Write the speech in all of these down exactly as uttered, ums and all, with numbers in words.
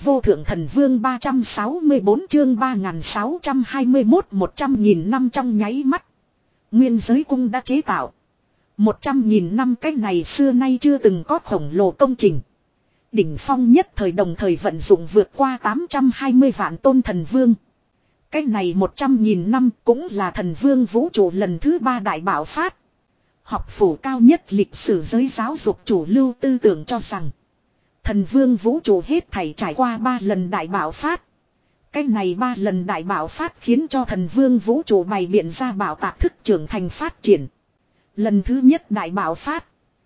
vô thượng thần vương ba trăm sáu mươi bốn chương ba nghìn sáu trăm hai mươi mốt một trăm nghìn năm trong nháy mắt. Nguyên giới cung đã chế tạo. Một trăm nghìn năm cái này xưa nay chưa từng có khổng lồ công trình. Đỉnh phong nhất thời đồng thời vận dụng vượt qua tám trăm hai mươi vạn tôn thần vương. Cái này một trăm nghìn năm cũng là thần vương vũ trụ lần thứ ba đại bạo phát. Học phủ cao nhất lịch sử giới giáo dục chủ lưu tư tưởng cho rằng thần vương vũ trụ hết thảy trải qua ba lần đại bạo phát. Cái này ba lần đại bạo phát khiến cho thần vương vũ trụ bày biện ra bảo tạc thức trưởng thành phát triển. Lần thứ nhất đại bạo phát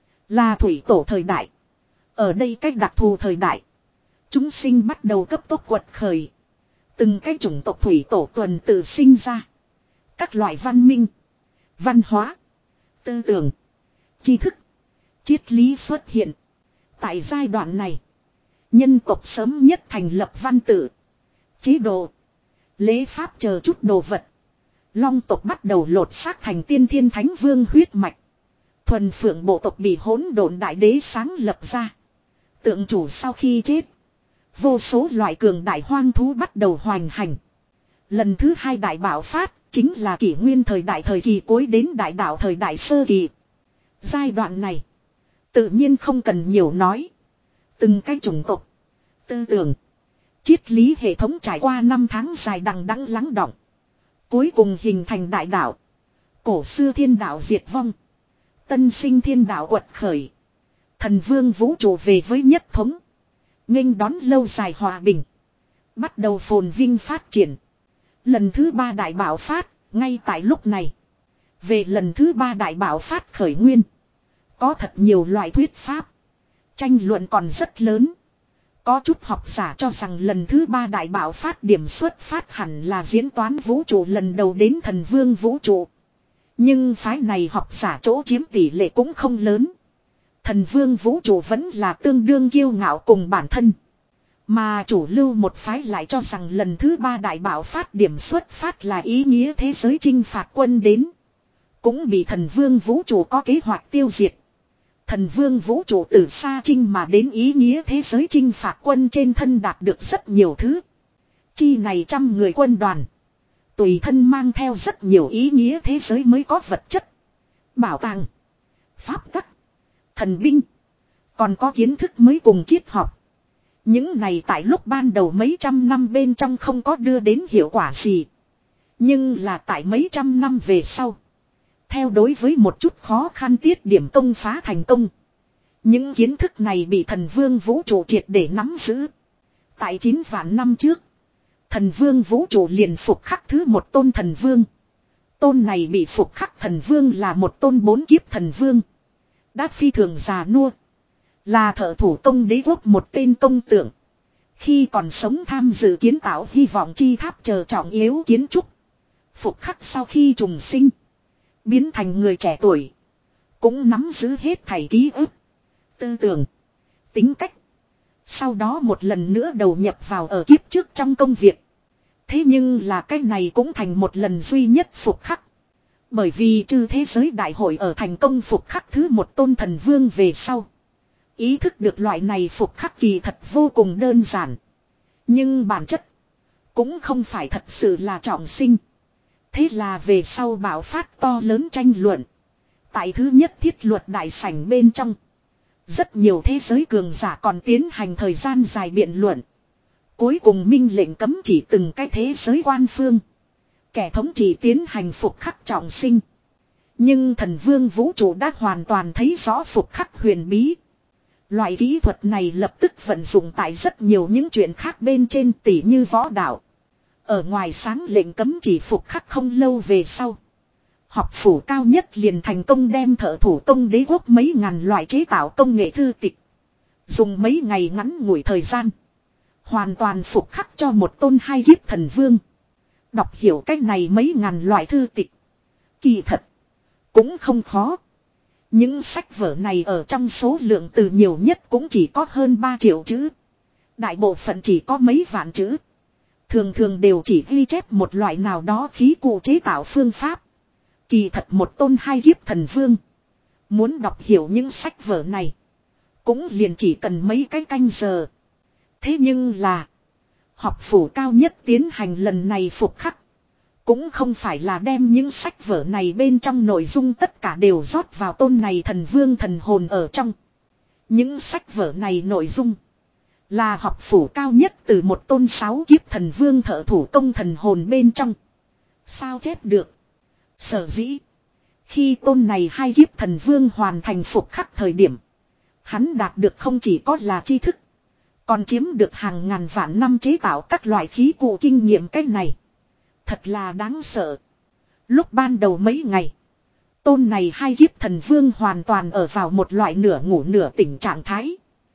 là thủy tổ thời đại. Ở đây cách đặc thù thời đại, chúng sinh bắt đầu cấp tốc quật khởi. Từng cái chủng tộc thủy tổ tuần tự sinh ra. Các loại văn minh, văn hóa, tư tưởng, tri thức, triết lý xuất hiện. Tại giai đoạn này, nhân tộc sớm nhất thành lập văn tự, chế độ, lễ pháp chờ chút đồ vật. Long tộc bắt đầu lột xác thành tiên thiên thánh vương huyết mạch. Thuần phượng bộ tộc bị hỗn độn đại đế sáng lập ra. Tượng chủ sau khi chết, vô số loại cường đại hoang thú bắt đầu hoành hành. Lần thứ hai đại bạo phát chính là kỷ nguyên thời đại thời kỳ cuối đến đại đạo thời đại sơ kỳ. Giai đoạn này tự nhiên không cần nhiều nói. Từng cái chủng tộc, tư tưởng, triết lý hệ thống trải qua năm tháng dài đằng đẵng lắng đọng. Cuối cùng hình thành đại đạo. Cổ xưa thiên đạo diệt vong, tân sinh thiên đạo quật khởi. Thần vương vũ trụ về với nhất thống, nghênh đón lâu dài hòa bình, bắt đầu phồn vinh phát triển. Lần thứ ba đại bạo phát, ngay tại lúc này. Về lần thứ ba đại bạo phát khởi nguyên, có thật nhiều loại thuyết pháp. Tranh luận còn rất lớn. Có chút học giả cho rằng lần thứ ba đại bạo phát điểm xuất phát hẳn là diễn toán vũ trụ lần đầu đến thần vương vũ trụ. Nhưng phái này học giả chỗ chiếm tỷ lệ cũng không lớn. Thần vương vũ trụ vẫn là tương đương kiêu ngạo cùng bản thân. Mà chủ lưu một phái lại cho rằng lần thứ ba đại bạo phát điểm xuất phát là ý nghĩa thế giới chinh phạt quân đến. Cũng bị thần vương vũ trụ có kế hoạch tiêu diệt. Thần vương vũ trụ từ xa chinh mà đến ý nghĩa thế giới chinh phạt quân trên thân đạt được rất nhiều thứ. Chi này trăm người quân đoàn, tùy thân mang theo rất nhiều ý nghĩa thế giới mới có vật chất, bảo tàng, pháp tắc, thần binh, còn có kiến thức mới cùng triết học. Những này tại lúc ban đầu mấy trăm năm bên trong không có đưa đến hiệu quả gì. Nhưng là tại mấy trăm năm về sau, theo đối với một chút khó khăn tiết điểm công phá thành công. Những kiến thức này bị thần vương vũ trụ triệt để nắm giữ. Tại chín vạn năm trước, thần vương vũ trụ liền phục khắc thứ một tôn thần vương. Tôn này bị phục khắc thần vương là một tôn bốn kiếp thần vương. Đã phi thường già nua, là thợ thủ công đế quốc một tên công tượng. Khi còn sống tham dự kiến tạo hy vọng chi tháp chờ trọng yếu kiến trúc. Phục khắc sau khi trùng sinh, biến thành người trẻ tuổi, cũng nắm giữ hết thảy ký ức, tư tưởng, tính cách. Sau đó một lần nữa đầu nhập vào ở kiếp trước trong công việc. Thế nhưng là cái này cũng thành một lần duy nhất phục khắc. Bởi vì chư thế giới đại hội ở thành công phục khắc thứ một tôn thần vương về sau, ý thức được loại này phục khắc kỳ thật vô cùng đơn giản. Nhưng bản chất cũng không phải thật sự là trọng sinh. Thế là về sau bạo phát to lớn tranh luận. Tại thứ nhất thiết luật đại sảnh bên trong, rất nhiều thế giới cường giả còn tiến hành thời gian dài biện luận. Cuối cùng minh lệnh cấm chỉ từng cái thế giới quan phương, kẻ thống trị tiến hành phục khắc trọng sinh. Nhưng thần vương vũ trụ đã hoàn toàn thấy rõ phục khắc huyền bí. Loại kỹ thuật này lập tức vận dụng tại rất nhiều những chuyện khác bên trên, tỉ như võ đạo. Ở ngoài sáng lệnh cấm chỉ phục khắc không lâu về sau, học phủ cao nhất liền thành công đem thợ thủ công đế quốc mấy ngàn loại chế tạo công nghệ thư tịch, dùng mấy ngày ngắn ngủi thời gian, hoàn toàn phục khắc cho một tôn hai kiếp thần vương. Đọc hiểu cách này mấy ngàn loại thư tịch, kỳ thật cũng không khó. Những sách vở này ở trong số lượng từ nhiều nhất cũng chỉ có hơn ba triệu chữ. Đại bộ phận chỉ có mấy vạn chữ. Thường thường đều chỉ ghi chép một loại nào đó khí cụ chế tạo phương pháp. Kỳ thật một tôn hai kiếp thần vương, muốn đọc hiểu những sách vở này, cũng liền chỉ cần mấy cái canh giờ. Thế nhưng là, Học phủ cao nhất tiến hành lần này phục khắc. Cũng không phải là đem những sách vở này bên trong nội dung tất cả đều rót vào tôn này thần vương thần hồn ở trong. Những sách vở này nội dung là học phủ cao nhất từ một tôn sáu kiếp thần vương thợ thủ công thần hồn bên trong. Sao chép được? Sở dĩ. Khi tôn này hai kiếp thần vương hoàn thành phục khắc thời điểm. Hắn đạt được không chỉ có là tri thức. Còn chiếm được hàng ngàn vạn năm chế tạo các loại khí cụ kinh nghiệm cách này. Thật là đáng sợ. Lúc ban đầu mấy ngày. Tôn này hai kiếp thần vương hoàn toàn ở vào một loại nửa ngủ nửa tỉnh trạng thái.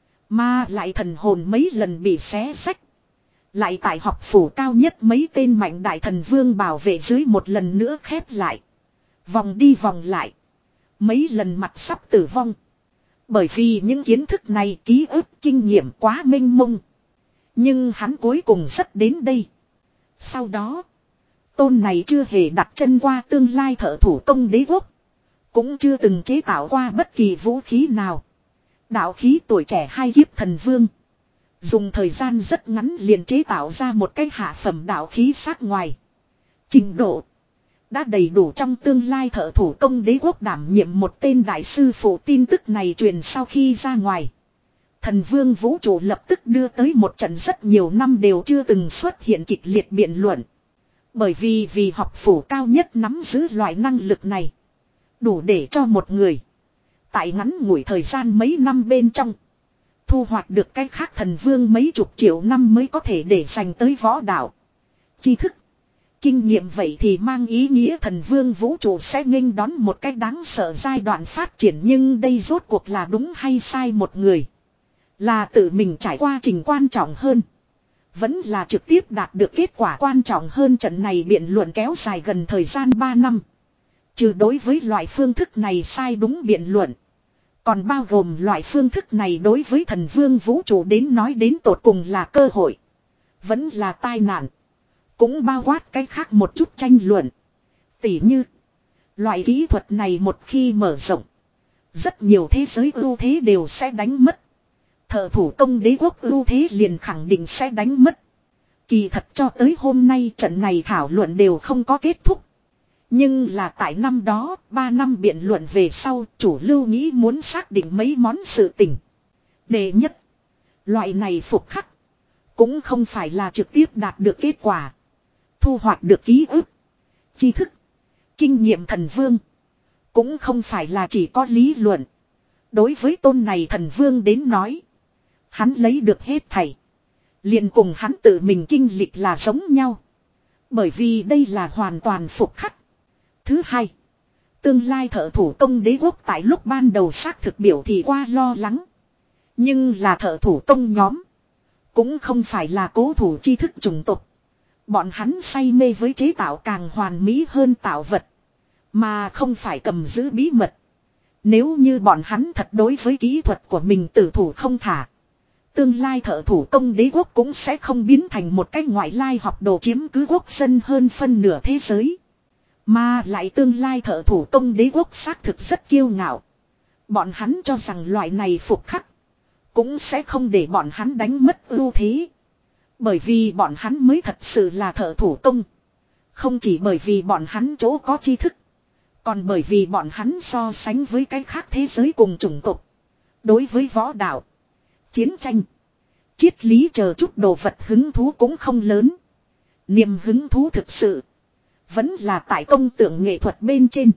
Mà lại thần hồn mấy lần bị xé sách. Lại tại học phủ cao nhất mấy tên mạnh đại thần vương bảo vệ dưới một lần nữa khép lại. Vòng đi vòng lại. Mấy lần mặt sắp tử vong. Bởi vì những kiến thức này ký ức kinh nghiệm quá mênh mông. Nhưng hắn cuối cùng rất đến đây. Sau đó. Tôn này chưa hề đặt chân qua tương lai thợ thủ công đế quốc. Cũng chưa từng chế tạo qua bất kỳ vũ khí nào. Đạo khí tuổi trẻ hai kiếp thần vương. Dùng thời gian rất ngắn liền chế tạo ra một cái hạ phẩm đạo khí sát ngoài. Trình độ. Đã đầy đủ trong tương lai thợ thủ công đế quốc đảm nhiệm một tên đại sư phụ. Tin tức này truyền sau khi ra ngoài. Thần vương vũ trụ lập tức đưa tới một trận rất nhiều năm đều chưa từng xuất hiện kịch liệt biện luận. Bởi vì vì học phủ cao nhất nắm giữ loại năng lực này. Đủ để cho một người. Tại ngắn ngủi thời gian mấy năm bên trong. Thu hoạch được cái khác thần vương mấy chục triệu năm mới có thể để dành tới võ đạo. Tri thức. Kinh nghiệm vậy thì mang ý nghĩa thần vương vũ trụ sẽ nghênh đón một cách đáng sợ giai đoạn phát triển. Nhưng đây rốt cuộc là đúng hay sai một người. Là tự mình trải qua trình quan trọng hơn. Vẫn là trực tiếp đạt được kết quả quan trọng hơn. Trận này biện luận kéo dài gần thời gian ba năm. Trừ đối với loại phương thức này sai đúng biện luận. Còn bao gồm loại phương thức này đối với thần vương vũ trụ đến nói đến tột cùng là cơ hội. Vẫn là tai nạn. Cũng bao quát cái khác một chút tranh luận. Tỉ như. Loại kỹ thuật này một khi mở rộng. Rất nhiều thế giới ưu thế đều sẽ đánh mất. Thợ thủ công đế quốc ưu thế liền khẳng định sẽ đánh mất. Kỳ thật cho tới hôm nay trận này thảo luận đều không có kết thúc. Nhưng là tại năm đó, ba năm biện luận về sau, chủ lưu nghĩ muốn xác định mấy món sự tình. Đệ nhất, loại này phục khắc, cũng không phải là trực tiếp đạt được kết quả. Thu hoạch được ký ức, tri thức, kinh nghiệm thần vương. Cũng không phải là chỉ có lý luận. Đối với tôn này thần vương đến nói, hắn lấy được hết thảy. Liền cùng hắn tự mình kinh lịch là giống nhau. Bởi vì đây là hoàn toàn phục khắc. Thứ hai, tương lai thợ thủ công đế quốc tại lúc ban đầu xác thực biểu thì qua lo lắng. Nhưng là thợ thủ công nhóm. Cũng không phải là cố thủ tri thức chủng tộc. Bọn hắn say mê với chế tạo càng hoàn mỹ hơn tạo vật. Mà không phải cầm giữ bí mật. Nếu như bọn hắn thật đối với kỹ thuật của mình tử thủ không thả. Tương lai thợ thủ công đế quốc cũng sẽ không biến thành một cái ngoại lai học đồ chiếm cứ quốc dân hơn phân nửa thế giới. Mà lại tương lai thợ thủ công đế quốc xác thực rất kiêu ngạo. Bọn hắn cho rằng loại này phục khắc. Cũng sẽ không để bọn hắn đánh mất ưu thế. Bởi vì bọn hắn mới thật sự là thợ thủ công. Không chỉ bởi vì bọn hắn chỗ có tri thức. Còn bởi vì bọn hắn so sánh với cái khác thế giới cùng chủng tộc. Đối với võ đạo, chiến tranh, triết lý chờ chút đồ vật hứng thú cũng không lớn. Niềm hứng thú thực sự vẫn là tại công tượng nghệ thuật bên trên.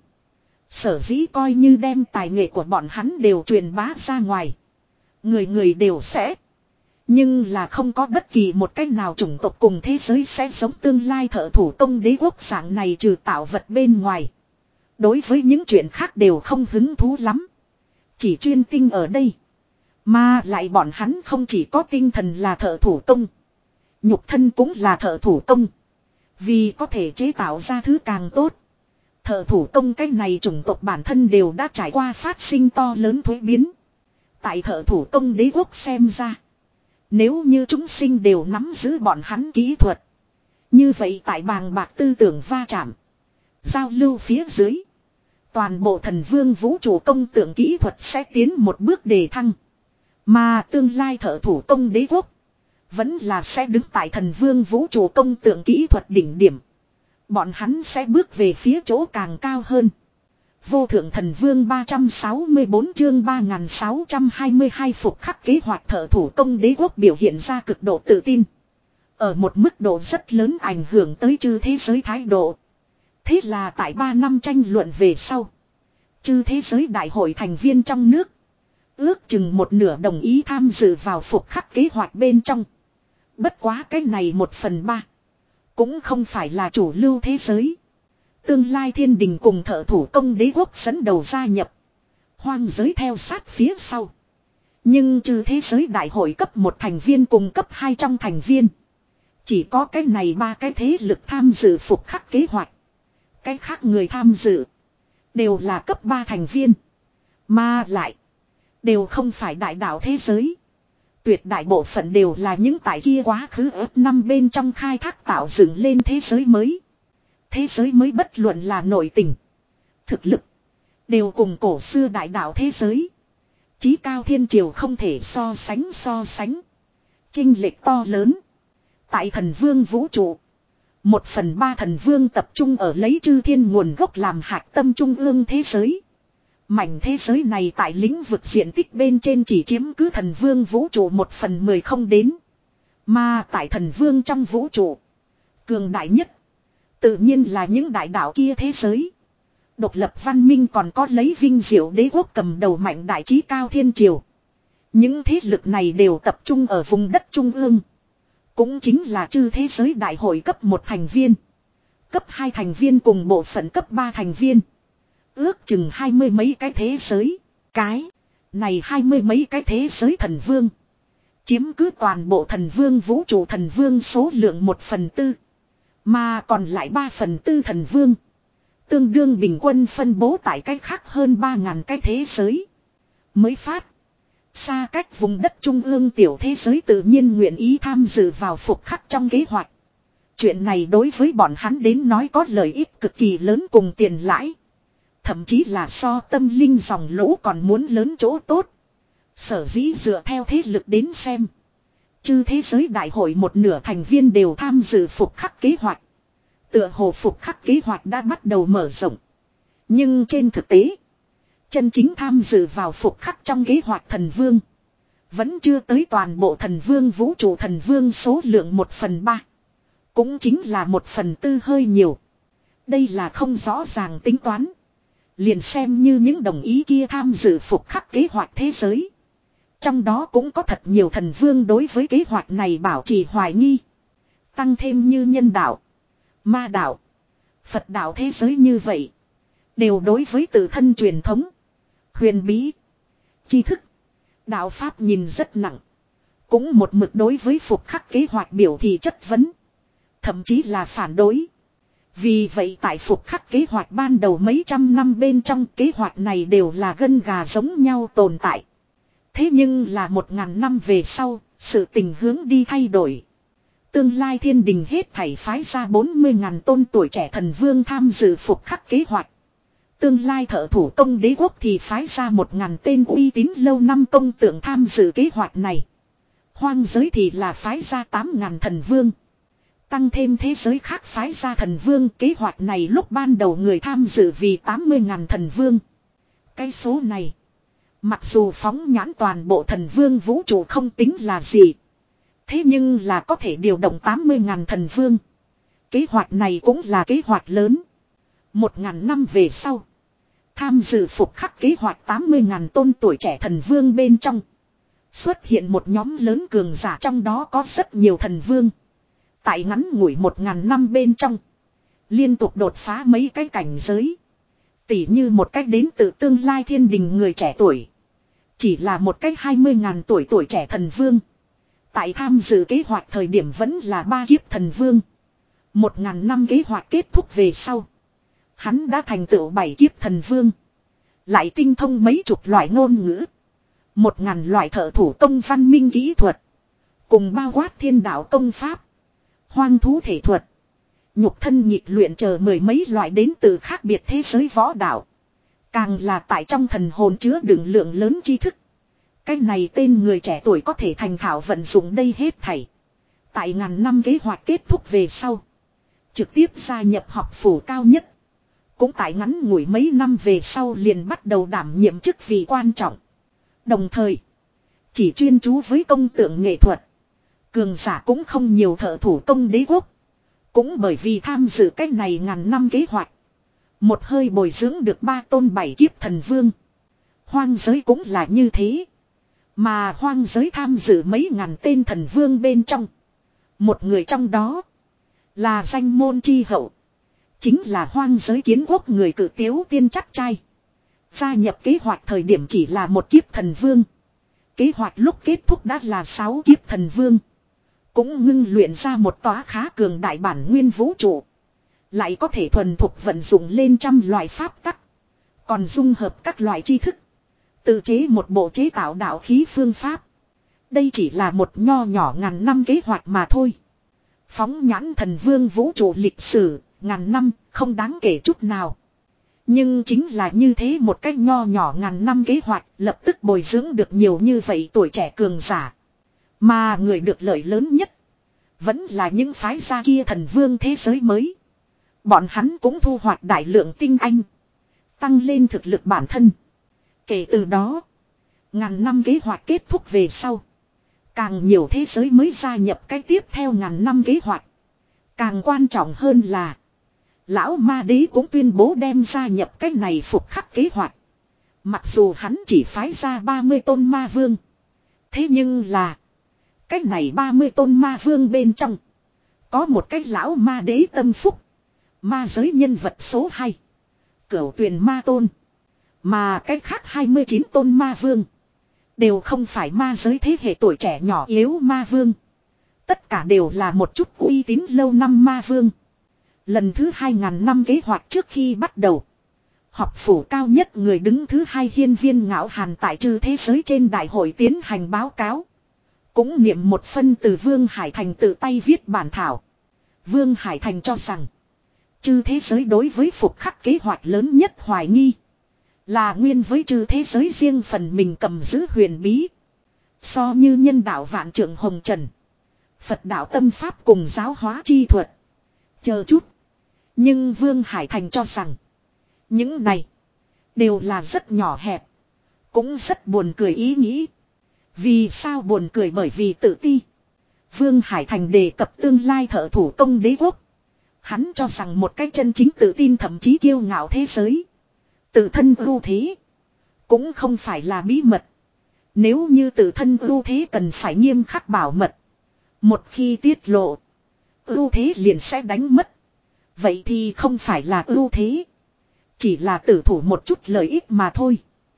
Sở dĩ coi như đem tài nghệ của bọn hắn đều truyền bá ra ngoài. Người người đều sẽ. Nhưng là không có bất kỳ một cách nào chủng tộc cùng thế giới sẽ giống tương lai thợ thủ công đế quốc dạng này trừ tạo vật bên ngoài. Đối với những chuyện khác đều không hứng thú lắm. Chỉ chuyên tinh ở đây. Mà lại bọn hắn không chỉ có tinh thần là thợ thủ công. Nhục thân cũng là thợ thủ công. Vì có thể chế tạo ra thứ càng tốt. Thợ thủ công cái này chủng tộc bản thân đều đã trải qua phát sinh to lớn thuế biến. Tại thợ thủ công đế quốc xem ra. Nếu như chúng sinh đều nắm giữ bọn hắn kỹ thuật. Như vậy tại bàng bạc tư tưởng va chạm. Giao lưu phía dưới. Toàn bộ thần vương vũ trụ công tượng kỹ thuật sẽ tiến một bước đề thăng. Mà tương lai thợ thủ công đế quốc. Vẫn là sẽ đứng tại thần vương vũ trụ công tượng kỹ thuật đỉnh điểm. Bọn hắn sẽ bước về phía chỗ càng cao hơn. Vô thượng thần vương ba trăm sáu mươi tư chương ba nghìn sáu trăm hai mươi hai phục khắc kế hoạch thợ thủ công đế quốc biểu hiện ra cực độ tự tin. Ở một mức độ rất lớn ảnh hưởng tới chư thế giới thái độ. Thế là tại ba năm tranh luận về sau. Chư thế giới đại hội thành viên trong nước. Ước chừng một nửa đồng ý tham dự vào phục khắc kế hoạch bên trong. Bất quá cái này một phần ba. Cũng không phải là chủ lưu thế giới. Tương lai thiên đình cùng thợ thủ công đế quốc dẫn đầu gia nhập. Hoang giới theo sát phía sau. Nhưng trừ thế giới đại hội cấp một thành viên cùng cấp hai trong thành viên. Chỉ có cái này ba cái thế lực tham dự phục khắc kế hoạch. Cái khác người tham dự. Đều là cấp ba thành viên. Mà lại. Đều không phải đại đạo thế giới. Tuyệt đại bộ phận đều là những tại kia quá khứ ớt năm bên trong khai thác tạo dựng lên thế giới mới. Thế giới mới bất luận là nội tình. Thực lực. Đều cùng cổ xưa đại đạo thế giới. Chí cao thiên triều không thể so sánh so sánh. Chênh lệch to lớn. Tại thần vương vũ trụ. Một phần ba thần vương tập trung ở lấy chư thiên nguồn gốc làm hạt tâm trung ương thế giới. Mảnh thế giới này tại lĩnh vực diện tích bên trên chỉ chiếm cứ thần vương vũ trụ một phần mười không đến. Mà tại thần vương trong vũ trụ. Cường đại nhất. Tự nhiên là những đại đạo kia thế giới. Độc lập văn minh còn có lấy vinh diệu đế quốc cầm đầu mạnh đại trí cao thiên triều. Những thế lực này đều tập trung ở vùng đất trung ương. Cũng chính là chư thế giới đại hội cấp một thành viên. Cấp hai thành viên cùng bộ phận cấp ba thành viên. Ước chừng hai mươi mấy cái thế giới. Cái này hai mươi mấy cái thế giới thần vương. Chiếm cứ toàn bộ thần vương vũ trụ thần vương số lượng một phần tư. Mà còn lại ba phần tư thần vương. Tương đương bình quân phân bố tại cách khác hơn ba ngàn cái thế giới. Mới phát. Xa cách vùng đất trung ương tiểu thế giới tự nhiên nguyện ý tham dự vào phục khắc trong kế hoạch. Chuyện này đối với bọn hắn đến nói có lợi ích cực kỳ lớn cùng tiền lãi. Thậm chí là so tâm linh dòng lũ còn muốn lớn chỗ tốt. Sở dĩ dựa theo thế lực đến xem. Chư thế giới đại hội một nửa thành viên đều tham dự phục khắc kế hoạch. Tựa hồ phục khắc kế hoạch đã bắt đầu mở rộng. Nhưng trên thực tế. Chân chính tham dự vào phục khắc trong kế hoạch thần vương. Vẫn chưa tới toàn bộ thần vương vũ trụ thần vương số lượng một phần ba. Cũng chính là một phần tư hơi nhiều. Đây là không rõ ràng tính toán. Liền xem như những đồng ý kia tham dự phục khắc kế hoạch thế giới. Trong đó cũng có thật nhiều thần vương đối với kế hoạch này bảo trì hoài nghi. Tăng thêm như nhân đạo, ma đạo, Phật đạo thế giới như vậy. Đều đối với tự thân truyền thống, huyền bí, tri thức, đạo pháp nhìn rất nặng. Cũng một mực đối với phục khắc kế hoạch biểu thị chất vấn. Thậm chí là phản đối. Vì vậy tại phục khắc kế hoạch ban đầu mấy trăm năm bên trong kế hoạch này đều là gân gà giống nhau tồn tại. Thế nhưng là một ngàn năm về sau, sự tình hướng đi thay đổi. Tương lai thiên đình hết thảy phái ra bốn mươi ngàn tôn tuổi trẻ thần vương tham dự phục khắc kế hoạch. Tương lai thợ thủ công đế quốc thì phái ra một ngàn tên uy tín lâu năm công tượng tham dự kế hoạch này. Hoang giới thì là phái ra tám ngàn thần vương. Tăng thêm thế giới khác phái ra thần vương, kế hoạch này lúc ban đầu người tham dự vì tám mươi ngàn thần vương. Cái số này, mặc dù phóng nhãn toàn bộ thần vương vũ trụ không tính là gì. Thế nhưng là có thể điều động tám mươi ngàn thần vương. Kế hoạch này cũng là kế hoạch lớn. Một ngàn năm về sau, tham dự phục khắc kế hoạch tám mươi ngàn tôn tuổi trẻ thần vương bên trong. Xuất hiện một nhóm lớn cường giả, trong đó có rất nhiều thần vương. Tại ngắn ngủi một ngàn năm bên trong, liên tục đột phá mấy cái cảnh giới. Tỉ như một cách đến từ tương lai thiên đình người trẻ tuổi. Chỉ là một cách hai mươi ngàn tuổi tuổi trẻ thần vương. Tại tham dự kế hoạch thời điểm vẫn là ba kiếp thần vương. Một ngàn năm kế hoạch kết thúc về sau, hắn đã thành tựu bảy kiếp thần vương. Lại tinh thông mấy chục loại ngôn ngữ. Một ngàn loại thợ thủ công văn minh kỹ thuật. Cùng bao quát thiên đạo công pháp, hoang thú thể thuật, nhục thân nhịp luyện chờ mười mấy loại đến từ khác biệt thế giới võ đạo. Càng là tại trong thần hồn chứa đựng lượng lớn tri thức. Cái này tên người trẻ tuổi có thể thành thạo vận dụng đây hết thảy. Tại ngàn năm kế hoạch kết thúc về sau. Trực tiếp gia nhập học phủ cao nhất. Cũng tại ngắn ngủi mấy năm về sau liền bắt đầu đảm nhiệm chức vị quan trọng. Đồng thời, chỉ chuyên chú với công tượng nghệ thuật. Cường giả cũng không nhiều thợ thủ công đế quốc. Cũng bởi vì tham dự cách này ngàn năm kế hoạch. Một hơi bồi dưỡng được ba tôn bảy kiếp thần vương. Hoang giới cũng là như thế. Mà hoang giới tham dự mấy ngàn tên thần vương bên trong. Một người trong đó là danh môn chi hậu. Chính là hoang giới kiến quốc người cử tiếu tiên chắc trai. Gia nhập kế hoạch thời điểm chỉ là một kiếp thần vương. Kế hoạch lúc kết thúc đã là sáu kiếp thần vương. Cũng ngưng luyện ra một tòa khá cường đại bản nguyên vũ trụ. Lại có thể thuần thục vận dụng lên trăm loại pháp tắc. Còn dung hợp các loại tri thức. Tự chế một bộ chế tạo đạo khí phương pháp. Đây chỉ là một nho nhỏ ngàn năm kế hoạch mà thôi. Phóng nhãn thần vương vũ trụ lịch sử, ngàn năm, không đáng kể chút nào. Nhưng chính là như thế một cách nho nhỏ ngàn năm kế hoạch, lập tức bồi dưỡng được nhiều như vậy tuổi trẻ cường giả. Mà người được lợi lớn nhất, vẫn là những phái gia kia thần vương thế giới mới. Bọn hắn cũng thu hoạch đại lượng tinh anh, tăng lên thực lực bản thân. Kể từ đó, ngàn năm kế hoạch kết thúc về sau. Càng nhiều thế giới mới gia nhập cái tiếp theo ngàn năm kế hoạch. Càng quan trọng hơn là lão ma đế cũng tuyên bố đem gia nhập cái này phục khắc kế hoạch. Mặc dù hắn chỉ phái ra ba mươi tôn ma vương. Thế nhưng là cái này ba mươi tôn ma vương bên trong có một cái lão ma đế tâm phúc. Ma giới nhân vật số hai, Cửu Tuyền Ma Tôn. Mà cái khác hai mươi chín tôn ma vương đều không phải ma giới thế hệ tuổi trẻ nhỏ yếu ma vương. Tất cả đều là một chút uy tín lâu năm ma vương. Lần thứ hai ngàn năm kế hoạch trước khi bắt đầu. Học phủ cao nhất người đứng thứ hai hiên viên ngạo hàn tại chư thế giới trên đại hội tiến hành báo cáo. Cũng niệm một phân từ Vương Hải Thành tự tay viết bản thảo. Vương Hải Thành cho rằng chư thế giới đối với phục khắc kế hoạch lớn nhất hoài nghi. Là nguyên với chư thế giới riêng phần mình cầm giữ huyền bí. So như nhân đạo vạn trượng hồng trần. Phật đạo tâm pháp cùng giáo hóa chi thuật. Chờ chút. Nhưng Vương Hải Thành cho rằng. Những này. Đều là rất nhỏ hẹp. Cũng rất buồn cười ý nghĩ. Vì sao buồn cười? Bởi vì tự ti. Vương Hải Thành đề cập tương lai thợ thủ công đế quốc. Hắn cho rằng một cái chân chính tự tin thậm chí kiêu ngạo thế giới. Tự thân ưu thế. Cũng không phải là bí mật. Nếu như tự thân ưu thế cần phải nghiêm khắc bảo mật. Một khi tiết lộ. Ưu thế liền sẽ đánh mất. Vậy thì không phải là ưu thế. Chỉ là tử thủ một chút lợi ích mà thôi.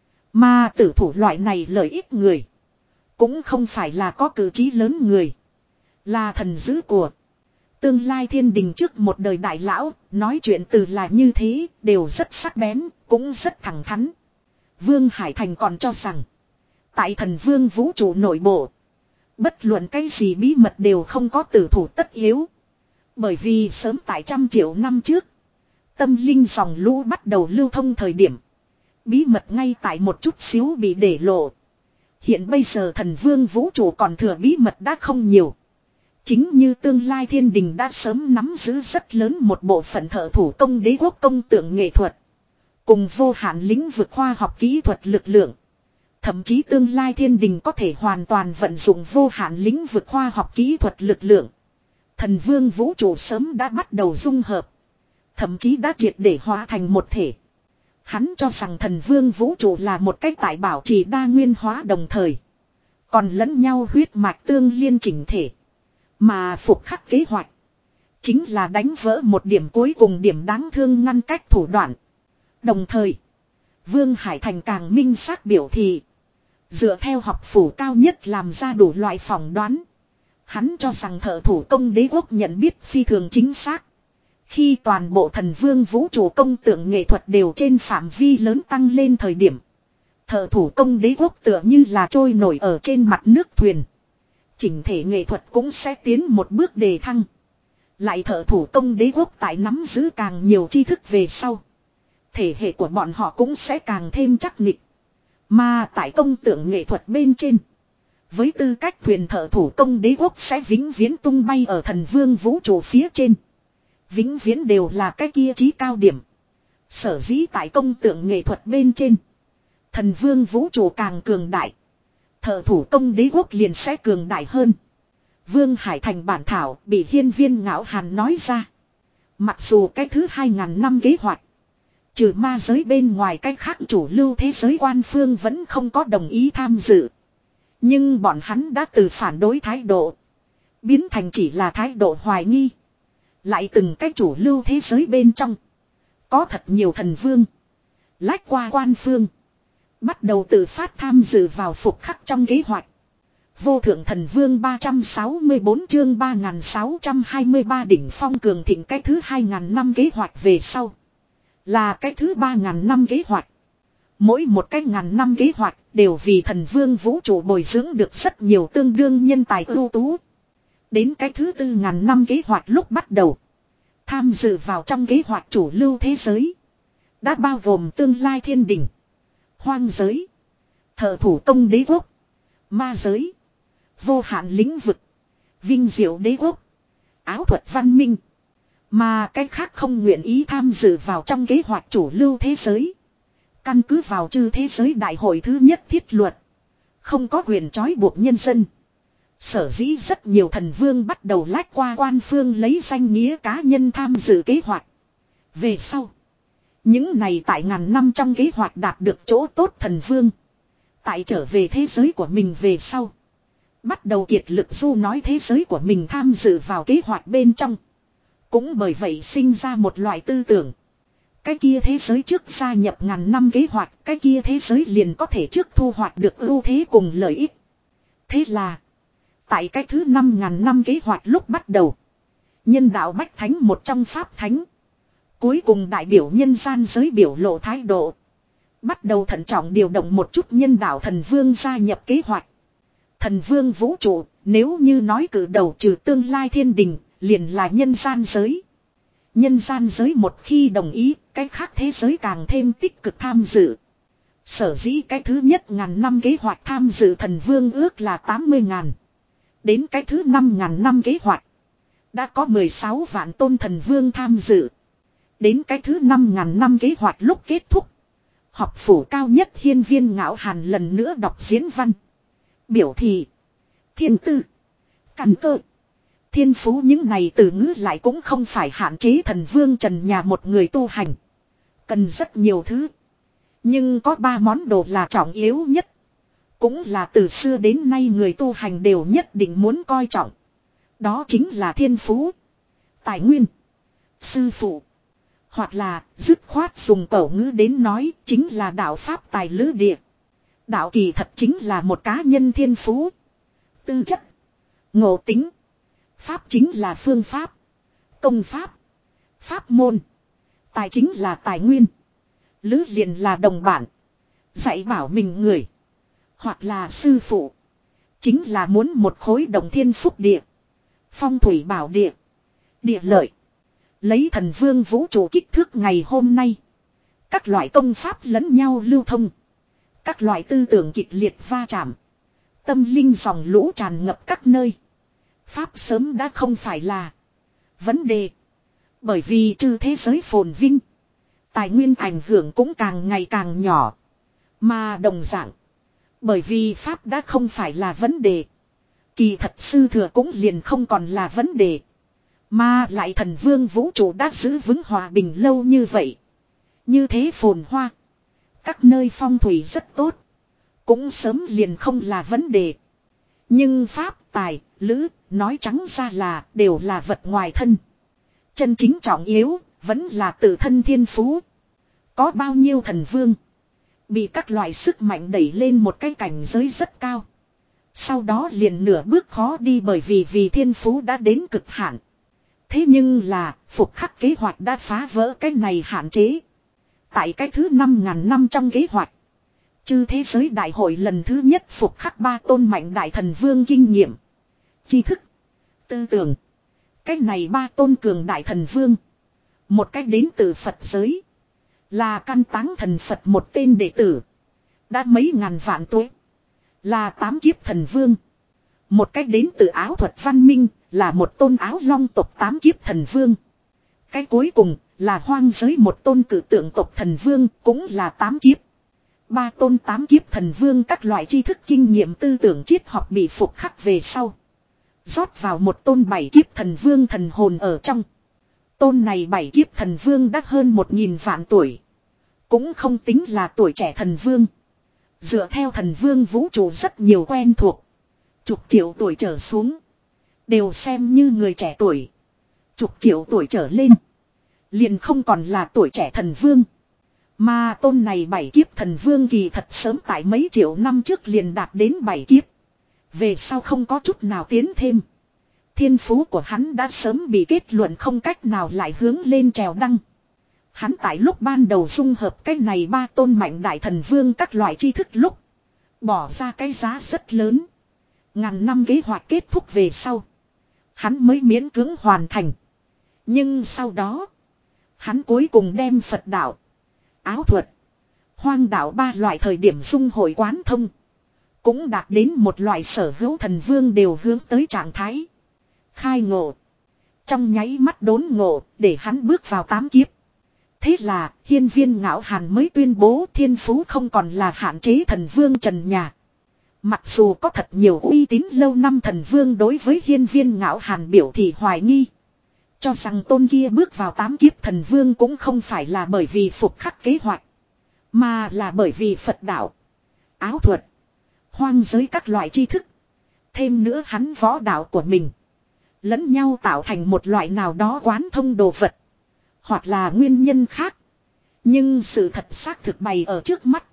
Mà tử thủ loại này lợi ích người. Cũng không phải là có cử chí lớn người. Là thần dữ của. Tương lai thiên đình trước một đời đại lão. Nói chuyện từ là như thế. Đều rất sắc bén. Cũng rất thẳng thắn. Vương Hải Thành còn cho rằng. Tại thần vương vũ trụ nội bộ. Bất luận cái gì bí mật đều không có tử thủ tất yếu. Bởi vì sớm tại trăm triệu năm trước. Tâm linh dòng lũ bắt đầu lưu thông thời điểm. Bí mật ngay tại một chút xíu bị để lộ. Hiện bây giờ thần vương vũ trụ còn thừa bí mật đã không nhiều. Chính như tương lai thiên đình đã sớm nắm giữ rất lớn một bộ phận thợ thủ công đế quốc công tượng nghệ thuật. Cùng vô hạn lĩnh vực khoa học kỹ thuật lực lượng. Thậm chí tương lai thiên đình có thể hoàn toàn vận dụng vô hạn lĩnh vực khoa học kỹ thuật lực lượng. Thần vương vũ trụ sớm đã bắt đầu dung hợp. Thậm chí đã triệt để hóa thành một thể. Hắn cho rằng thần vương vũ trụ là một cách tại bảo trì đa nguyên hóa đồng thời. Còn lẫn nhau huyết mạch tương liên chỉnh thể. Mà phục khắc kế hoạch. Chính là đánh vỡ một điểm cuối cùng điểm đáng thương ngăn cách thủ đoạn. Đồng thời. Vương Hải Thành càng minh xác biểu thị. Dựa theo học phủ cao nhất làm ra đủ loại phỏng đoán. Hắn cho rằng thợ thủ công đế quốc nhận biết phi thường chính xác. Khi toàn bộ thần vương vũ trụ công tượng nghệ thuật đều trên phạm vi lớn tăng lên thời điểm. Thợ thủ công đế quốc tựa như là trôi nổi ở trên mặt nước thuyền. Chỉnh thể nghệ thuật cũng sẽ tiến một bước đề thăng. Lại thợ thủ công đế quốc tại nắm giữ càng nhiều tri thức về sau. Thể hệ của bọn họ cũng sẽ càng thêm chắc nịch. Mà tại công tượng nghệ thuật bên trên. Với tư cách thuyền thợ thủ công đế quốc sẽ vĩnh viễn tung bay ở thần vương vũ trụ phía trên. Vĩnh viễn đều là cái kia chí cao điểm. Sở dĩ tại công tượng nghệ thuật bên trên. Thần vương vũ trụ càng cường đại. Thợ thủ công đế quốc liền sẽ cường đại hơn. Vương Hải Thành bản thảo bị hiên viên ngạo hàn nói ra. Mặc dù cái thứ hai ngàn năm kế hoạch. Trừ ma giới bên ngoài cái khác chủ lưu thế giới quan phương vẫn không có đồng ý tham dự. Nhưng bọn hắn đã từ phản đối thái độ. Biến thành chỉ là thái độ hoài nghi. Lại từng cái chủ lưu thế giới bên trong. Có thật nhiều thần vương. Lách qua quan phương. Bắt đầu tự phát tham dự vào phục khắc trong kế hoạch. Vô thượng thần vương ba trăm sáu mươi bốn chương ba nghìn sáu trăm hai mươi ba đỉnh phong cường thịnh cái thứ hai ngàn năm kế hoạch về sau. Là cái thứ ba ngàn năm kế hoạch. Mỗi một cái ngàn năm kế hoạch đều vì thần vương vũ trụ bồi dưỡng được rất nhiều tương đương nhân tài ưu tú. Đến cái thứ tư ngàn năm kế hoạch lúc bắt đầu. Tham dự vào trong kế hoạch chủ lưu thế giới. Đã bao gồm tương lai thiên đình. Hoang giới. Thợ thủ công đế quốc. Ma giới. Vô hạn lĩnh vực. Vinh diệu đế quốc. Áo thuật văn minh. Mà cái khác không nguyện ý tham dự vào trong kế hoạch chủ lưu thế giới. Căn cứ vào chư thế giới đại hội thứ nhất thiết luật. Không có quyền trói buộc nhân dân. Sở dĩ rất nhiều thần vương bắt đầu lách qua quan phương lấy danh nghĩa cá nhân tham dự kế hoạch. Về sau. Những này tại ngàn năm trong kế hoạch đạt được chỗ tốt thần vương. Tại trở về thế giới của mình về sau. Bắt đầu kiệt lực du nói thế giới của mình tham dự vào kế hoạch bên trong. Cũng bởi vậy sinh ra một loại tư tưởng. Cái kia thế giới trước gia nhập ngàn năm kế hoạch. Cái kia thế giới liền có thể trước thu hoạch được ưu thế cùng lợi ích. Thế là. Tại cái thứ năm ngàn năm kế hoạch lúc bắt đầu. Nhân đạo Bách Thánh một trong Pháp Thánh. Cuối cùng đại biểu nhân gian giới biểu lộ thái độ. Bắt đầu thận trọng điều động một chút nhân đạo thần vương gia nhập kế hoạch. Thần vương vũ trụ, nếu như nói cử đầu trừ tương lai thiên đình, liền là nhân gian giới. Nhân gian giới một khi đồng ý, cái khác thế giới càng thêm tích cực tham dự. Sở dĩ cái thứ nhất ngàn năm kế hoạch tham dự thần vương ước là tám mươi ngàn. Đến cái thứ năm ngàn năm kế hoạch, đã có mười sáu vạn tôn thần vương tham dự. Đến cái thứ năm ngàn năm kế hoạch lúc kết thúc. Học phủ cao nhất hiên viên ngạo hàn lần nữa đọc diễn văn. Biểu thị. Thiên tư. Căn cơ. Thiên phú những này từ ngữ lại cũng không phải hạn chế thần vương trần nhà một người tu hành. Cần rất nhiều thứ. Nhưng có ba món đồ là trọng yếu nhất. Cũng là từ xưa đến nay người tu hành đều nhất định muốn coi trọng. Đó chính là thiên phú. Tài nguyên. Sư phụ. Hoặc là dứt khoát dùng cẩu ngữ đến nói chính là đạo pháp tài lữ địa. Đạo kỳ thật chính là một cá nhân thiên phú. Tư chất. Ngộ tính. Pháp chính là phương pháp. Công pháp. Pháp môn. Tài chính là tài nguyên. Lữ liền là đồng bản. Dạy bảo mình người. Hoặc là sư phụ. Chính là muốn một khối đồng thiên phúc địa. Phong thủy bảo địa. Địa lợi. Lấy thần vương vũ trụ kích thước ngày hôm nay. Các loại công pháp lẫn nhau lưu thông. Các loại tư tưởng kịch liệt va chạm. Tâm linh dòng lũ tràn ngập các nơi. Pháp sớm đã không phải là vấn đề. Bởi vì trừ thế giới phồn vinh. Tài nguyên ảnh hưởng cũng càng ngày càng nhỏ. Mà đồng dạng. Bởi vì Pháp đã không phải là vấn đề. Kỳ thật sư thừa cũng liền không còn là vấn đề. Mà lại thần vương vũ trụ đã giữ vững hòa bình lâu như vậy. Như thế phồn hoa. Các nơi phong thủy rất tốt. Cũng sớm liền không là vấn đề. Nhưng Pháp, tài, lữ, nói trắng ra là đều là vật ngoài thân. Chân chính trọng yếu, vẫn là tự thân thiên phú. Có bao nhiêu thần vương. Bị các loại sức mạnh đẩy lên một cái cảnh giới rất cao. Sau đó liền nửa bước khó đi bởi vì vì thiên phú đã đến cực hạn. Thế nhưng là, phục khắc kế hoạch đã phá vỡ cái này hạn chế. Tại cái thứ năm ngàn năm trong kế hoạch. Chư thế giới đại hội lần thứ nhất phục khắc ba tôn mạnh đại thần vương kinh nghiệm. Tri thức. Tư tưởng. Cái này ba tôn cường đại thần vương. Một cách đến từ Phật giới. Là căn táng thần Phật một tên đệ tử. Đã mấy ngàn vạn tuổi. Là tám kiếp thần vương. Một cách đến từ áo thuật văn minh, là một tôn áo long tộc tám kiếp thần vương. Cái cuối cùng là hoang giới một tôn cử tượng tộc thần vương, cũng là tám kiếp. Ba tôn tám kiếp thần vương các loại tri thức kinh nghiệm tư tưởng triết học bị phục khắc về sau. Rót vào một tôn bảy kiếp thần vương thần hồn ở trong. Tôn này bảy kiếp thần vương đã hơn một nghìn vạn tuổi. Cũng không tính là tuổi trẻ thần vương. Dựa theo thần vương vũ trụ rất nhiều quen thuộc. Chục triệu tuổi trở xuống. Đều xem như người trẻ tuổi. Chục triệu tuổi trở lên. Liền không còn là tuổi trẻ thần vương. Mà tôn này bảy kiếp thần vương kỳ thật sớm tại mấy triệu năm trước liền đạt đến bảy kiếp. Về sau không có chút nào tiến thêm. Thiên phú của hắn đã sớm bị kết luận không cách nào lại hướng lên trèo đăng. Hắn tại lúc ban đầu dung hợp cái này ba tôn mạnh đại thần vương các loại tri thức lúc. Bỏ ra cái giá rất lớn. Ngàn năm kế hoạch kết thúc về sau. Hắn mới miễn cưỡng hoàn thành. Nhưng sau đó. Hắn cuối cùng đem Phật đạo, áo thuật, hoang đạo ba loại thời điểm dung hội quán thông. Cũng đạt đến một loại sở hữu thần vương đều hướng tới trạng thái. Khai ngộ. Trong nháy mắt đốn ngộ để hắn bước vào tám kiếp. Thế là hiên viên ngạo hàn mới tuyên bố thiên phú không còn là hạn chế thần vương trần nhà. Mặc dù có thật nhiều uy tín lâu năm thần vương đối với hiên viên ngạo hàn biểu thị hoài nghi. Cho rằng tôn kia bước vào tám kiếp thần vương cũng không phải là bởi vì phục khắc kế hoạch. Mà là bởi vì Phật đạo, áo thuật, hoang giới các loại tri thức. Thêm nữa hắn võ đạo của mình. Lẫn nhau tạo thành một loại nào đó quán thông đồ vật. Hoặc là nguyên nhân khác. Nhưng sự thật xác thực bày ở trước mắt.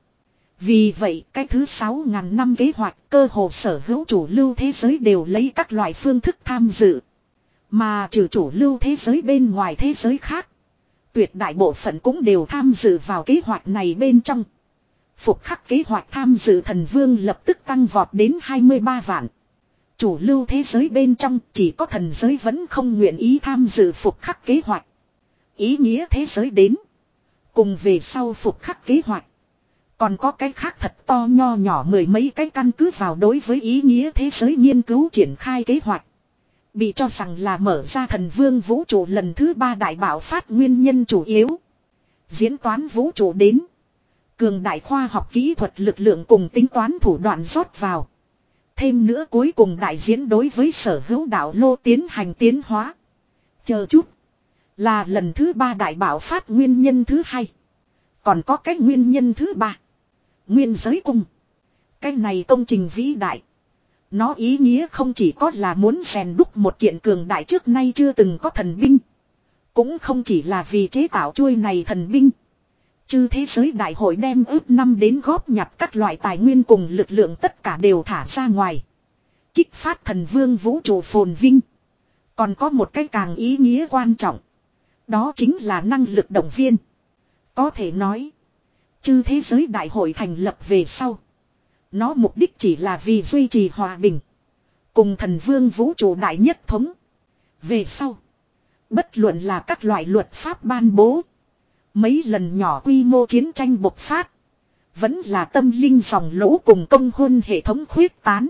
Vì vậy cái thứ sáu ngàn năm kế hoạch cơ hồ sở hữu chủ lưu thế giới đều lấy các loại phương thức tham dự. Mà trừ chủ lưu thế giới bên ngoài thế giới khác. Tuyệt đại bộ phận cũng đều tham dự vào kế hoạch này bên trong. Phục khắc kế hoạch tham dự thần vương lập tức tăng vọt đến hai mươi ba vạn. Chủ lưu thế giới bên trong chỉ có thần giới vẫn không nguyện ý tham dự phục khắc kế hoạch. Ý nghĩa thế giới đến. Cùng về sau phục khắc kế hoạch. Còn có cái khác thật to nho nhỏ mười mấy cái căn cứ vào đối với ý nghĩa thế giới nghiên cứu triển khai kế hoạch. Bị cho rằng là mở ra thần vương vũ trụ lần thứ ba đại bạo phát nguyên nhân chủ yếu. Diễn toán vũ trụ đến. Cường đại khoa học kỹ thuật lực lượng cùng tính toán thủ đoạn rót vào. Thêm nữa cuối cùng đại diễn đối với sở hữu đạo lô tiến hành tiến hóa. Chờ chút. Là lần thứ ba đại bạo phát nguyên nhân thứ hai. Còn có cái nguyên nhân thứ ba. Nguyên giới cung. Cái này công trình vĩ đại. Nó ý nghĩa không chỉ có là muốn rèn đúc một kiện cường đại trước nay chưa từng có thần binh. Cũng không chỉ là vì chế tạo chuôi này thần binh. Chư thế giới đại hội đem ước năm đến góp nhặt các loại tài nguyên cùng lực lượng tất cả đều thả ra ngoài. Kích phát thần vương vũ trụ phồn vinh. Còn có một cái càng ý nghĩa quan trọng. Đó chính là năng lực động viên. Có thể nói. Chư thế giới đại hội thành lập về sau. Nó mục đích chỉ là vì duy trì hòa bình. Cùng thần vương vũ trụ đại nhất thống. Về sau. Bất luận là các loại luật pháp ban bố. Mấy lần nhỏ quy mô chiến tranh bộc phát. Vẫn là tâm linh dòng lũ cùng công huân hệ thống khuyết tán.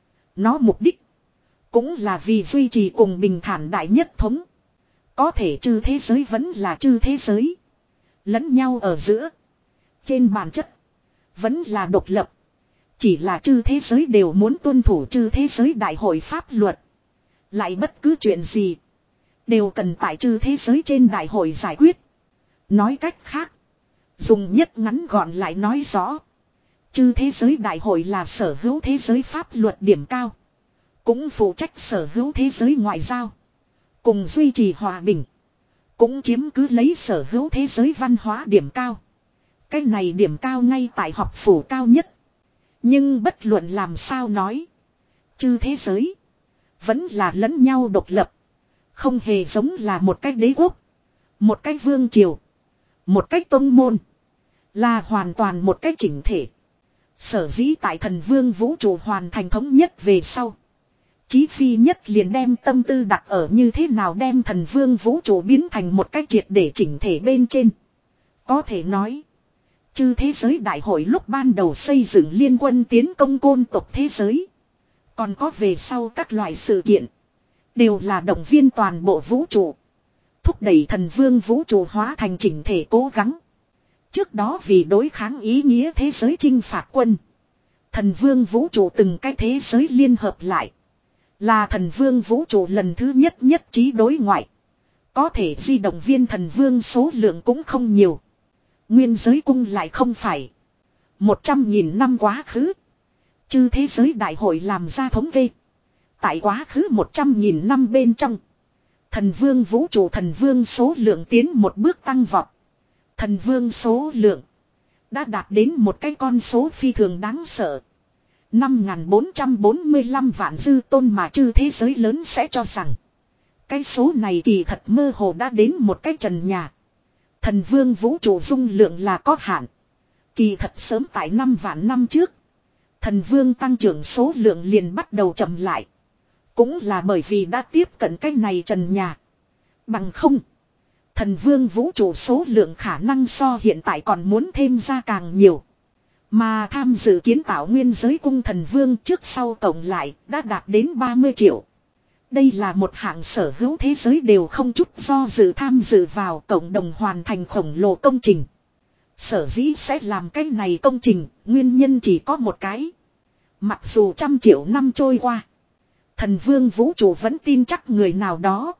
Nó mục đích. Cũng là vì duy trì cùng bình thản đại nhất thống. Có thể chư thế giới vẫn là chư thế giới. Lẫn nhau ở giữa. Trên bản chất. Vẫn là độc lập. Chỉ là chư thế giới đều muốn tuân thủ chư thế giới đại hội pháp luật. Lại bất cứ chuyện gì. Đều cần tại chư thế giới trên đại hội giải quyết. Nói cách khác. Dùng nhất ngắn gọn lại nói rõ. Chư thế giới đại hội là sở hữu thế giới pháp luật điểm cao. Cũng phụ trách sở hữu thế giới ngoại giao. Cùng duy trì hòa bình. Cũng chiếm cứ lấy sở hữu thế giới văn hóa điểm cao. Cái này điểm cao ngay tại học phủ cao nhất. Nhưng bất luận làm sao nói. Chư thế giới. Vẫn là lẫn nhau độc lập. Không hề giống là một cái đế quốc. Một cái vương triều. Một cái tông môn. Là hoàn toàn một cái chỉnh thể. Sở dĩ tại thần vương vũ trụ hoàn thành thống nhất về sau. Chí phi nhất liền đem tâm tư đặt ở như thế nào đem thần vương vũ trụ biến thành một cái triệt để chỉnh thể bên trên. Có thể nói. Chư thế giới đại hội lúc ban đầu xây dựng liên quân tiến công côn tộc thế giới. Còn có về sau các loại sự kiện. Đều là động viên toàn bộ vũ trụ. Thúc đẩy thần vương vũ trụ hóa thành chỉnh thể cố gắng. Trước đó vì đối kháng ý nghĩa thế giới chinh phạt quân. Thần vương vũ trụ từng cái thế giới liên hợp lại. Là thần vương vũ trụ lần thứ nhất nhất trí đối ngoại. Có thể di động viên thần vương số lượng cũng không nhiều. Nguyên giới cung lại không phải. Một trăm nghìn năm quá khứ. Chư thế giới đại hội làm ra thống kê. Tại quá khứ một trăm nghìn năm bên trong. Thần vương vũ trụ thần vương số lượng tiến một bước tăng vọt. Thần vương số lượng. Đã đạt đến một cái con số phi thường đáng sợ. năm nghìn bốn trăm bốn mươi lăm vạn dư tôn mà chư thế giới lớn sẽ cho rằng. Cái số này kỳ thật mơ hồ đã đến một cái trần nhà. Thần vương vũ trụ dung lượng là có hạn. Kỳ thật sớm tại năm vạn năm trước. Thần vương tăng trưởng số lượng liền bắt đầu chậm lại. Cũng là bởi vì đã tiếp cận cái này trần nhà. Bằng không. Thần vương vũ trụ số lượng khả năng so hiện tại còn muốn thêm ra càng nhiều. Mà tham dự kiến tạo nguyên giới cung thần vương trước sau cộng lại đã đạt đến ba mươi triệu. Đây là một hạng sở hữu thế giới đều không chút do dự tham dự vào cộng đồng hoàn thành khổng lồ công trình. Sở dĩ sẽ làm cái này công trình, nguyên nhân chỉ có một cái. Mặc dù trăm triệu năm trôi qua, thần vương vũ trụ vẫn tin chắc người nào đó.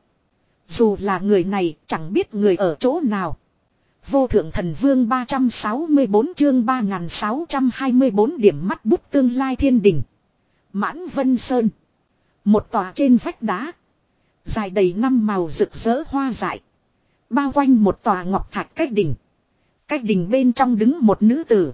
Dù là người này chẳng biết người ở chỗ nào. Vô thượng thần vương ba trăm sáu mươi bốn chương ba nghìn sáu trăm hai mươi bốn điểm mắt bút tương lai thiên đình. Mãn Vân Sơn. Một tòa trên vách đá. Dài đầy năm màu rực rỡ hoa dại. Bao quanh một tòa ngọc thạch cách đỉnh. Cách đỉnh bên trong đứng một nữ tử.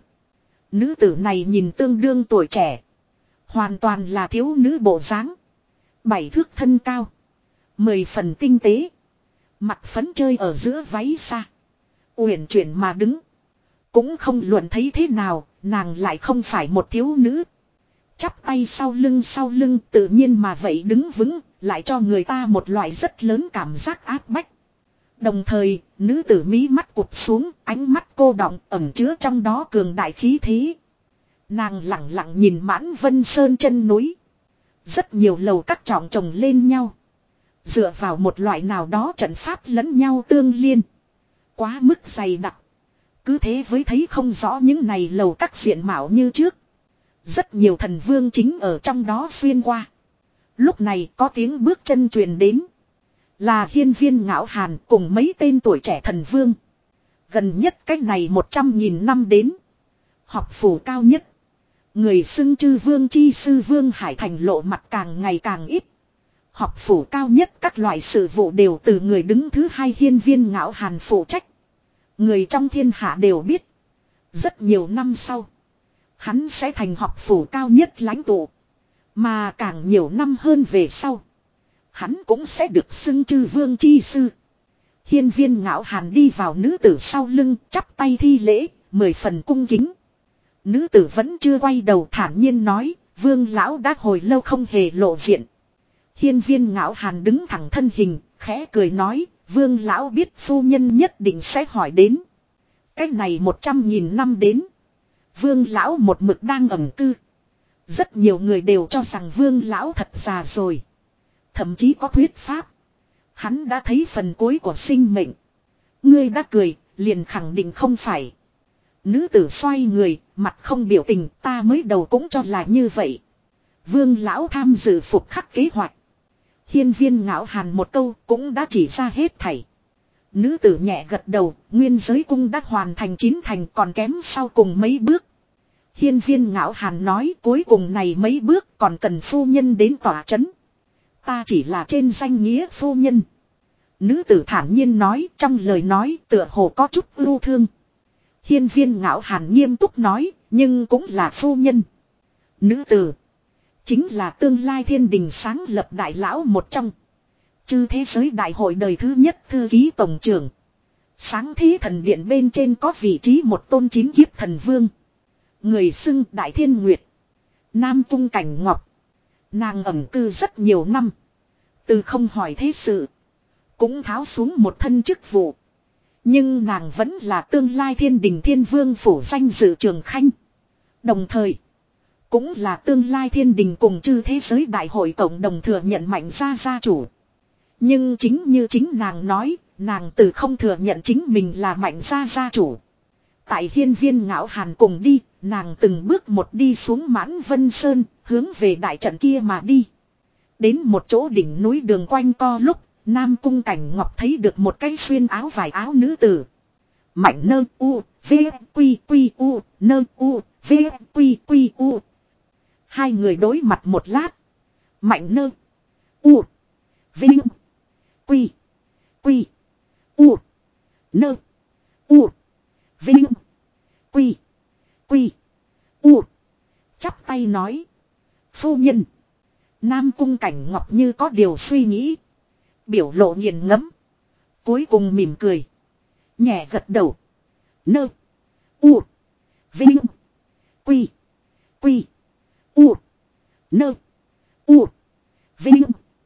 Nữ tử này nhìn tương đương tuổi trẻ. Hoàn toàn là thiếu nữ bộ dáng. Bảy thước thân cao. Mười phần tinh tế. Mặt phấn chơi ở giữa váy xa. Uyển chuyển mà đứng. Cũng không luận thấy thế nào, nàng lại không phải một thiếu nữ. Chắp tay sau lưng sau lưng tự nhiên mà vậy đứng vững, lại cho người ta một loại rất lớn cảm giác áp bách. Đồng thời, nữ tử mí mắt cụp xuống, ánh mắt cô đọng ẩn chứa trong đó cường đại khí thế. Nàng lặng lặng nhìn Mãn Vân Sơn chân núi. Rất nhiều lầu các trọng chồng lên nhau. Dựa vào một loại nào đó trận pháp lẫn nhau tương liên. Quá mức dày đặc. Cứ thế với thấy không rõ những này lầu các diện mạo như trước. Rất nhiều thần vương chính ở trong đó xuyên qua. Lúc này có tiếng bước chân truyền đến. Là Hiên Viên Ngạo Hàn cùng mấy tên tuổi trẻ thần vương. Gần nhất cách này một trăm nghìn năm đến. Học phủ cao nhất. Người xưng chư vương chi sư Vương Hải Thành lộ mặt càng ngày càng ít. Học phủ cao nhất các loại sự vụ đều từ người đứng thứ hai Hiên Viên Ngạo Hàn phụ trách. Người trong thiên hạ đều biết. Rất nhiều năm sau. Hắn sẽ thành học phủ cao nhất lãnh tụ. Mà càng nhiều năm hơn về sau. Hắn cũng sẽ được xưng chư vương chi sư. Hiên Viên Ngạo Hàn đi vào nữ tử sau lưng chắp tay thi lễ. Mười phần cung kính. Nữ tử vẫn chưa quay đầu thản nhiên nói. Vương lão đã hồi lâu không hề lộ diện. Hiên Viên Ngạo Hàn đứng thẳng thân hình. Khẽ cười nói. Vương lão biết phu nhân nhất định sẽ hỏi đến. Cách này một trăm nghìn năm đến. Vương lão một mực đang ẩn cư. Rất nhiều người đều cho rằng vương lão thật già rồi. Thậm chí có thuyết pháp. Hắn đã thấy phần cuối của sinh mệnh. Ngươi đã cười, liền khẳng định không phải. Nữ tử xoay người, mặt không biểu tình, ta mới đầu cũng cho là như vậy. Vương lão tham dự phục khắc kế hoạch. Hiên Viên Ngạo Hàn một câu cũng đã chỉ ra hết thảy. Nữ tử nhẹ gật đầu, nguyên giới cung đã hoàn thành chín thành còn kém sau cùng mấy bước. Hiên Viên Ngạo Hàn nói cuối cùng này mấy bước còn cần phu nhân đến tỏa chấn. Ta chỉ là trên danh nghĩa phu nhân. Nữ tử thản nhiên nói trong lời nói tựa hồ có chút ưu thương. Hiên Viên Ngạo Hàn nghiêm túc nói nhưng cũng là phu nhân. Nữ tử. Chính là tương lai thiên đình sáng lập đại lão một trong. Chư thế giới đại hội đời thứ nhất thư ký tổng trưởng. Sáng thế thần điện bên trên có vị trí một tôn chín kiếp thần vương. Người xưng Đại Thiên Nguyệt. Nam Cung Cảnh Ngọc. Nàng ẩn cư rất nhiều năm. Từ không hỏi thế sự. Cũng tháo xuống một thân chức vụ. Nhưng nàng vẫn là tương lai thiên đình thiên vương phủ danh dự trường khanh. Đồng thời, cũng là tương lai thiên đình cùng chư thế giới đại hội cộng đồng thừa nhận Mạnh gia gia chủ. Nhưng chính như chính nàng nói, nàng từ không thừa nhận chính mình là Mạnh gia gia chủ. Tại hiên viên Ngạo Hàn cùng đi, nàng từng bước một đi xuống Mãn Vân Sơn, hướng về đại trận kia mà đi. Đến một chỗ đỉnh núi đường quanh co lúc, Nam Cung Cảnh Ngọc thấy được một cái xuyên áo vải áo nữ tử. Mạnh nơ u, v, quy quy u, nơ u, v, quy quy u. Hai người đối mặt một lát. Mạnh nơ u, vinh, quy, quy, u, nơ, u, vinh, quy, quy, u. Chắp tay nói. Phu nhân. Nam Cung Cảnh Ngọc như có điều suy nghĩ. Biểu lộ nghiền ngẫm. Cuối cùng mỉm cười. Nhẹ gật đầu. Nơ. U. Vinh. Quy. Quy. U. Nơ. U. Vinh.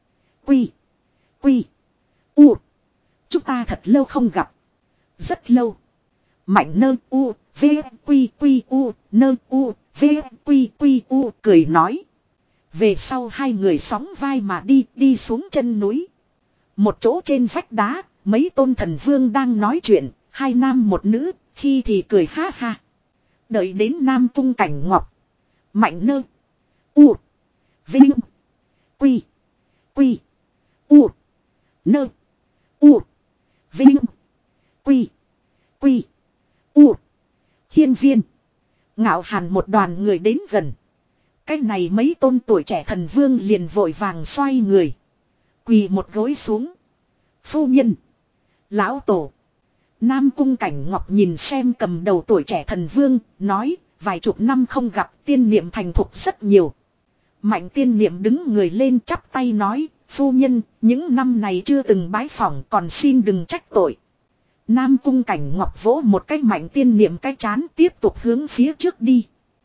Quy. Quy. U. Chúng ta thật lâu không gặp. Rất lâu. Mạnh nơ u. V. Quy. Quy. U. Nơ. U. V. Quy. Quy. U. Cười nói. Về sau hai người sóng vai mà đi. Đi xuống chân núi. Một chỗ trên vách đá. Mấy tôn thần vương đang nói chuyện. Hai nam một nữ. Khi thì cười ha ha. Đợi đến Nam Cung Cảnh Ngọc. Mạnh nơ. U. Vinh. Quy. Quy. U. Nơ. U. Vinh. Quy. Quy. U. Hiên viên. Ngạo Hàn một đoàn người đến gần. Cái này mấy tôn tuổi trẻ thần vương liền vội vàng xoay người. Quỳ một gối xuống. Phu nhân. Lão tổ. Nam Cung Cảnh Ngọc nhìn xem cầm đầu tuổi trẻ thần vương. Nói vài chục năm không gặp tiên niệm thành thục rất nhiều. Mạnh tiên niệm đứng người lên chắp tay nói. Phu nhân những năm này chưa từng bái phỏng còn xin đừng trách tội. Nam Cung Cảnh Ngọc vỗ một cái Mạnh tiên niệm cái chán tiếp tục hướng phía trước đi.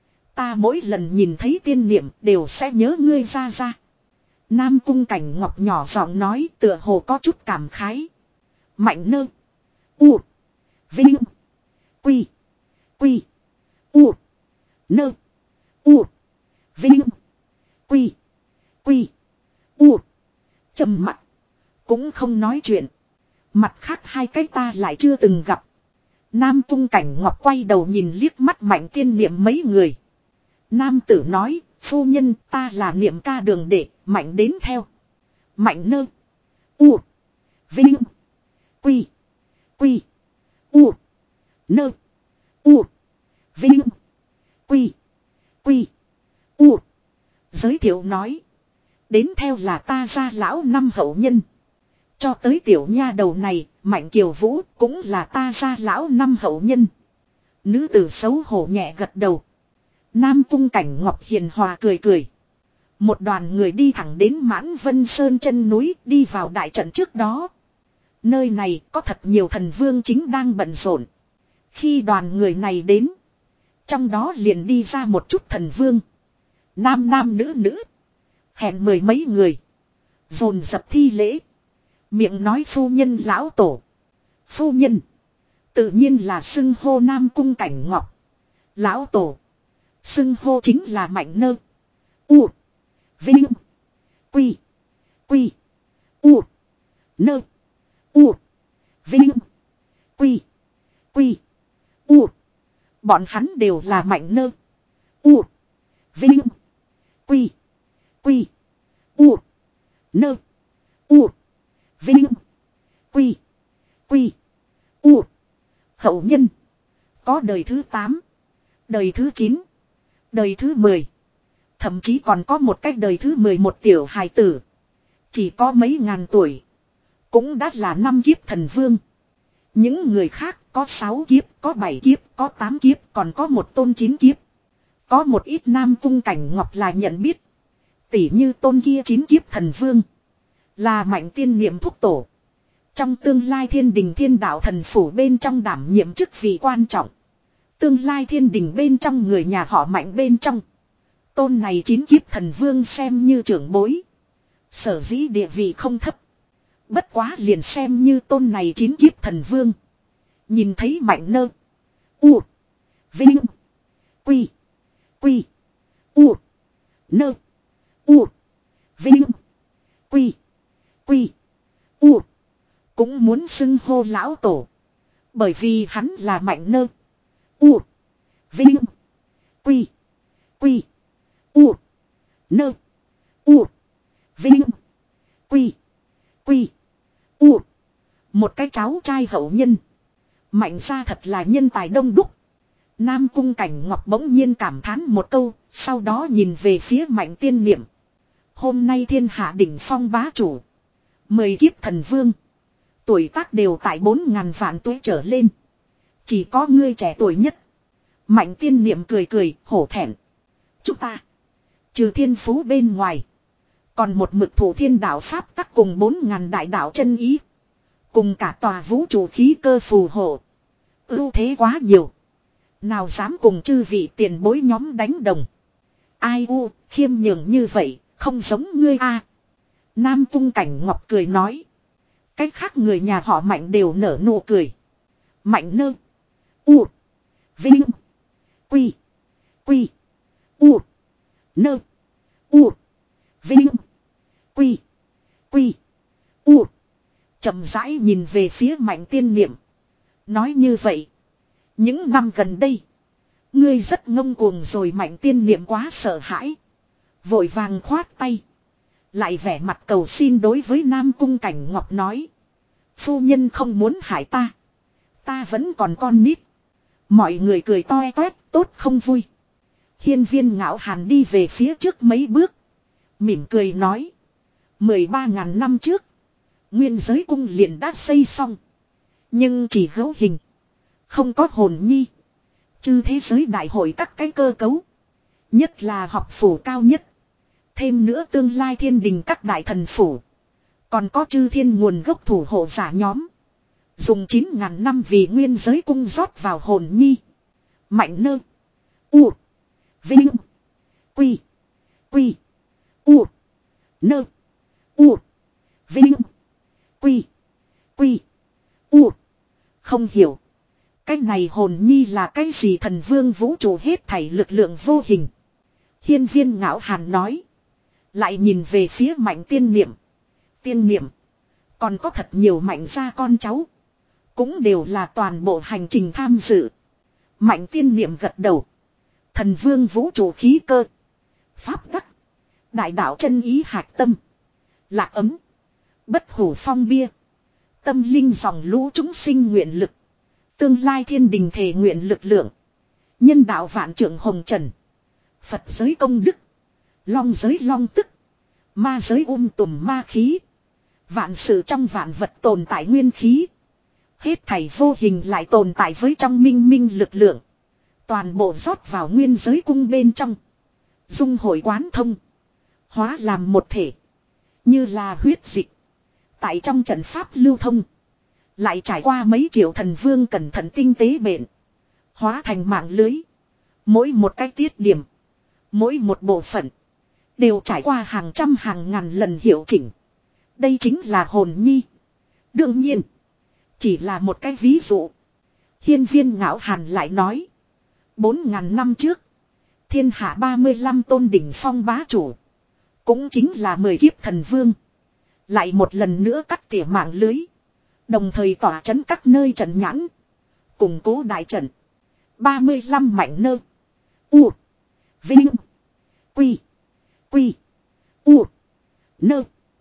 Ta mỗi lần nhìn thấy tiên niệm đều sẽ nhớ ngươi ra ra. Nam Cung Cảnh Ngọc nhỏ giọng nói tựa hồ có chút cảm khái. Mạnh nơ. U. Vinh. Quy. Quy. U. Nơ. U. Vinh. Quy. Quy. U. Trầm mặt. Cũng không nói chuyện. Mặt khác hai cái ta lại chưa từng gặp. Nam Cung Cảnh Ngọc quay đầu nhìn liếc mắt Mạnh tiên niệm mấy người. Nam tử nói, phu nhân ta là niệm ca đường đệ, Mạnh đến theo. Mạnh nơ. U. Vinh. Quy. Quy. U. Nơ. U. Vinh. Quy. Quy. U. Giới thiệu nói. Đến theo là ta gia lão năm hậu nhân. Cho tới tiểu nha đầu này, Mạnh Kiều Vũ cũng là ta gia lão năm hậu nhân. Nữ tử xấu hổ nhẹ gật đầu. Nam Cung Cảnh Ngọc hiền hòa cười cười. Một đoàn người đi thẳng đến Mãn Vân Sơn chân núi đi vào đại trận trước đó. Nơi này có thật nhiều thần vương chính đang bận rộn. Khi đoàn người này đến. Trong đó liền đi ra một chút thần vương. Nam nam nữ nữ. Hẹn mười mấy người. Dồn dập thi lễ. Miệng nói phu nhân lão tổ. Phu nhân. Tự nhiên là xưng hô Nam Cung Cảnh Ngọc. Lão tổ. Xưng hô chính là Mạnh nơ. U. Vinh. Quy. Quy. U. Nơ. U. Vinh. Quy. Quy. U. Bọn hắn đều là Mạnh nơ. U. Vinh. Quy. Quy. U. Nơ. U. Vinh. Quy. Quy. U. Hậu nhân. Có đời thứ tám. Đời thứ chín. Đời thứ mười. Thậm chí còn có một cách đời thứ mười một tiểu hài tử. Chỉ có mấy ngàn tuổi. Cũng đã là năm kiếp thần vương. Những người khác có sáu kiếp, có bảy kiếp, có tám kiếp, còn có một tôn chín kiếp. Có một ít Nam Cung Cảnh Ngọc là nhận biết. Tỉ như tôn kia chín kiếp thần vương. Là Mạnh tiên niệm thúc tổ. Trong tương lai thiên đình thiên đạo thần phủ bên trong đảm nhiệm chức vị quan trọng. Tương lai thiên đình bên trong người nhà họ Mạnh bên trong. Tôn này chín kiếp thần vương xem như trưởng bối. Sở dĩ địa vị không thấp. Bất quá liền xem như tôn này chín kiếp thần vương. Nhìn thấy Mạnh Nơ. U. Vinh. Quy. Quy. U. Nơ. U. Vinh. Quy. Quy. U. Cũng muốn xưng hô lão tổ. Bởi vì hắn là Mạnh Nơ. U. Vinh. Quy. Quy. U. Nơ. U. Vinh. Quy. Quy. U. Một cái cháu trai hậu nhân. Mạnh gia thật là nhân tài đông đúc. Nam Cung Cảnh Ngọc bỗng nhiên cảm thán một câu. Sau đó nhìn về phía Mạnh Tiên Niệm. Hôm nay thiên hạ đỉnh phong bá chủ. Mười kiếp thần vương. Tuổi tác đều tại bốn ngàn vạn tuổi trở lên. Chỉ có ngươi trẻ tuổi nhất. Mạnh Tiên Niệm cười cười, hổ thẹn. Chúng ta. Trừ thiên phú bên ngoài. Còn một mực thủ thiên đạo pháp tắc cùng bốn ngàn đại đạo chân ý. Cùng cả tòa vũ trụ khí cơ phù hộ. Ưu thế quá nhiều. Nào dám cùng chư vị tiền bối nhóm đánh đồng. Ai u, khiêm nhường như vậy, không giống ngươi a. Nam Cung Cảnh Ngọc cười nói. Cách khác người nhà họ Mạnh đều nở nụ cười. Mạnh Nơ. U. Vinh. Quy. Quy. U. Nơ. U. Vinh. Quy. Quy. U. Chậm rãi nhìn về phía Mạnh Tiên Niệm. Nói như vậy. Những năm gần đây. Ngươi rất ngông cuồng rồi. Mạnh Tiên Niệm quá sợ hãi. Vội vàng khoát tay. Lại vẻ mặt cầu xin đối với Nam Cung Cảnh Ngọc nói. Phu nhân không muốn hại ta. Ta vẫn còn con nít. Mọi người cười toe toét, tốt không vui. Hiên Viên Ngạo Hàn đi về phía trước mấy bước. Mỉm cười nói. Mười ba ngàn năm trước. Nguyên giới cung liền đã xây xong. Nhưng chỉ hữu hình. Không có hồn nhi. Chư thế giới đại hội các cái cơ cấu. Nhất là học phủ cao nhất. Thêm nữa tương lai thiên đình các đại thần phủ. Còn có chư thiên nguồn gốc thủ hộ giả nhóm. Dùng chín ngàn năm vì nguyên giới cung rót vào hồn nhi. Mạnh Nơ. U. Vinh. Quy. Quy. U. Nơ. U. Vinh. Quy. Quy. U. Không hiểu. Cái này hồn nhi là cái gì? Thần vương vũ trụ hết thảy lực lượng vô hình. Hiên Viên Ngạo Hàn nói. Lại nhìn về phía Mạnh Tiên Niệm. Tiên Niệm. Còn có thật nhiều Mạnh gia con cháu. Cũng đều là toàn bộ hành trình tham dự. Mạnh Tiên Niệm gật đầu. Thần vương vũ trụ khí cơ. Pháp tắc. Đại đạo chân ý hạch tâm. Lạc ấm. Bất hủ phong bia. Tâm linh dòng lũ chúng sinh nguyện lực. Tương lai thiên đình thể nguyện lực lượng. Nhân đạo vạn trưởng hồng trần. Phật giới công đức. Long giới long tức. Ma giới um tùm ma khí. Vạn sự trong vạn vật tồn tại nguyên khí. Hết thảy vô hình lại tồn tại với trong minh minh lực lượng. Toàn bộ rót vào nguyên giới cung bên trong. Dung hội quán thông. Hóa làm một thể. Như là huyết dịch. Tại trong trận pháp lưu thông. Lại trải qua mấy triệu thần vương cẩn thận tinh tế bện. Hóa thành mạng lưới. Mỗi một cái tiết điểm. Mỗi một bộ phận. Đều trải qua hàng trăm hàng ngàn lần hiệu chỉnh. Đây chính là hồn nhi. Đương nhiên. Chỉ là một cái ví dụ. Hiên Viên Ngạo Hàn lại nói. Bốn ngàn năm trước. Thiên hạ ba mươi lăm tôn đỉnh phong bá chủ. Cũng chính là mười kiếp thần vương. Lại một lần nữa cắt tỉa mạng lưới. Đồng thời tỏa chấn các nơi trận nhãn. Củng cố đại trận. ba mươi lăm Mạnh Nơ. U. Vinh. Quy. Quy. U. Nơ.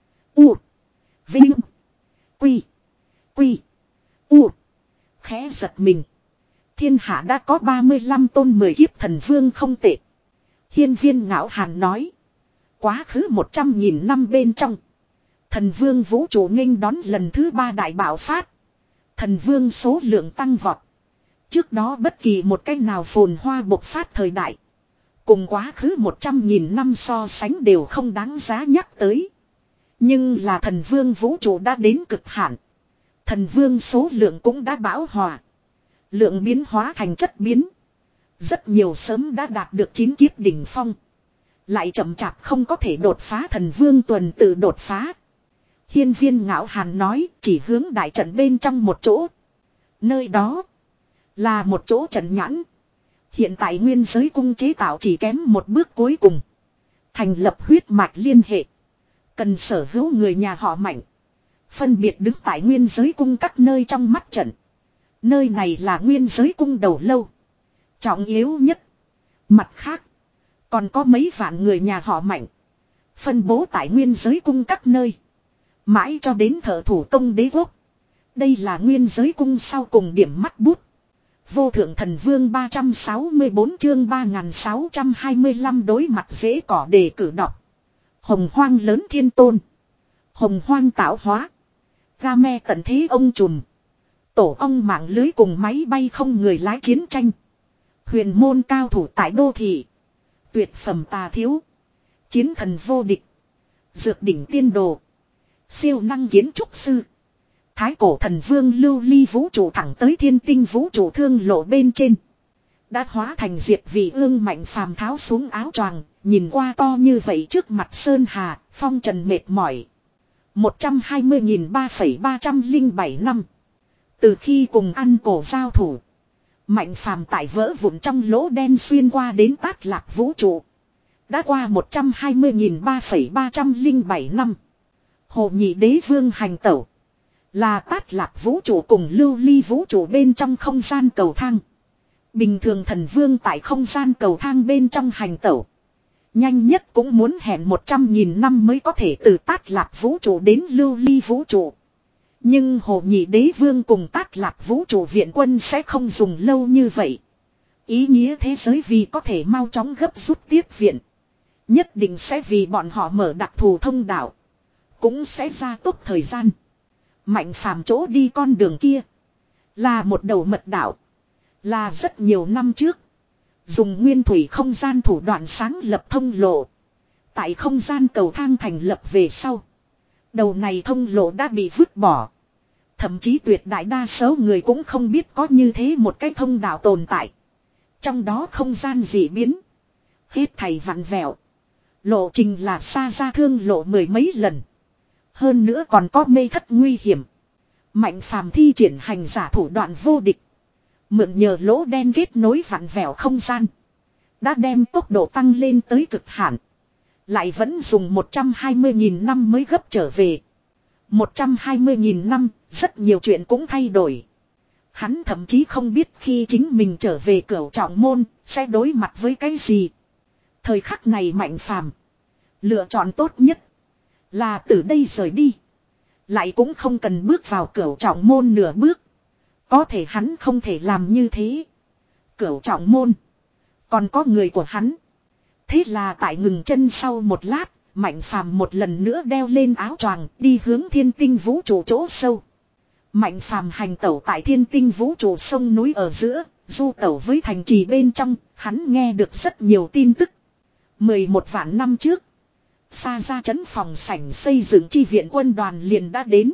U. Vinh. Quy. Quy. U. Khẽ giật mình. Thiên hạ đã có ba mươi lăm tôn mười kiếp thần vương không tệ. Hiên Viên Ngạo Hàn nói. Quá khứ một trăm nghìn năm bên trong. Thần vương vũ trụ nghênh đón lần thứ ba đại bạo phát. Thần vương số lượng tăng vọt. Trước đó bất kỳ một cách nào phồn hoa bộc phát thời đại. Cùng quá khứ một trăm nghìn năm so sánh đều không đáng giá nhắc tới. Nhưng là thần vương vũ trụ đã đến cực hạn. Thần vương số lượng cũng đã bão hòa. Lượng biến hóa thành chất biến. Rất nhiều sớm đã đạt được chín kiếp đỉnh phong. Lại chậm chạp không có thể đột phá thần vương tuần tự đột phá. Hiên Viên Ngạo Hàn nói chỉ hướng đại trận bên trong một chỗ. Nơi đó là một chỗ trận nhãn. Hiện tại nguyên giới cung chế tạo chỉ kém một bước cuối cùng. Thành lập huyết mạch liên hệ. Cần sở hữu người nhà họ Mạnh. Phân biệt đứng tại nguyên giới cung các nơi trong mắt trận. Nơi này là nguyên giới cung đầu lâu. Trọng yếu nhất. Mặt khác. Còn có mấy vạn người nhà họ Mạnh. Phân bố tại nguyên giới cung các nơi. Mãi cho đến thợ thủ công đế quốc. Đây là nguyên giới cung sau cùng điểm mắt bút. Vô thượng thần vương ba trăm sáu mươi tư chương ba nghìn sáu trăm hai mươi lăm đối mặt dễ cỏ đề cử đọc. Hồng hoang lớn thiên tôn. Hồng hoang tạo hóa. Game tận thế ông trùm. Tổ ong mạng lưới cùng máy bay không người lái chiến tranh. Huyền môn cao thủ tại đô thị. Tuyệt phẩm tà thiếu. Chiến thần vô địch. Dược đỉnh tiên đồ. Siêu năng kiến trúc sư. Thái cổ thần vương lưu ly vũ trụ thẳng tới thiên tinh vũ trụ thương lộ bên trên. Đã hóa thành diệt vì ương Mạnh phàm tháo xuống áo choàng, nhìn qua to như vậy trước mặt sơn hà, phong trần mệt mỏi. một trăm hai mươi nghìn ba phẩy ba trăm lẻ bảy năm. Từ khi cùng ăn cổ giao thủ. Mạnh phàm tại vỡ vụn trong lỗ đen xuyên qua đến Tát Lạc vũ trụ. Đã qua một trăm hai mươi nghìn ba phẩy ba trăm lẻ bảy năm. Hồ nhị đế vương hành tẩu. Là Tát Lạc vũ trụ cùng lưu ly vũ trụ bên trong không gian cầu thang. Bình thường thần vương tại không gian cầu thang bên trong hành tẩu. Nhanh nhất cũng muốn hẹn một trăm nghìn năm mới có thể từ Tát Lạc vũ trụ đến lưu ly vũ trụ. Nhưng hồ nhị đế vương cùng Tát Lạc vũ trụ viện quân sẽ không dùng lâu như vậy. Ý nghĩa thế giới vì có thể mau chóng gấp rút tiếp viện. Nhất định sẽ vì bọn họ mở đặc thù thông đạo. Cũng sẽ gia tốc thời gian. Mạnh phàm chỗ đi con đường kia. Là một đầu mật đạo. Là rất nhiều năm trước. Dùng nguyên thủy không gian thủ đoạn sáng lập thông lộ. Tại không gian cầu thang thành lập về sau. Đầu này thông lộ đã bị vứt bỏ. Thậm chí tuyệt đại đa số người cũng không biết có như thế một cái thông đạo tồn tại. Trong đó không gian dị biến. Hết thầy vặn vẹo. Lộ trình là xa ra thương lộ mười mấy lần. Hơn nữa còn có mê thất nguy hiểm. Mạnh phàm thi triển hành giả thủ đoạn vô địch. Mượn nhờ lỗ đen kết nối vặn vẹo không gian. Đã đem tốc độ tăng lên tới cực hạn. Lại vẫn dùng một trăm hai mươi nghìn năm mới gấp trở về. một trăm hai mươi nghìn năm, rất nhiều chuyện cũng thay đổi. Hắn thậm chí không biết khi chính mình trở về Cửu Trọng Môn, sẽ đối mặt với cái gì. Thời khắc này Mạnh phàm. Lựa chọn tốt nhất. Là từ đây rời đi. Lại cũng không cần bước vào Cửu Trọng Môn nửa bước. Có thể hắn không thể làm như thế. Cửu Trọng Môn. Còn có người của hắn. Thế là tại ngừng chân sau một lát. Mạnh phàm một lần nữa đeo lên áo choàng đi hướng thiên tinh vũ trụ chỗ sâu. Mạnh phàm hành tẩu tại thiên tinh vũ trụ sông núi ở giữa. Du tẩu với thành trì bên trong. Hắn nghe được rất nhiều tin tức. mười một vạn năm trước. Xa ra trấn phòng sảnh xây dựng chi viện quân đoàn liền đã đến.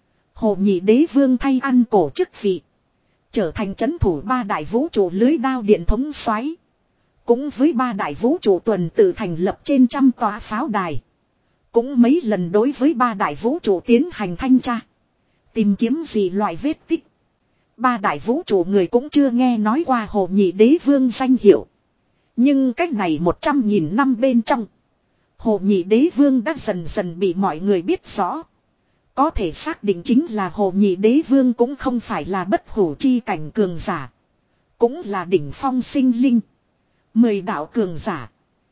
Hồ nhị đế vương thay ăn cổ chức vị. Trở thành trấn thủ ba đại vũ trụ lưới đao điện thống soái. Cũng với ba đại vũ trụ tuần tự thành lập trên trăm tòa pháo đài. Cũng mấy lần đối với ba đại vũ trụ tiến hành thanh tra. Tìm kiếm gì loại vết tích. Ba đại vũ trụ người cũng chưa nghe nói qua hồ nhị đế vương danh hiệu. Nhưng cách này một trăm nghìn năm bên trong. Hồ nhị đế vương đã dần dần bị mọi người biết rõ. Có thể xác định chính là hồ nhị đế vương cũng không phải là bất hủ chi cảnh cường giả. Cũng là đỉnh phong sinh linh. Mười đạo cường giả.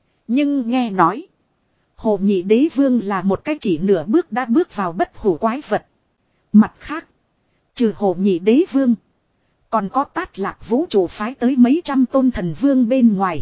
Nhưng nghe nói. Hồ nhị đế vương là một cái chỉ nửa bước đã bước vào bất hủ quái vật. Mặt khác. Trừ hồ nhị đế vương. Còn có Tát Lạc vũ trụ phái tới mấy trăm tôn thần vương bên ngoài.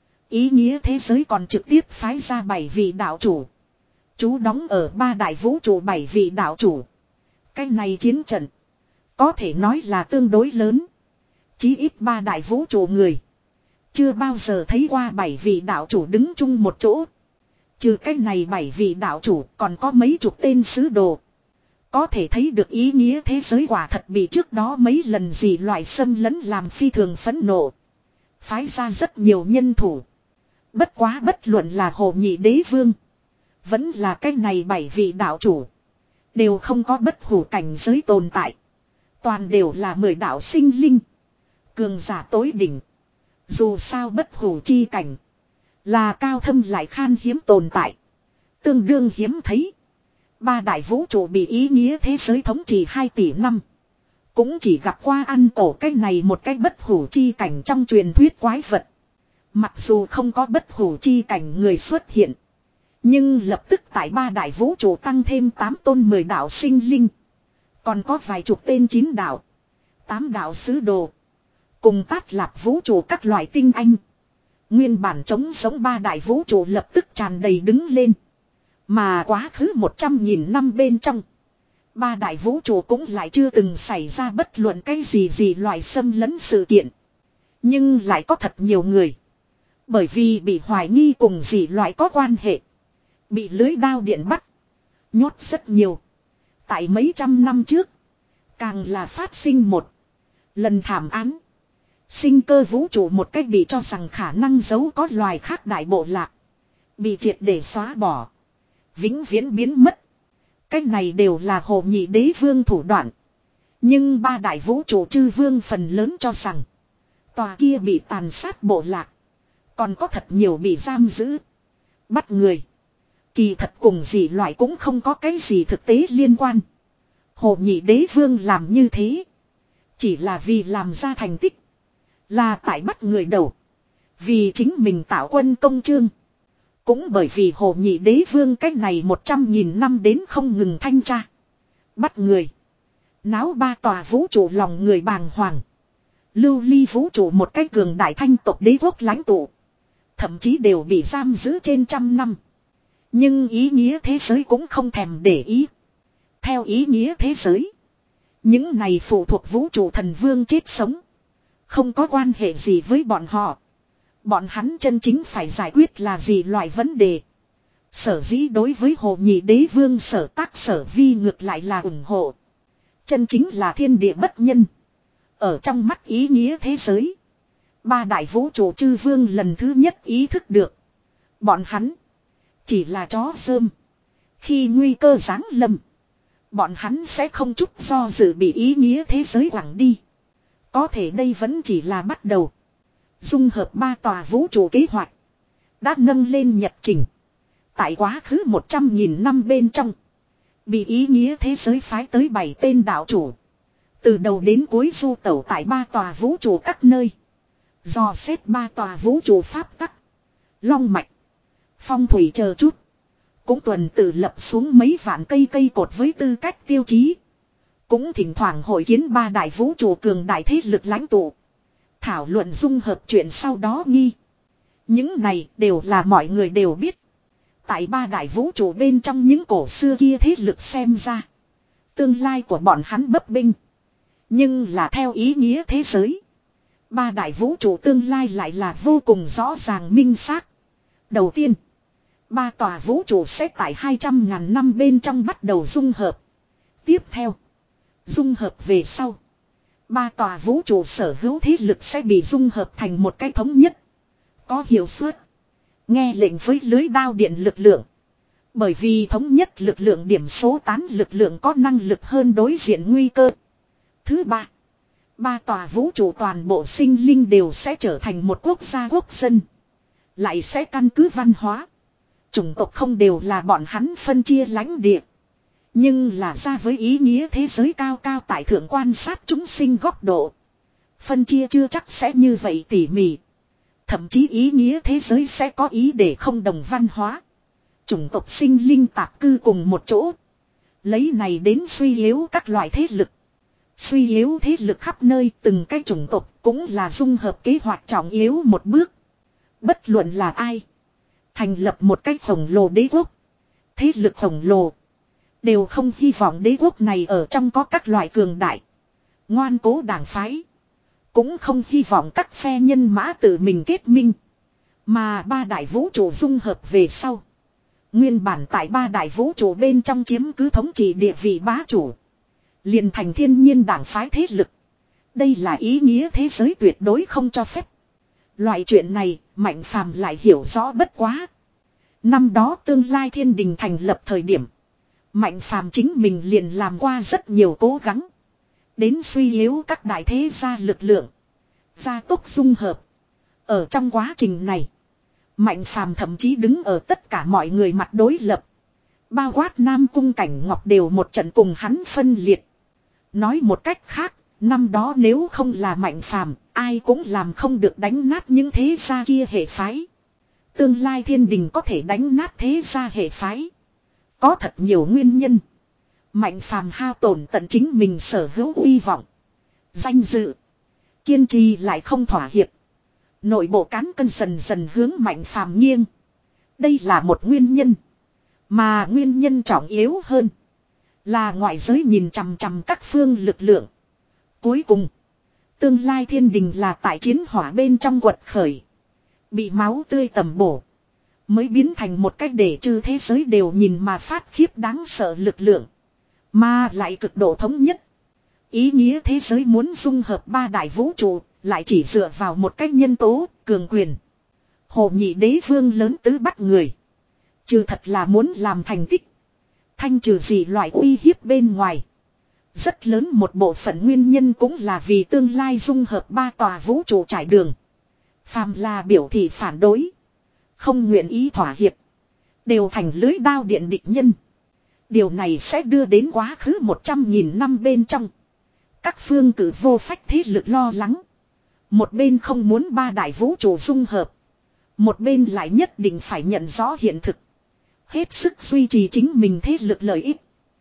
Ý nghĩa thế giới còn trực tiếp phái ra bảy vị đạo chủ. Chú đóng ở ba đại vũ trụ bảy vị đạo chủ. Cái này chiến trận. Có thể nói là tương đối lớn. Chí ít ba đại vũ trụ người. Chưa bao giờ thấy qua bảy vị đạo chủ đứng chung một chỗ. Trừ cái này bảy vị đạo chủ còn có mấy chục tên sứ đồ. Có thể thấy được ý nghĩa thế giới quả thật bị trước đó mấy lần gì loại xâm lấn làm phi thường phẫn nộ. Phái ra rất nhiều nhân thủ. Bất quá bất luận là hồ nhị đế vương. Vẫn là cái này bảy vị đạo chủ. Đều không có bất hủ cảnh giới tồn tại. Toàn đều là mười đạo sinh linh. Cường giả tối đỉnh. Dù sao bất hủ chi cảnh. Là cao thâm lại khan hiếm tồn tại. Tương đương hiếm thấy. Ba đại vũ trụ bị ý nghĩa thế giới thống trị hai tỷ năm. Cũng chỉ gặp qua ăn cổ cái này một cái bất hủ chi cảnh trong truyền thuyết quái vật. Mặc dù không có bất hủ chi cảnh người xuất hiện. Nhưng lập tức tại ba đại vũ trụ tăng thêm tám tôn mười đạo sinh linh. Còn có vài chục tên chín đạo. Tám đạo sứ đồ. Cùng tát lạp vũ trụ các loại tinh anh. Nguyên bản trống sống ba đại vũ trụ lập tức tràn đầy đứng lên. Mà quá khứ một trăm nghìn năm bên trong. Ba đại vũ trụ cũng lại chưa từng xảy ra bất luận cái gì gì loại xâm lấn sự kiện. Nhưng lại có thật nhiều người. Bởi vì bị hoài nghi cùng gì loại có quan hệ. Bị lưới đao điện bắt. Nhốt rất nhiều. Tại mấy trăm năm trước. Càng là phát sinh một lần thảm án. Sinh cơ vũ trụ một cách bị cho rằng khả năng giấu có loài khác đại bộ lạc. Bị triệt để xóa bỏ. Vĩnh viễn biến mất. Cách này đều là Hồ Nhị Đế Vương thủ đoạn. Nhưng ba đại vũ trụ chư vương phần lớn cho rằng. Tòa kia bị tàn sát bộ lạc. Còn có thật nhiều bị giam giữ. Bắt người. Kỳ thật cùng gì loại cũng không có cái gì thực tế liên quan. Hồ Nhị Đế Vương làm như thế. Chỉ là vì làm ra thành tích. Là tại bắt người đầu. Vì chính mình tạo quân công chương. Cũng bởi vì Hồ Nhị Đế Vương cách này một trăm nghìn năm đến không ngừng thanh tra. Bắt người. Náo ba tòa vũ trụ lòng người bàng hoàng. Lưu ly vũ trụ một cách cường đại thanh tộc đế quốc lãnh tụ. Thậm chí đều bị giam giữ trên trăm năm. Nhưng ý nghĩa thế giới cũng không thèm để ý. Theo ý nghĩa thế giới. Những này phụ thuộc vũ trụ thần vương chết sống. Không có quan hệ gì với bọn họ. Bọn hắn chân chính phải giải quyết là gì loại vấn đề. Sở dĩ đối với Hồ Nhị Đế Vương sở tác sở vi ngược lại là ủng hộ. Chân chính là thiên địa bất nhân. Ở trong mắt ý nghĩa thế giới. Ba đại vũ trụ chư vương lần thứ nhất ý thức được. Bọn hắn chỉ là chó rơm. Khi nguy cơ giáng lâm. Bọn hắn sẽ không chút do dự bị ý nghĩa thế giới quẳng đi. Có thể đây vẫn chỉ là bắt đầu. Dung hợp ba tòa vũ trụ kế hoạch. Đã nâng lên nhật trình. Tại quá khứ một trăm nghìn năm bên trong. Bị ý nghĩa thế giới phái tới bảy tên đạo chủ. Từ đầu đến cuối du tẩu tại ba tòa vũ trụ các nơi. Dò xét ba tòa vũ trụ pháp tắc. Long mạch. Phong thủy chờ chút. Cũng tuần tự lập xuống mấy vạn cây cây cột với tư cách tiêu chí. Cũng thỉnh thoảng hội kiến ba đại vũ trụ cường đại thế lực lãnh tụ. Thảo luận dung hợp chuyện sau đó nghi. Những này đều là mọi người đều biết. Tại ba đại vũ trụ bên trong những cổ xưa kia thế lực xem ra. Tương lai của bọn hắn bấp bênh. Nhưng là theo ý nghĩa thế giới. Ba đại vũ trụ tương lai lại là vô cùng rõ ràng minh xác. Đầu tiên. Ba tòa vũ trụ sẽ tại hai trăm ngàn năm bên trong bắt đầu dung hợp. Tiếp theo. Dung hợp về sau. Ba tòa vũ trụ sở hữu thế lực sẽ bị dung hợp thành một cái thống nhất. Có hiệu suất. Nghe lệnh với lưới đao điện lực lượng. Bởi vì thống nhất lực lượng điểm số tán lực lượng có năng lực hơn đối diện nguy cơ. Thứ ba. Ba tòa vũ trụ toàn bộ sinh linh đều sẽ trở thành một quốc gia quốc dân. Lại sẽ căn cứ văn hóa. Chủng tộc không đều là bọn hắn phân chia lãnh địa. Nhưng là ra với ý nghĩa thế giới cao cao tại thượng quan sát chúng sinh góc độ. Phân chia chưa chắc sẽ như vậy tỉ mỉ. Thậm chí ý nghĩa thế giới sẽ có ý để không đồng văn hóa. Chủng tộc sinh linh tạp cư cùng một chỗ. Lấy này đến suy yếu các loại thế lực. Suy yếu thế lực khắp nơi từng cái chủng tộc cũng là dung hợp kế hoạch trọng yếu một bước. Bất luận là ai. Thành lập một cách khổng lồ đế quốc. Thế lực khổng lồ. Đều không hy vọng đế quốc này ở trong có các loại cường đại. Ngoan cố đảng phái. Cũng không hy vọng các phe nhân mã tự mình kết minh. Mà ba đại vũ trụ dung hợp về sau. Nguyên bản tại ba đại vũ trụ bên trong chiếm cứ thống trị địa vị bá chủ. Liền thành thiên nhiên đảng phái thế lực. Đây là ý nghĩa thế giới tuyệt đối không cho phép. Loại chuyện này Mạnh Phàm lại hiểu rõ bất quá. Năm đó tương lai thiên đình thành lập thời điểm. Mạnh Phàm chính mình liền làm qua rất nhiều cố gắng. Đến suy yếu các đại thế gia lực lượng. Gia tốc dung hợp. Ở trong quá trình này. Mạnh Phàm thậm chí đứng ở tất cả mọi người mặt đối lập. Bao quát Nam Cung Cảnh Ngọc đều một trận cùng hắn phân liệt. Nói một cách khác, năm đó nếu không là Mạnh Phàm, ai cũng làm không được đánh nát những thế gia kia hệ phái. Tương lai thiên đình có thể đánh nát thế gia hệ phái. Có thật nhiều nguyên nhân. Mạnh Phàm hao tổn tận chính mình sở hữu uy vọng. Danh dự. Kiên trì lại không thỏa hiệp. Nội bộ cán cân dần dần hướng Mạnh Phàm nghiêng. Đây là một nguyên nhân. Mà nguyên nhân trọng yếu hơn. Là ngoại giới nhìn chằm chằm các phương lực lượng. Cuối cùng. Tương lai thiên đình là tại chiến hỏa bên trong quật khởi. Bị máu tươi tầm bổ. Mới biến thành một cách để chư thế giới đều nhìn mà phát khiếp đáng sợ lực lượng. Mà lại cực độ thống nhất. Ý nghĩa thế giới muốn dung hợp ba đại vũ trụ. Lại chỉ dựa vào một cách nhân tố, cường quyền. Hồ nhị đế vương lớn tứ bắt người. Trừ thật là muốn làm thành tích. Thanh trừ gì loại uy hiếp bên ngoài. Rất lớn một bộ phận nguyên nhân cũng là vì tương lai dung hợp ba tòa vũ trụ trải đường. Phàm là biểu thị phản đối. Không nguyện ý thỏa hiệp. Đều thành lưới đao điện địch nhân. Điều này sẽ đưa đến quá khứ một trăm nghìn năm bên trong. Các phương cử vô phách thế lực lo lắng. Một bên không muốn ba đại vũ trụ dung hợp. Một bên lại nhất định phải nhận rõ hiện thực. Hết sức duy trì chính mình thế lực lợi ích.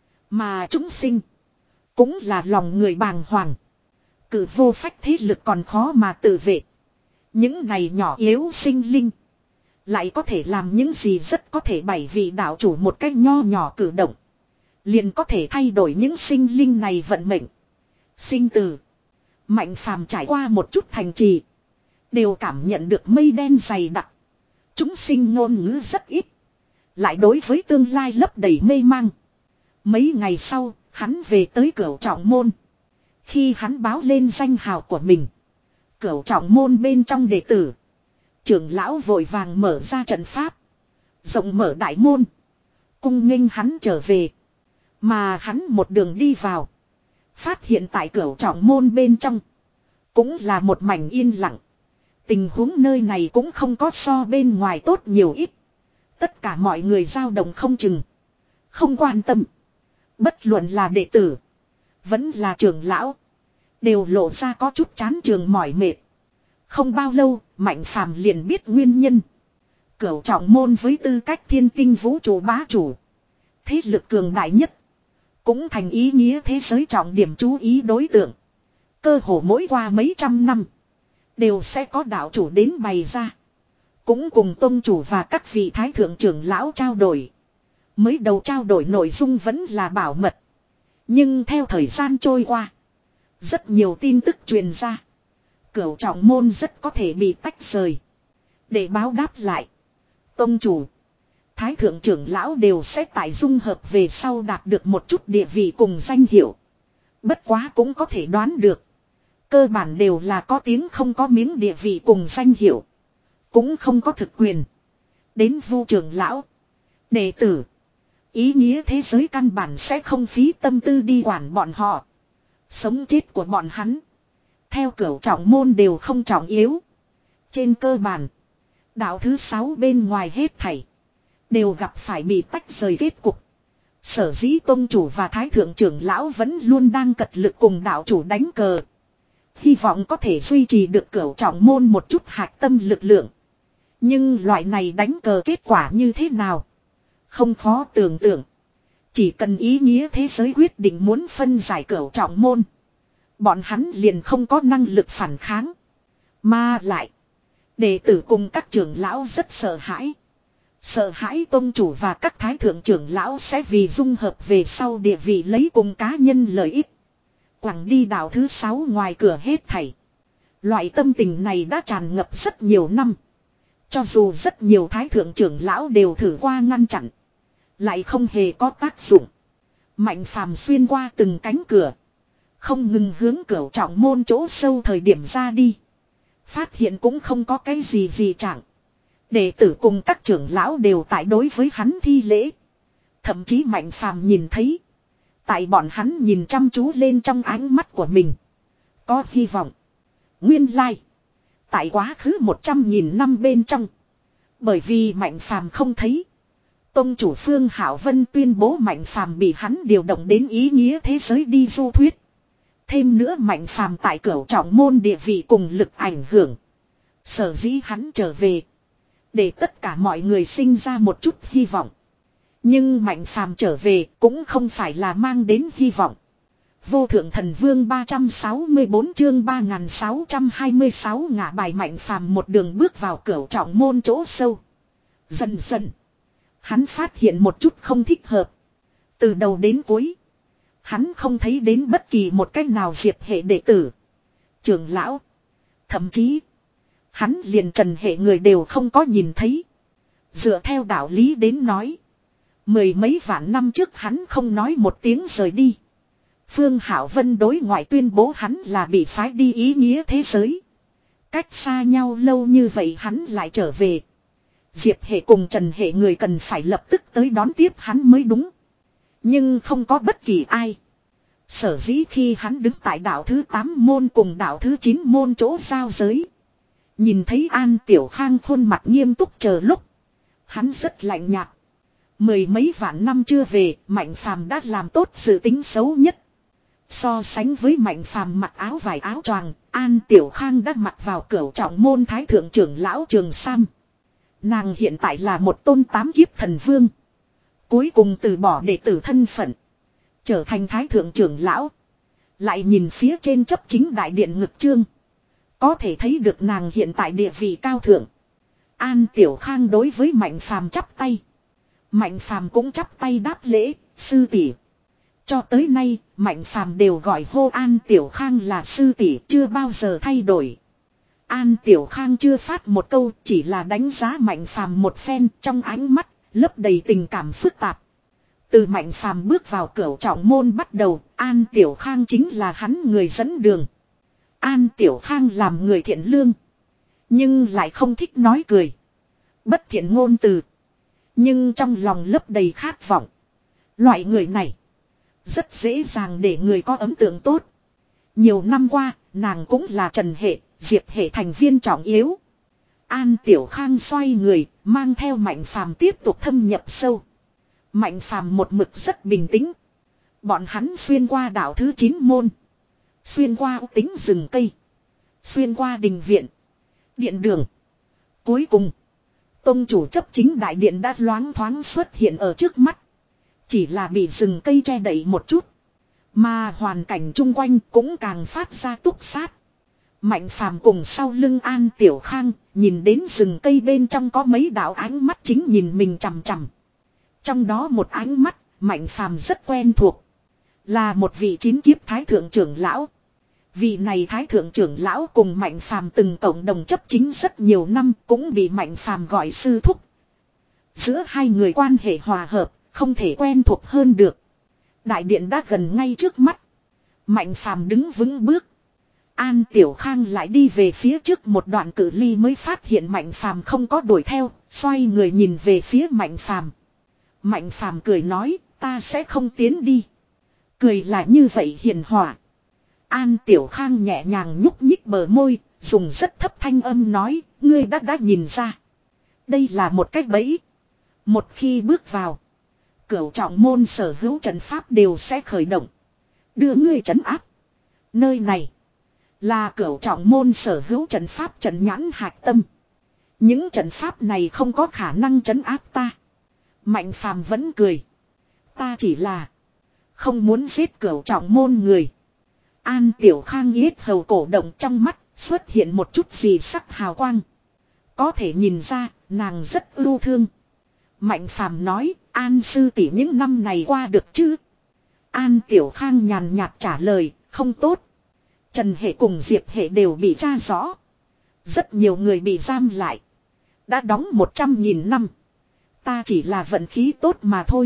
Mà chúng sinh. Cũng là lòng người bàng hoàng. Cử vô phách thế lực còn khó mà tự vệ. Những này nhỏ yếu sinh linh. Lại có thể làm những gì rất có thể bảy vị đạo chủ một cách nho nhỏ cử động. Liền có thể thay đổi những sinh linh này vận mệnh. Sinh tử. Mạnh Phàm trải qua một chút thành trì. Đều cảm nhận được mây đen dày đặc. Chúng sinh ngôn ngữ rất ít. Lại đối với tương lai lấp đầy mê mang. Mấy ngày sau, hắn về tới Cửu Trọng Môn. Khi hắn báo lên danh hào của mình. Cửu Trọng Môn bên trong đệ tử. Trưởng lão vội vàng mở ra trận pháp. Rộng mở đại môn. Cung nghênh hắn trở về. Mà hắn một đường đi vào. Phát hiện tại Cửu Trọng Môn bên trong. Cũng là một mảnh yên lặng. Tình huống nơi này cũng không có so bên ngoài tốt nhiều ít. Tất cả mọi người dao động không chừng. Không quan tâm. Bất luận là đệ tử. Vẫn là trưởng lão. Đều lộ ra có chút chán trường mỏi mệt. Không bao lâu, Mạnh Phàm liền biết nguyên nhân. Cửu Trọng Môn với tư cách thiên tinh vũ trụ bá chủ. Thế lực cường đại nhất. Cũng thành ý nghĩa thế giới trọng điểm chú ý đối tượng. Cơ hồ mỗi qua mấy trăm năm. Đều sẽ có đạo chủ đến bày ra. Cũng cùng tông chủ và các vị thái thượng trưởng lão trao đổi. Mới đầu trao đổi nội dung vẫn là bảo mật. Nhưng theo thời gian trôi qua. Rất nhiều tin tức truyền ra. Cửu Trọng Môn rất có thể bị tách rời. Để báo đáp lại. Tông chủ. Thái thượng trưởng lão đều sẽ tại dung hợp về sau đạt được một chút địa vị cùng danh hiệu. Bất quá cũng có thể đoán được. Cơ bản đều là có tiếng không có miếng địa vị cùng danh hiệu. Cũng không có thực quyền. Đến vu trưởng lão. Đệ tử. Ý nghĩa thế giới căn bản sẽ không phí tâm tư đi quản bọn họ. Sống chết của bọn hắn. Theo Cửu Trọng Môn đều không trọng yếu. Trên cơ bản. Đạo thứ sáu bên ngoài hết thảy. Đều gặp phải bị tách rời kết cục. Sở dĩ tông chủ và thái thượng trưởng lão vẫn luôn đang cật lực cùng đạo chủ đánh cờ. Hy vọng có thể duy trì được Cửu Trọng Môn một chút hạch tâm lực lượng. Nhưng loại này đánh cờ kết quả như thế nào? Không khó tưởng tượng. Chỉ cần ý nghĩa thế giới quyết định muốn phân giải Cửu Trọng Môn. Bọn hắn liền không có năng lực phản kháng. Mà lại. Đệ tử cùng các trưởng lão rất sợ hãi. Sợ hãi tông chủ và các thái thượng trưởng lão sẽ vì dung hợp về sau địa vị lấy cùng cá nhân lợi ích. Quẳng đi đạo thứ sáu ngoài cửa hết thảy. Loại tâm tình này đã tràn ngập rất nhiều năm. Cho dù rất nhiều thái thượng trưởng lão đều thử qua ngăn chặn. Lại không hề có tác dụng. Mạnh Phàm xuyên qua từng cánh cửa. Không ngừng hướng Cửu Trọng Môn chỗ sâu thời điểm ra đi. Phát hiện cũng không có cái gì gì chẳng. Đệ tử cùng các trưởng lão đều tại đối với hắn thi lễ. Thậm chí Mạnh Phàm nhìn thấy. Tại bọn hắn nhìn chăm chú lên trong ánh mắt của mình. Có hy vọng. Nguyên lai. Tại quá khứ một trăm nghìn năm bên trong. Bởi vì Mạnh Phàm không thấy. Tông chủ Phương Hảo Vân tuyên bố Mạnh Phàm bị hắn điều động đến ý nghĩa thế giới đi du thuyết. Thêm nữa Mạnh Phàm tại cửu trọng môn địa vị cùng lực ảnh hưởng. Sở dĩ hắn trở về. Để tất cả mọi người sinh ra một chút hy vọng. Nhưng Mạnh Phàm trở về cũng không phải là mang đến hy vọng. Vô thượng thần vương ba trăm sáu mươi bốn chương ba nghìn sáu trăm hai mươi sáu ngả bài Mạnh Phàm một đường bước vào cửu trọng môn chỗ sâu. Dần dần. Hắn phát hiện một chút không thích hợp. Từ đầu đến cuối. Hắn không thấy đến bất kỳ một cách nào Diệp hệ đệ tử. Trưởng lão. Thậm chí. Hắn liền Trần hệ người đều không có nhìn thấy. Dựa theo đạo lý đến nói. Mười mấy vạn năm trước hắn không nói một tiếng rời đi. Phương Hảo Vân đối ngoại tuyên bố hắn là bị phái đi ý nghĩa thế giới. Cách xa nhau lâu như vậy hắn lại trở về. Diệp hệ cùng Trần hệ người cần phải lập tức tới đón tiếp hắn mới đúng. Nhưng không có bất kỳ ai. Sở dĩ khi hắn đứng tại đạo thứ tám môn cùng đạo thứ chín môn chỗ giao giới. Nhìn thấy An Tiểu Khang khuôn mặt nghiêm túc chờ lúc. Hắn rất lạnh nhạt. Mười mấy vạn năm chưa về, Mạnh Phàm đã làm tốt sự tính xấu nhất. So sánh với Mạnh Phàm mặc áo vải áo choàng, An Tiểu Khang đã mặc vào cửu trọng môn thái thượng trưởng lão Trường Sam. Nàng hiện tại là một tôn tám kiếp thần vương. Cuối cùng từ bỏ đệ tử thân phận. Trở thành thái thượng trưởng lão. Lại nhìn phía trên chấp chính đại điện ngực trương. Có thể thấy được nàng hiện tại địa vị cao thượng. An Tiểu Khang đối với Mạnh Phàm chắp tay. Mạnh Phàm cũng chắp tay đáp lễ, sư tỷ. Cho tới nay, Mạnh Phàm đều gọi hô An Tiểu Khang là sư tỷ, chưa bao giờ thay đổi. An Tiểu Khang chưa phát một câu, chỉ là đánh giá Mạnh Phàm một phen, trong ánh mắt lấp đầy tình cảm phức tạp. Từ Mạnh Phàm bước vào cửu trọng môn bắt đầu, An Tiểu Khang chính là hắn người dẫn đường. An Tiểu Khang làm người thiện lương, nhưng lại không thích nói cười. Bất thiện ngôn từ, nhưng trong lòng lấp đầy khát vọng. Loại người này rất dễ dàng để người có ấn tượng tốt. Nhiều năm qua, nàng cũng là Trần hệ, Diệp hệ thành viên trọng yếu. An Tiểu Khang xoay người, mang theo Mạnh Phàm tiếp tục thâm nhập sâu. Mạnh Phàm một mực rất bình tĩnh. Bọn hắn xuyên qua đảo thứ chín môn. Xuyên qua u tính rừng cây. Xuyên qua đình viện. Điện đường. Cuối cùng, tông chủ chấp chính đại điện đã loáng thoáng xuất hiện ở trước mắt. Chỉ là bị rừng cây che đậy một chút. Mà hoàn cảnh chung quanh cũng càng phát ra túc sát. Mạnh Phàm cùng sau lưng An Tiểu Khang, nhìn đến rừng cây bên trong có mấy đạo ánh mắt chính nhìn mình chằm chằm. Trong đó một ánh mắt, Mạnh Phàm rất quen thuộc. Là một vị chín kiếp thái thượng trưởng lão. Vị này thái thượng trưởng lão cùng Mạnh Phàm từng cộng đồng chấp chính rất nhiều năm, cũng bị Mạnh Phàm gọi sư thúc. Giữa hai người quan hệ hòa hợp, không thể quen thuộc hơn được. Đại điện đã gần ngay trước mắt. Mạnh Phàm đứng vững bước. An Tiểu Khang lại đi về phía trước một đoạn cự ly mới phát hiện Mạnh Phàm không có đuổi theo, xoay người nhìn về phía Mạnh Phàm. Mạnh Phàm cười nói, ta sẽ không tiến đi. Cười là như vậy hiền hòa. An Tiểu Khang nhẹ nhàng nhúc nhích bờ môi, dùng rất thấp thanh âm nói, ngươi đã đã nhìn ra. Đây là một cách bẫy. Một khi bước vào, cửu trọng môn sở hữu trận pháp đều sẽ khởi động. Đưa ngươi trấn áp. Nơi này là cửu trọng môn sở hữu trận pháp trận nhãn hạch tâm. Những trận pháp này không có khả năng trấn áp ta. Mạnh Phàm vẫn cười. Ta chỉ là không muốn giết cửu trọng môn người. An Tiểu Khang yết hầu cổ động trong mắt xuất hiện một chút gì sắc hào quang. Có thể nhìn ra nàng rất ưu thương. Mạnh Phàm nói, An sư tỷ những năm này qua được chứ? An Tiểu Khang nhàn nhạt trả lời, không tốt. Trần hệ cùng Diệp hệ đều bị tra rõ. Rất nhiều người bị giam lại. Đã đóng một trăm nghìn năm. Ta chỉ là vận khí tốt mà thôi.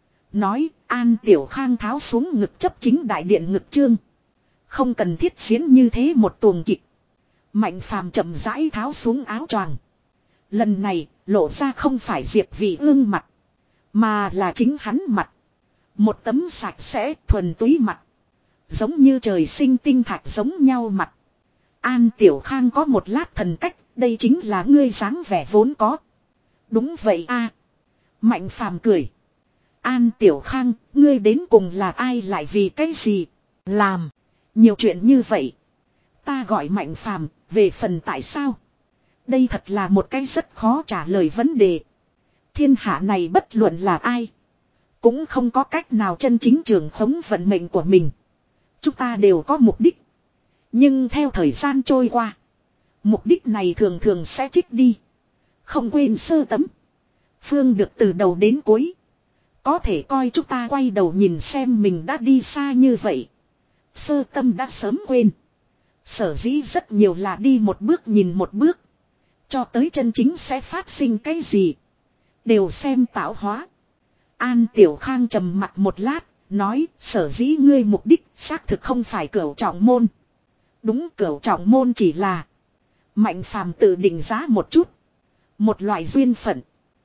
Nói, An Tiểu Khang tháo xuống ngực chấp chính đại điện ngực trương. Không cần thiết diễn như thế một tuồng kịch. Mạnh Phàm chậm rãi tháo xuống áo choàng. Lần này, lộ ra không phải Diệp Vị Ương mặt, mà là chính hắn mặt. Một tấm sạch sẽ thuần túy mặt. Giống như trời sinh tinh thạch giống nhau mặt. An Tiểu Khang có một lát thần cách, đây chính là ngươi dáng vẻ vốn có. Đúng vậy a. Mạnh Phàm cười. An Tiểu Khang, ngươi đến cùng là ai lại vì cái gì? Làm. Nhiều chuyện như vậy. Ta gọi Mạnh Phàm, về phần tại sao? Đây thật là một cái rất khó trả lời vấn đề. Thiên hạ này bất luận là ai. Cũng không có cách nào chân chính trưởng khống vận mệnh của mình. Chúng ta đều có mục đích. Nhưng theo thời gian trôi qua. Mục đích này thường thường sẽ trích đi. Không quên sơ tấm. Phương được từ đầu đến cuối. Có thể coi chúng ta quay đầu nhìn xem mình đã đi xa như vậy. Sơ tâm đã sớm quên. Sở dĩ rất nhiều là đi một bước nhìn một bước. Cho tới chân chính sẽ phát sinh cái gì. Đều xem tạo hóa. An Tiểu Khang trầm mặt một lát. Nói sở dĩ ngươi mục đích xác thực không phải cửu trọng môn. Đúng, cửu trọng môn chỉ là. Mạnh Phàm tự định giá một chút. Một loại duyên phận.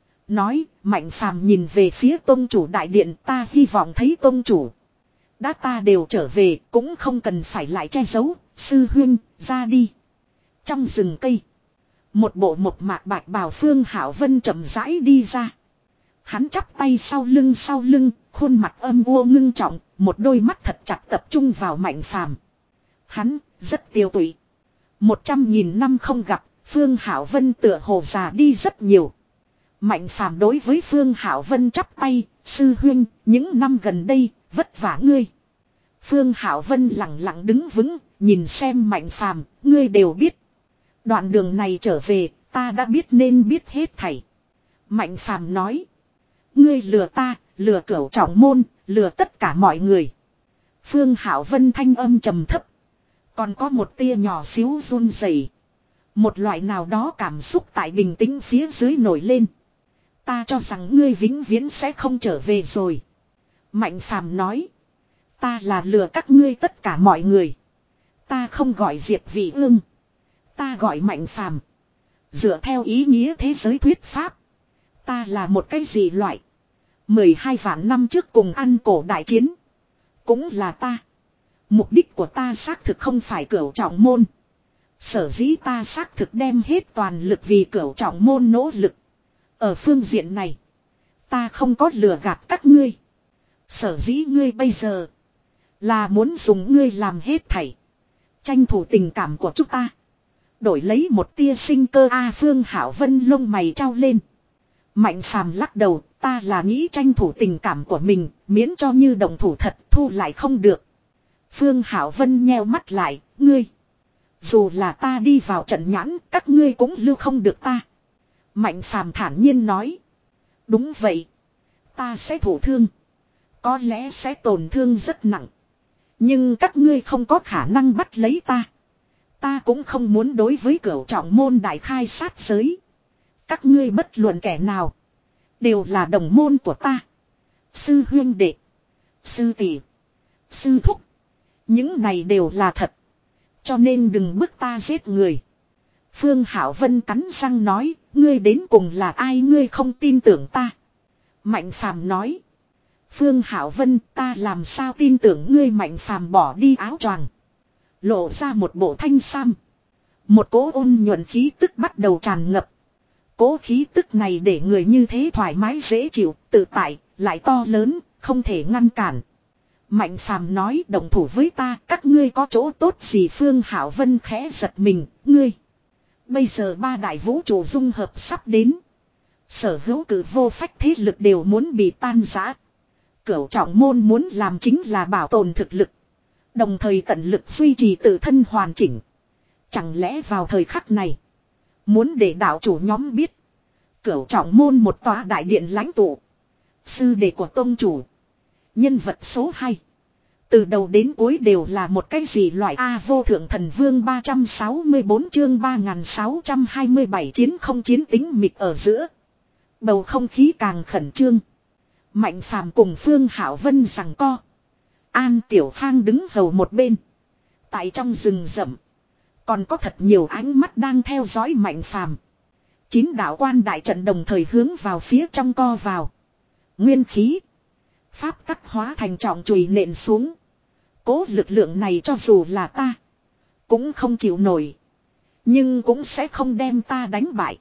Nói Mạnh Phàm nhìn về phía tông chủ đại điện, ta hy vọng thấy tông chủ. Đã ta đều trở về cũng không cần phải lại che giấu. Sư huynh ra đi. Trong rừng cây. Một bộ một mạc bạch bào Phương Hảo Vân chậm rãi đi ra. Hắn chắp tay sau lưng sau lưng, khuôn mặt âm u ngưng trọng, một đôi mắt thật chặt tập trung vào Mạnh Phàm. Hắn rất tiêu tụy. Một trăm nghìn năm không gặp, Phương Hảo Vân tựa hồ già đi rất nhiều. Mạnh Phàm đối với Phương Hảo Vân chắp tay, sư huynh, những năm gần đây, vất vả ngươi. Phương Hảo Vân lặng lặng đứng vững, nhìn xem Mạnh Phàm, ngươi đều biết. Đoạn đường này trở về, ta đã biết nên biết hết thảy. Mạnh Phàm nói. Ngươi lừa ta, lừa cửu trọng môn, lừa tất cả mọi người. Phương Hảo Vân thanh âm trầm thấp. Còn có một tia nhỏ xíu run rẩy. Một loại nào đó cảm xúc tại bình tĩnh phía dưới nổi lên. Ta cho rằng ngươi vĩnh viễn sẽ không trở về rồi. Mạnh Phàm nói. Ta là lừa các ngươi tất cả mọi người. Ta không gọi Diệp Vị Ương. Ta gọi Mạnh Phàm. Dựa theo ý nghĩa thế giới thuyết pháp. Ta là một cái gì loại. mười hai vạn năm trước cùng ăn cổ đại chiến. Cũng là ta. Mục đích của ta xác thực không phải cửu trọng môn. Sở dĩ ta xác thực đem hết toàn lực vì cửu trọng môn nỗ lực. Ở phương diện này. Ta không có lừa gạt các ngươi. Sở dĩ ngươi bây giờ. Là muốn dùng ngươi làm hết thảy. Tranh thủ tình cảm của chúng ta. Đổi lấy một tia sinh cơ A. Phương Hảo Vân lông mày trao lên. Mạnh Phàm lắc đầu, ta là nghĩ tranh thủ tình cảm của mình, miễn cho như đồng thủ thật thu lại không được. Phương Hảo Vân nheo mắt lại, ngươi. Dù là ta đi vào trận nhãn, các ngươi cũng lưu không được ta. Mạnh Phàm thản nhiên nói. Đúng vậy. Ta sẽ thổ thương. Có lẽ sẽ tổn thương rất nặng. Nhưng các ngươi không có khả năng bắt lấy ta. Ta cũng không muốn đối với cửu trọng môn đại khai sát giới. Các ngươi bất luận kẻ nào. Đều là đồng môn của ta. Sư huyên đệ. Sư tỷ. Sư thúc. Những này đều là thật. Cho nên đừng bức ta giết người. Phương Hảo Vân cắn răng nói. Ngươi đến cùng là ai, ngươi không tin tưởng ta. Mạnh Phàm nói. Phương Hảo Vân, ta làm sao tin tưởng ngươi. Mạnh Phàm bỏ đi áo choàng. Lộ ra một bộ thanh sam. Một cỗ ôn nhuận khí tức bắt đầu tràn ngập. Cỗ khí tức này để người như thế thoải mái dễ chịu, tự tại, lại to lớn, không thể ngăn cản. Mạnh Phàm nói đồng thủ với ta, các ngươi có chỗ tốt gì? Phương Hảo Vân khẽ giật mình, ngươi. Bây giờ ba đại vũ trụ dung hợp sắp đến. Sở hữu cử vô phách thế lực đều muốn bị tan rã. Cửu trọng môn muốn làm chính là bảo tồn thực lực. Đồng thời tận lực duy trì tự thân hoàn chỉnh. Chẳng lẽ vào thời khắc này. Muốn để đạo chủ nhóm biết. Cửu trọng môn một tòa đại điện lãnh tụ. Sư đệ của tông chủ. Nhân vật số hai. Từ đầu đến cuối đều là một cái gì loại A. Vô thượng thần vương ba trăm sáu mươi bốn chương ba nghìn sáu trăm hai mươi bảy chiến không chiến tính mịch ở giữa. Bầu không khí càng khẩn trương. Mạnh Phàm cùng Phương Hảo Vân giằng co. An Tiểu Khang đứng hầu một bên. Tại trong rừng rậm. Còn có thật nhiều ánh mắt đang theo dõi Mạnh Phàm. Chín đạo quan đại trận đồng thời hướng vào phía trong co vào. Nguyên khí. Pháp tắc hóa thành trọng chùy nện xuống. Cố lực lượng này cho dù là ta. Cũng không chịu nổi. Nhưng cũng sẽ không đem ta đánh bại.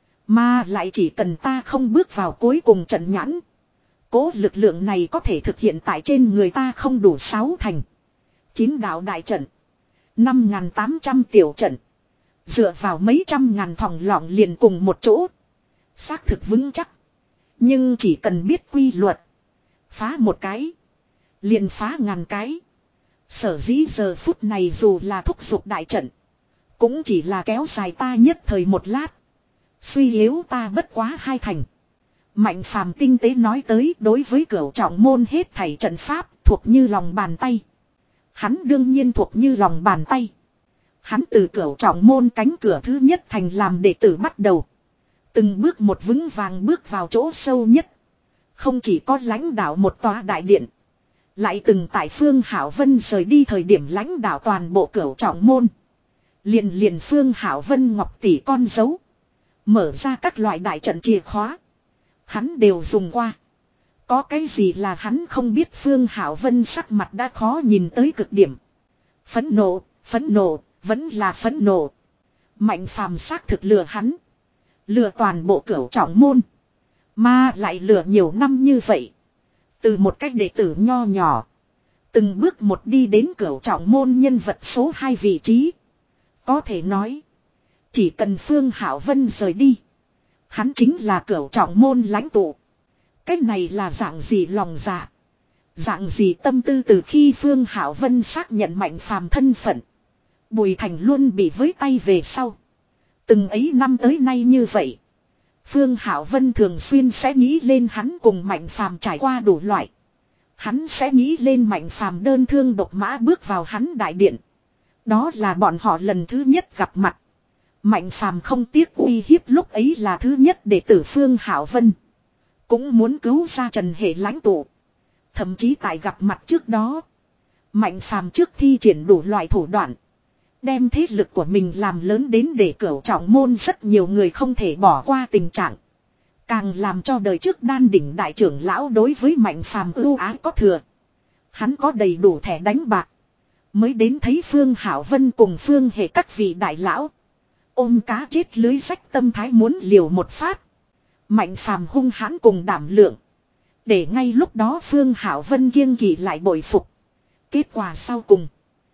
Mà lại chỉ cần ta không bước vào cuối cùng trận nhãn. Cố lực lượng này có thể thực hiện tại trên người ta không đủ sáu thành. Chín đạo đại trận. Năm ngàn tám trăm tiểu trận. Dựa vào mấy trăm ngàn thòng lọng liền cùng một chỗ. Xác thực vững chắc. Nhưng chỉ cần biết quy luật. Phá một cái. Liền phá ngàn cái. Sở dĩ giờ phút này dù là thúc giục đại trận. Cũng chỉ là kéo dài ta nhất thời một lát. Suy yếu ta bất quá hai thành. Mạnh phàm tinh tế nói tới đối với cửu trọng môn hết thảy trận pháp thuộc như lòng bàn tay. Hắn đương nhiên thuộc như lòng bàn tay. Hắn từ cửu trọng môn cánh cửa thứ nhất thành làm đệ tử bắt đầu. Từng bước một vững vàng bước vào chỗ sâu nhất. Không chỉ có lãnh đạo một tòa đại điện. Lại từng tại Phương Hảo Vân rời đi thời điểm lãnh đạo toàn bộ cửu trọng môn. Liền liền Phương Hảo Vân ngọc tỷ con dấu. Mở ra các loại đại trận chìa khóa. Hắn đều dùng qua. Có cái gì là hắn không biết. Phương Hảo Vân sắc mặt đã khó nhìn tới cực điểm. Phẫn nộ, phẫn nộ, vẫn là phẫn nộ. Mạnh phàm xác thực lừa hắn. Lừa toàn bộ cửu trọng môn. Mà lại lừa nhiều năm như vậy. Từ một cách đệ tử nho nhỏ. Từng bước một đi đến cửu trọng môn nhân vật số hai vị trí. Có thể nói. Chỉ cần Phương Hảo Vân rời đi. Hắn chính là cửu trọng môn lãnh tụ. Cách này là dạng gì lòng dạ. Dạng gì tâm tư. Từ khi Phương Hảo Vân xác nhận Mạnh phàm thân phận. Bùi Thành luôn bị với tay về sau. Từng ấy năm tới nay như vậy. Phương Hảo Vân thường xuyên sẽ nghĩ lên hắn cùng Mạnh phàm trải qua đủ loại. Hắn sẽ nghĩ lên Mạnh phàm đơn thương độc mã bước vào hắn đại điện. Đó là bọn họ lần thứ nhất gặp mặt. Mạnh phàm không tiếc uy hiếp lúc ấy là thứ nhất đệ tử Phương Hảo Vân. Cũng muốn cứu ra Trần Hệ lãnh tụ. Thậm chí tại gặp mặt trước đó. Mạnh phàm trước thi triển đủ loại thủ đoạn. Đem thế lực của mình làm lớn đến để cửu trọng môn rất nhiều người không thể bỏ qua tình trạng. Càng làm cho đời trước đan đỉnh đại trưởng lão đối với Mạnh phàm ưu ái có thừa. Hắn có đầy đủ thẻ đánh bạc. Mới đến thấy Phương Hảo Vân cùng Phương Hệ các vị đại lão. Ôm cá chết lưới rách tâm thái muốn liều một phát. Mạnh phàm hung hãn cùng đảm lượng. Để ngay lúc đó Phương Hảo Vân kiêng kỵ lại bội phục. Kết quả sau cùng.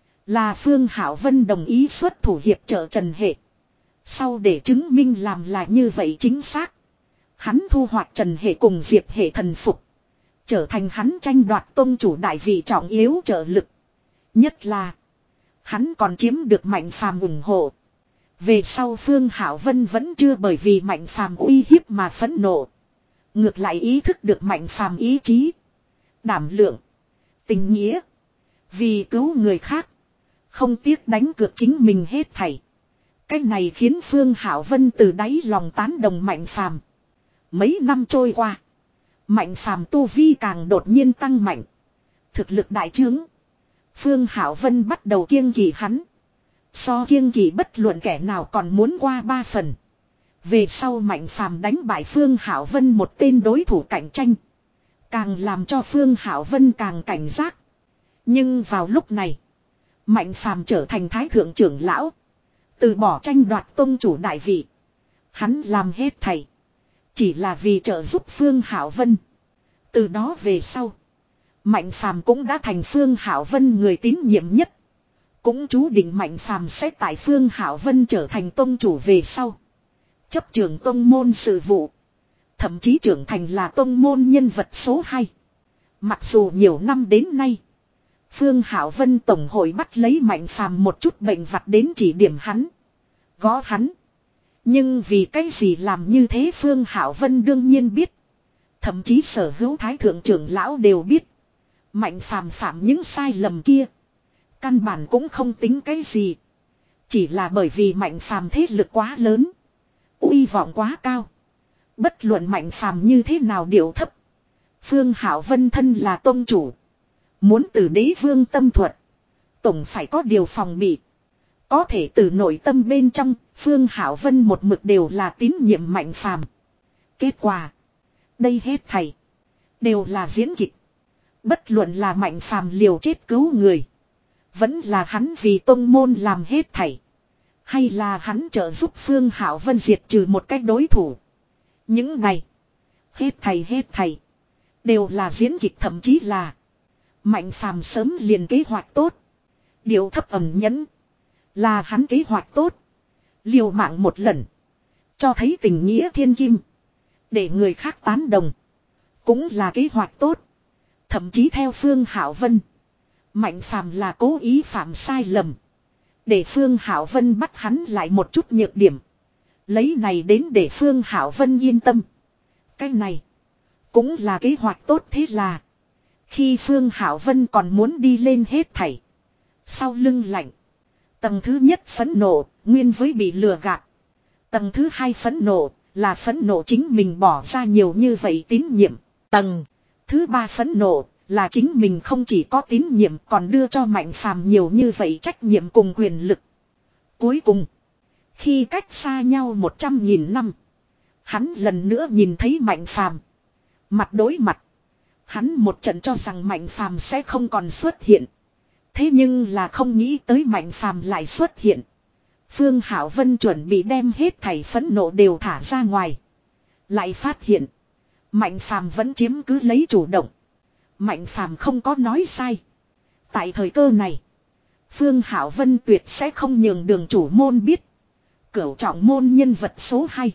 Là Phương Hảo Vân đồng ý xuất thủ hiệp trợ Trần Hệ. Sau để chứng minh làm là như vậy chính xác. Hắn thu hoạch Trần Hệ cùng Diệp Hệ thần phục. Trở thành hắn tranh đoạt tông chủ đại vị trọng yếu trợ lực. Nhất là. Hắn còn chiếm được Mạnh phàm ủng hộ. Về sau Phương Hảo Vân vẫn chưa bởi vì Mạnh phàm uy hiếp mà phẫn nộ. Ngược lại ý thức được Mạnh phàm ý chí. Đảm lượng. Tình nghĩa. Vì cứu người khác. Không tiếc đánh cược chính mình hết thảy. Cái này khiến Phương Hảo Vân từ đáy lòng tán đồng Mạnh phàm. Mấy năm trôi qua. Mạnh phàm tu vi càng đột nhiên tăng mạnh. Thực lực đại trướng. Phương Hảo Vân bắt đầu kiêng kỵ hắn. So kiêng kỵ bất luận kẻ nào còn muốn qua ba phần. Về sau Mạnh phàm đánh bại Phương Hảo Vân một tên đối thủ cạnh tranh. Càng làm cho Phương Hảo Vân càng cảnh giác. Nhưng vào lúc này. Mạnh phàm trở thành thái thượng trưởng lão. Từ bỏ tranh đoạt tông chủ đại vị. Hắn làm hết thảy. Chỉ là vì trợ giúp Phương Hảo Vân. Từ đó về sau. Mạnh phàm cũng đã thành Phương Hảo Vân người tín nhiệm nhất. Cũng chú định Mạnh phàm sẽ tại Phương Hảo Vân trở thành tông chủ về sau. Chấp trưởng tông môn sự vụ. Thậm chí trưởng thành là tông môn nhân vật số hai. Mặc dù nhiều năm đến nay. Phương Hảo Vân tổng hội bắt lấy Mạnh phàm một chút bệnh vặt đến chỉ điểm hắn. Gõ hắn. Nhưng vì cái gì làm như thế Phương Hảo Vân đương nhiên biết. Thậm chí sở hữu thái thượng trưởng lão đều biết. Mạnh phàm phạm những sai lầm kia. Căn bản cũng không tính cái gì. Chỉ là bởi vì Mạnh phàm thế lực quá lớn. Uy vọng quá cao. Bất luận Mạnh phàm như thế nào điệu thấp. Phương Hảo Vân thân là tông chủ. Muốn từ đế vương tâm thuật. Tổng phải có điều phòng bị. Có thể từ nội tâm bên trong. Phương Hảo Vân một mực đều là tín nhiệm Mạnh phàm. Kết quả. Đây hết thảy. Đều là diễn kịch. Bất luận là Mạnh Phàm liều chết cứu người. Vẫn là hắn vì tông môn làm hết thảy. Hay là hắn trợ giúp Phương Hạo Vân diệt trừ một cách đối thủ. Những này. Hết thảy hết thảy. Đều là diễn kịch, thậm chí là. Mạnh Phàm sớm liền kế hoạch tốt. Điều thấp ẩm nhẫn. Là hắn kế hoạch tốt. Liều mạng một lần. Cho thấy tình nghĩa thiên kim. Để người khác tán đồng. Cũng là kế hoạch tốt. Thậm chí theo Phương Hạo Vân. Mạnh Phàm là cố ý phạm sai lầm. Để Phương Hạo Vân bắt hắn lại một chút nhược điểm. Lấy này đến để Phương Hạo Vân yên tâm. Cái này. Cũng là kế hoạch tốt, thế là. Khi Phương Hạo Vân còn muốn đi lên hết thảy. Sau lưng lạnh. Tầng thứ nhất phẫn nộ, nguyên với bị lừa gạt. Tầng thứ hai phẫn nộ, là phẫn nộ chính mình bỏ ra nhiều như vậy tín nhiệm. Tầng thứ ba phẫn nộ, là chính mình không chỉ có tín nhiệm còn đưa cho Mạnh Phàm nhiều như vậy trách nhiệm cùng quyền lực. Cuối cùng, khi cách xa nhau một trăm nghìn năm, hắn lần nữa nhìn thấy Mạnh Phàm. Mặt đối mặt, hắn một trận cho rằng Mạnh Phàm sẽ không còn xuất hiện. Thế nhưng là không nghĩ tới Mạnh Phàm lại xuất hiện. Phương Hạo Vân chuẩn bị đem hết thảy phẫn nộ đều thả ra ngoài. Lại phát hiện, Mạnh Phàm vẫn chiếm cứ lấy chủ động. Mạnh Phàm không có nói sai. Tại thời cơ này, Phương Hạo Vân tuyệt sẽ không nhường đường chủ môn biết. Cửu trọng môn nhân vật số hai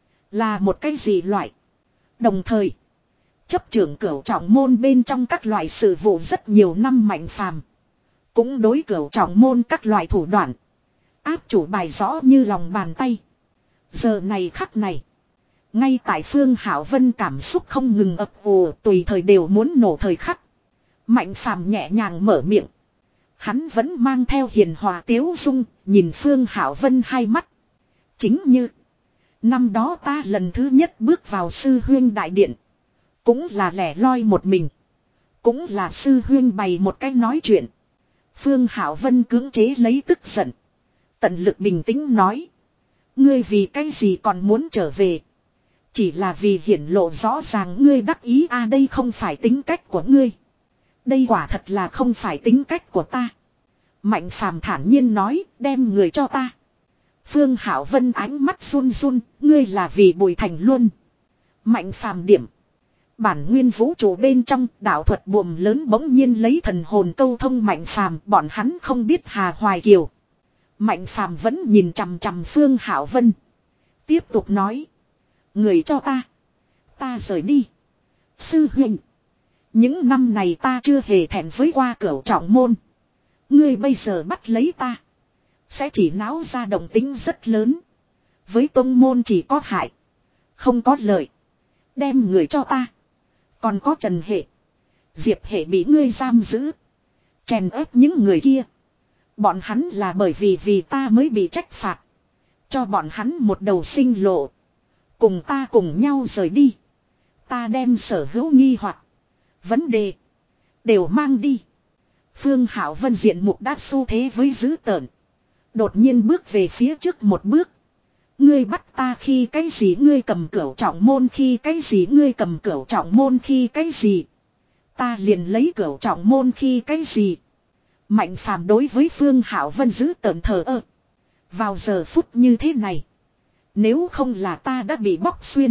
là một cái gì loại. Đồng thời, chấp trưởng cửu trọng môn bên trong các loại sự vụ rất nhiều năm Mạnh Phàm cũng đối cửu trọng môn các loại thủ đoạn áp chủ bài rõ như lòng bàn tay. Giờ này khắc này, ngay tại Phương Hạo Vân cảm xúc không ngừng ập ùa, tùy thời đều muốn nổ thời khắc, Mạnh Phàm nhẹ nhàng mở miệng. Hắn vẫn mang theo hiền hòa tiếu dung, nhìn Phương Hạo Vân hai mắt. Chính như năm đó ta lần thứ nhất bước vào sư huyên đại điện, cũng là lẻ loi một mình, cũng là sư huyên bày một cách nói chuyện. Phương Hạo Vân cưỡng chế lấy tức giận, tận lực bình tĩnh nói. Ngươi vì cái gì còn muốn trở về? Chỉ là vì hiển lộ rõ ràng ngươi đắc ý a, đây không phải tính cách của ngươi. Đây quả thật là không phải tính cách của ta. Mạnh Phàm thản nhiên nói, đem người cho ta. Phương Hạo Vân ánh mắt run run, ngươi là vì Bùi Thành Luân. Mạnh Phàm điểm. Bản nguyên vũ trụ bên trong, đạo thuật buồm lớn bỗng nhiên lấy thần hồn câu thông Mạnh Phàm, bọn hắn không biết Hà Hoài Kiều. Mạnh Phàm vẫn nhìn chằm chằm Phương Hạo Vân. Tiếp tục nói. Người cho ta. Ta rời đi. Sư huynh. Những năm này ta chưa hề thẹn với qua cửu trọng môn. Ngươi bây giờ bắt lấy ta. Sẽ chỉ náo ra động tính rất lớn. Với tông môn chỉ có hại. Không có lợi. Đem người cho ta. Còn có Trần Hệ. Diệp Hệ bị ngươi giam giữ. Chèn ép những người kia. Bọn hắn là bởi vì vì ta mới bị trách phạt. Cho bọn hắn một đầu sinh lộ. Cùng ta cùng nhau rời đi. Ta đem sở hữu nghi hoặc vấn đề đều mang đi. Phương Hạo Vân diện mục đã xu thế với dữ tợn. Đột nhiên bước về phía trước một bước. Ngươi bắt ta khi cái gì, ngươi cầm cửu trọng môn khi cái gì, ngươi cầm cửu trọng môn khi cái gì. Ta liền lấy cửu trọng môn khi cái gì. Mạnh Phàm đối với Phương Hạo Vân giữ tợn thờ ơ. Vào giờ phút như thế này, nếu không là ta đã bị bóc xuyên.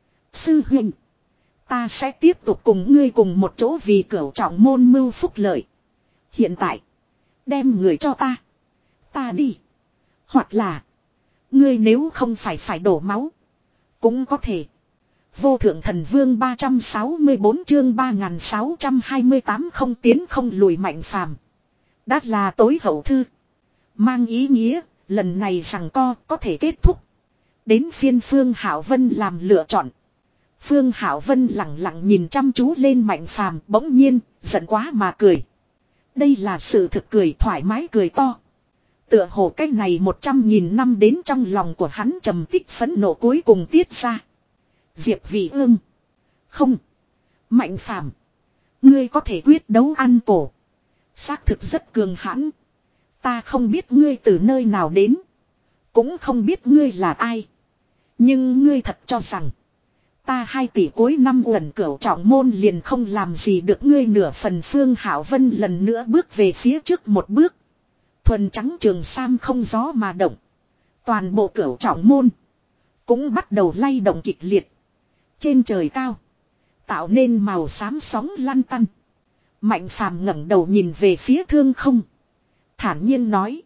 Sư huynh, ta sẽ tiếp tục cùng ngươi cùng một chỗ vì cửu trọng môn mưu phúc lợi. Hiện tại, đem người cho ta. Ta đi. Hoặc là, ngươi nếu không phải phải đổ máu, cũng có thể. Vô thượng thần vương ba trăm sáu mươi bốn chương ba nghìn sáu trăm hai mươi tám không tiến không lùi. Mạnh Phàm đã là tối hậu thư. Mang ý nghĩa, lần này rằng co có thể kết thúc. Đến phiên Phương Hạo Vân làm lựa chọn. Phương Hạo Vân lặng lặng nhìn chăm chú lên Mạnh Phàm, bỗng nhiên, giận quá mà cười. Đây là sự thực cười thoải mái cười to. Tựa hồ cái này một trăm nghìn năm đến trong lòng của hắn trầm tích phẫn nộ cuối cùng tiết ra. Diệp Vị Ương. Không. Mạnh Phàm, ngươi có thể quyết đấu ăn cổ. Xác thực rất cường hãn. Ta không biết ngươi từ nơi nào đến. Cũng không biết ngươi là ai. Nhưng ngươi thật cho rằng Ta hai tỷ cuối năm uẩn cửu trọng môn liền không làm gì được ngươi nửa phần. Phương Hảo Vân lần nữa bước về phía trước một bước. Thuần trắng trường sam không gió mà động. Toàn bộ cửu trọng môn cũng bắt đầu lay động kịch liệt. Trên trời cao tạo nên màu xám sóng lăn tăn. Mạnh Phàm ngẩng đầu nhìn về phía thương không. Thản nhiên nói.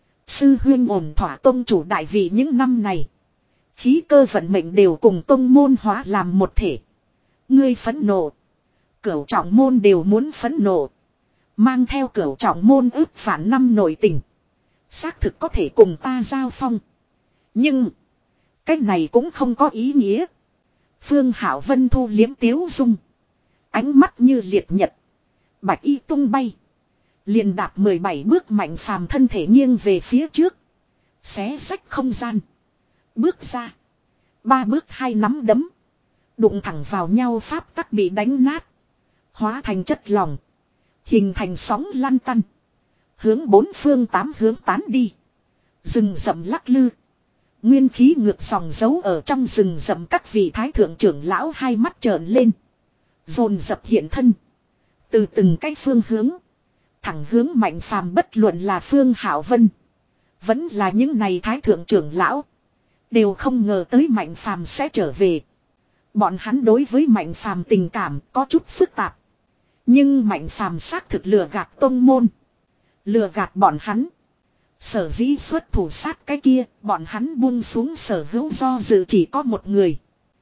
Sư huyên ổn thỏa tông chủ đại vị những năm này. Khí cơ vận mệnh đều cùng tông môn hóa làm một thể. Ngươi phẫn nộ. Cửu trọng môn đều muốn phẫn nộ. Mang theo cửu trọng môn ước phản năm nội tình. Xác thực có thể cùng ta giao phong. Nhưng. Cách này cũng không có ý nghĩa. Phương Hảo Vân thu liếm tiếu dung. Ánh mắt như liệt nhật. Bạch y tung bay. Liền đạp mười bảy bước. Mạnh Phàm thân thể nghiêng về phía trước. Xé rách không gian. Bước ra. Ba bước hai nắm đấm. Đụng thẳng vào nhau pháp tắc bị đánh nát. Hóa thành chất lỏng. Hình thành sóng lăn tăn. Hướng bốn phương tám hướng tán đi. Rừng rậm lắc lư. Nguyên khí ngược dòng giấu ở trong rừng rậm. Các vị thái thượng trưởng lão hai mắt trợn lên. Dồn dập hiện thân. Từ từng cái phương hướng. Thẳng hướng Mạnh Phàm, bất luận là Phương Hảo Vân. Vẫn là những này thái thượng trưởng lão. Đều không ngờ tới Mạnh Phàm sẽ trở về. Bọn hắn đối với Mạnh Phàm tình cảm có chút phức tạp. Nhưng Mạnh Phàm xác thực lừa gạt tông môn. Lừa gạt bọn hắn. Sở dĩ xuất thủ sát cái kia, bọn hắn buông xuống sở hữu do dự chỉ có một người.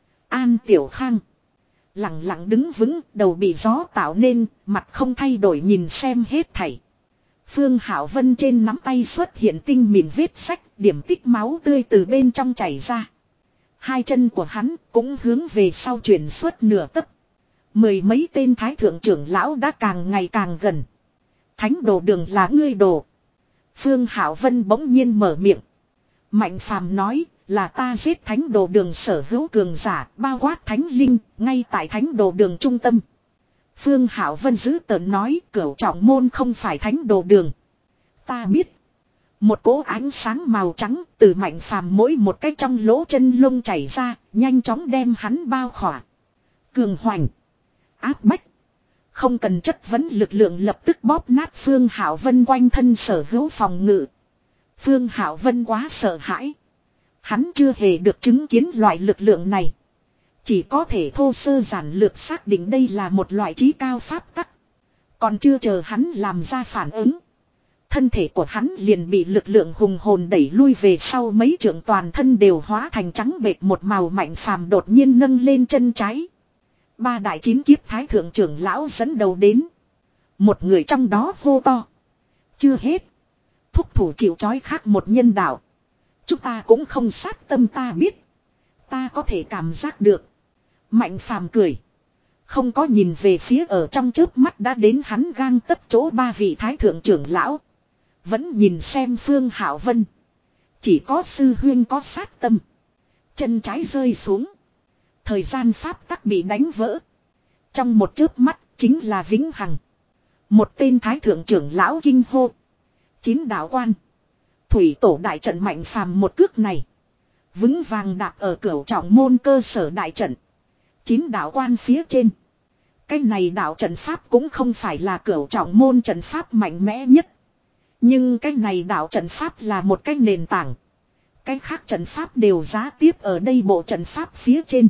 An Tiểu Khang. Lặng lặng đứng vững, đầu bị gió tạo nên, mặt không thay đổi nhìn xem hết thảy. Phương Hảo Vân trên nắm tay xuất hiện tinh mịn vết sách, điểm tích máu tươi từ bên trong chảy ra. Hai chân của hắn cũng hướng về sau chuyển suốt nửa tấc. Mười mấy tên thái thượng trưởng lão đã càng ngày càng gần. Thánh đồ đường là ngươi đồ. Phương Hảo Vân bỗng nhiên mở miệng. Mạnh Phàm nói là ta giết thánh đồ đường sở hữu cường giả, bao quát thánh linh, ngay tại thánh đồ đường trung tâm. Phương Hảo Vân giữ tợn nói cửu trọng môn không phải thánh đồ đường. Ta biết. Một cỗ ánh sáng màu trắng từ Mạnh Phàm mỗi một cái trong lỗ chân lông chảy ra, nhanh chóng đem hắn bao khỏa. Cường hoành. Áp bách. Không cần chất vấn lực lượng lập tức bóp nát Phương Hảo Vân quanh thân sở hữu phòng ngự. Phương Hảo Vân quá sợ hãi. Hắn chưa hề được chứng kiến loại lực lượng này. Chỉ có thể thô sơ giản lược xác định đây là một loại trí cao pháp tắc. Còn chưa chờ hắn làm ra phản ứng. Thân thể của hắn liền bị lực lượng hùng hồn đẩy lui về sau mấy trượng, toàn thân đều hóa thành trắng bệt một màu. Mạnh Phàm đột nhiên nâng lên chân trái. Ba đại chín kiếp thái thượng trưởng lão dẫn đầu đến. Một người trong đó hô to. Chưa hết. Thúc thủ chịu trói khác một nhân đạo. Chúng ta cũng không sát tâm, ta biết. Ta có thể cảm giác được. Mạnh Phàm cười. Không có nhìn về phía ở trong chớp mắt đã đến hắn gang tấc chỗ ba vị thái thượng trưởng lão. Vẫn nhìn xem Phương Hảo Vân. Chỉ có sư huyên có sát tâm. Chân trái rơi xuống. Thời gian pháp tắc bị đánh vỡ. Trong một chớp mắt chính là vĩnh hằng. Một tên thái thượng trưởng lão kinh hô. Chín đạo quan. Thủy tổ đại trận. Mạnh Phàm một cước này. Vững vàng đạp ở cửu trọng môn cơ sở đại trận. Chín đạo quan phía trên. Cái này đạo trận pháp cũng không phải là cửu trọng môn trận pháp mạnh mẽ nhất. Nhưng cái này đạo trận pháp là một cái nền tảng. Cái khác trận pháp đều giá tiếp ở đây bộ trận pháp phía trên.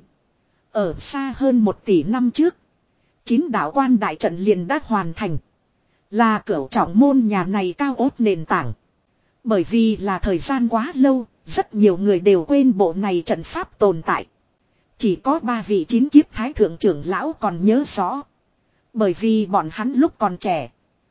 Ở xa hơn một tỷ năm trước. Chín đạo quan đại trận liền đã hoàn thành. Là cửu trọng môn nhà này cao ốt nền tảng. Bởi vì là thời gian quá lâu, rất nhiều người đều quên bộ này trận pháp tồn tại. Chỉ có ba vị chín kiếp thái thượng trưởng lão còn nhớ rõ. Bởi vì bọn hắn lúc còn trẻ.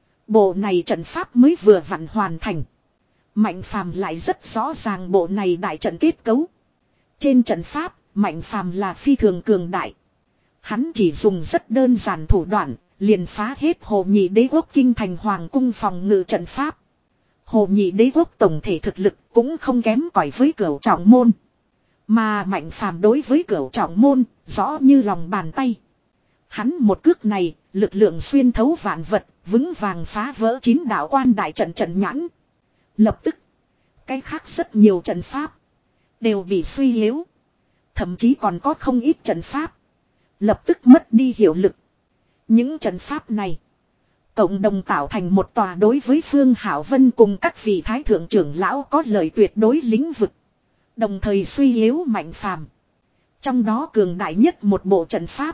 Bộ này trận pháp mới vừa vặn hoàn thành. Mạnh Phàm lại rất rõ ràng bộ này đại trận kết cấu. Trên trận pháp, Mạnh Phàm là phi thường cường đại. Hắn chỉ dùng rất đơn giản thủ đoạn, liền phá hết Hồ Nhị Đế Quốc kinh thành hoàng cung phòng ngự trận pháp. Hồ Nhị Đế Quốc tổng thể thực lực cũng không kém cỏi với cửu trọng môn. Mà Mạnh Phàm đối với cửu trọng môn, rõ như lòng bàn tay. Hắn một cước này, lực lượng xuyên thấu vạn vật, vững vàng phá vỡ chín đạo quan đại trận trận nhãn. Lập tức, cái khác rất nhiều trận pháp đều bị suy yếu. Thậm chí còn có không ít trận pháp lập tức mất đi hiệu lực. Những trận pháp này cộng đồng tạo thành một tòa đối với Phương Hảo Vân cùng các vị thái thượng trưởng lão có lợi tuyệt đối lĩnh vực. Đồng thời suy yếu Mạnh Phàm. Trong đó cường đại nhất một bộ trận pháp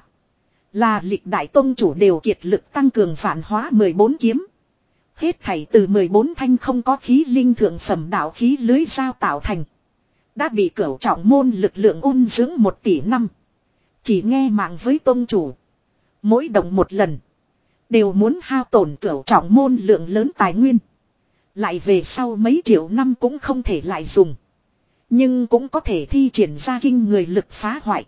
là lịch đại tông chủ đều kiệt lực tăng cường vạn hóa mười bốn kiếm. Hết thảy từ mười bốn thanh không có khí linh thượng phẩm đạo khí lưới dao tạo thành. Đã bị cửu trọng môn lực lượng ôn dưỡng một tỷ năm. Chỉ nghe mạng với tông chủ. Mỗi động một lần. Đều muốn hao tổn cửu trọng môn lượng lớn tài nguyên. Lại về sau mấy triệu năm cũng không thể lại dùng. Nhưng cũng có thể thi triển ra kinh người lực phá hoại.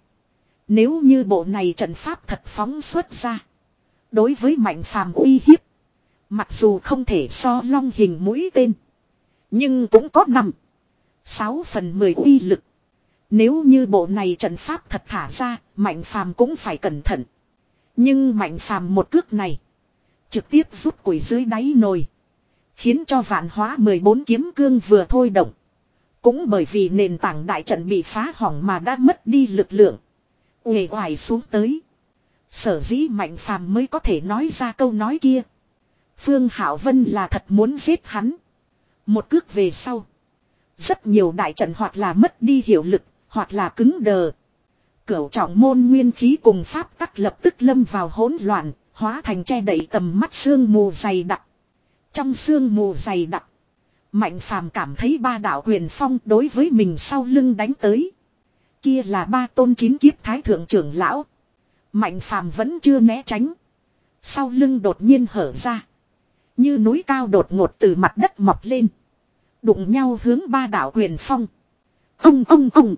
Nếu như bộ này trận pháp thật phóng xuất ra. Đối với Mạnh Phàm uy hiếp. Mặc dù không thể so long hình mũi tên. Nhưng cũng có năm. Sáu phần mười uy lực. Nếu như bộ này trận pháp thật thả ra. Mạnh Phàm cũng phải cẩn thận. Nhưng Mạnh Phàm một cước này. Trực tiếp rút củi dưới đáy nồi. Khiến cho vạn hóa mười bốn kiếm cương vừa thôi động. Cũng bởi vì nền tảng đại trận bị phá hỏng mà đã mất đi lực lượng. Uể oải xuống tới. Sở dĩ Mạnh Phàm mới có thể nói ra câu nói kia. Phương Hảo Vân là thật muốn giết hắn. Một cước về sau. Rất nhiều đại trận hoặc là mất đi hiệu lực, hoặc là cứng đờ. Cửu trọng môn nguyên khí cùng pháp tắc lập tức lâm vào hỗn loạn, hóa thành che đậy tầm mắt sương mù dày đặc. Trong sương mù dày đặc, Mạnh Phàm cảm thấy ba đạo quyền phong đối với mình sau lưng đánh tới. Kia là ba tôn chín kiếp thái thượng trưởng lão. Mạnh Phàm vẫn chưa né tránh. Sau lưng đột nhiên hở ra. Như núi cao đột ngột từ mặt đất mọc lên. Đụng nhau hướng ba đạo quyền phong. Ông ông ông.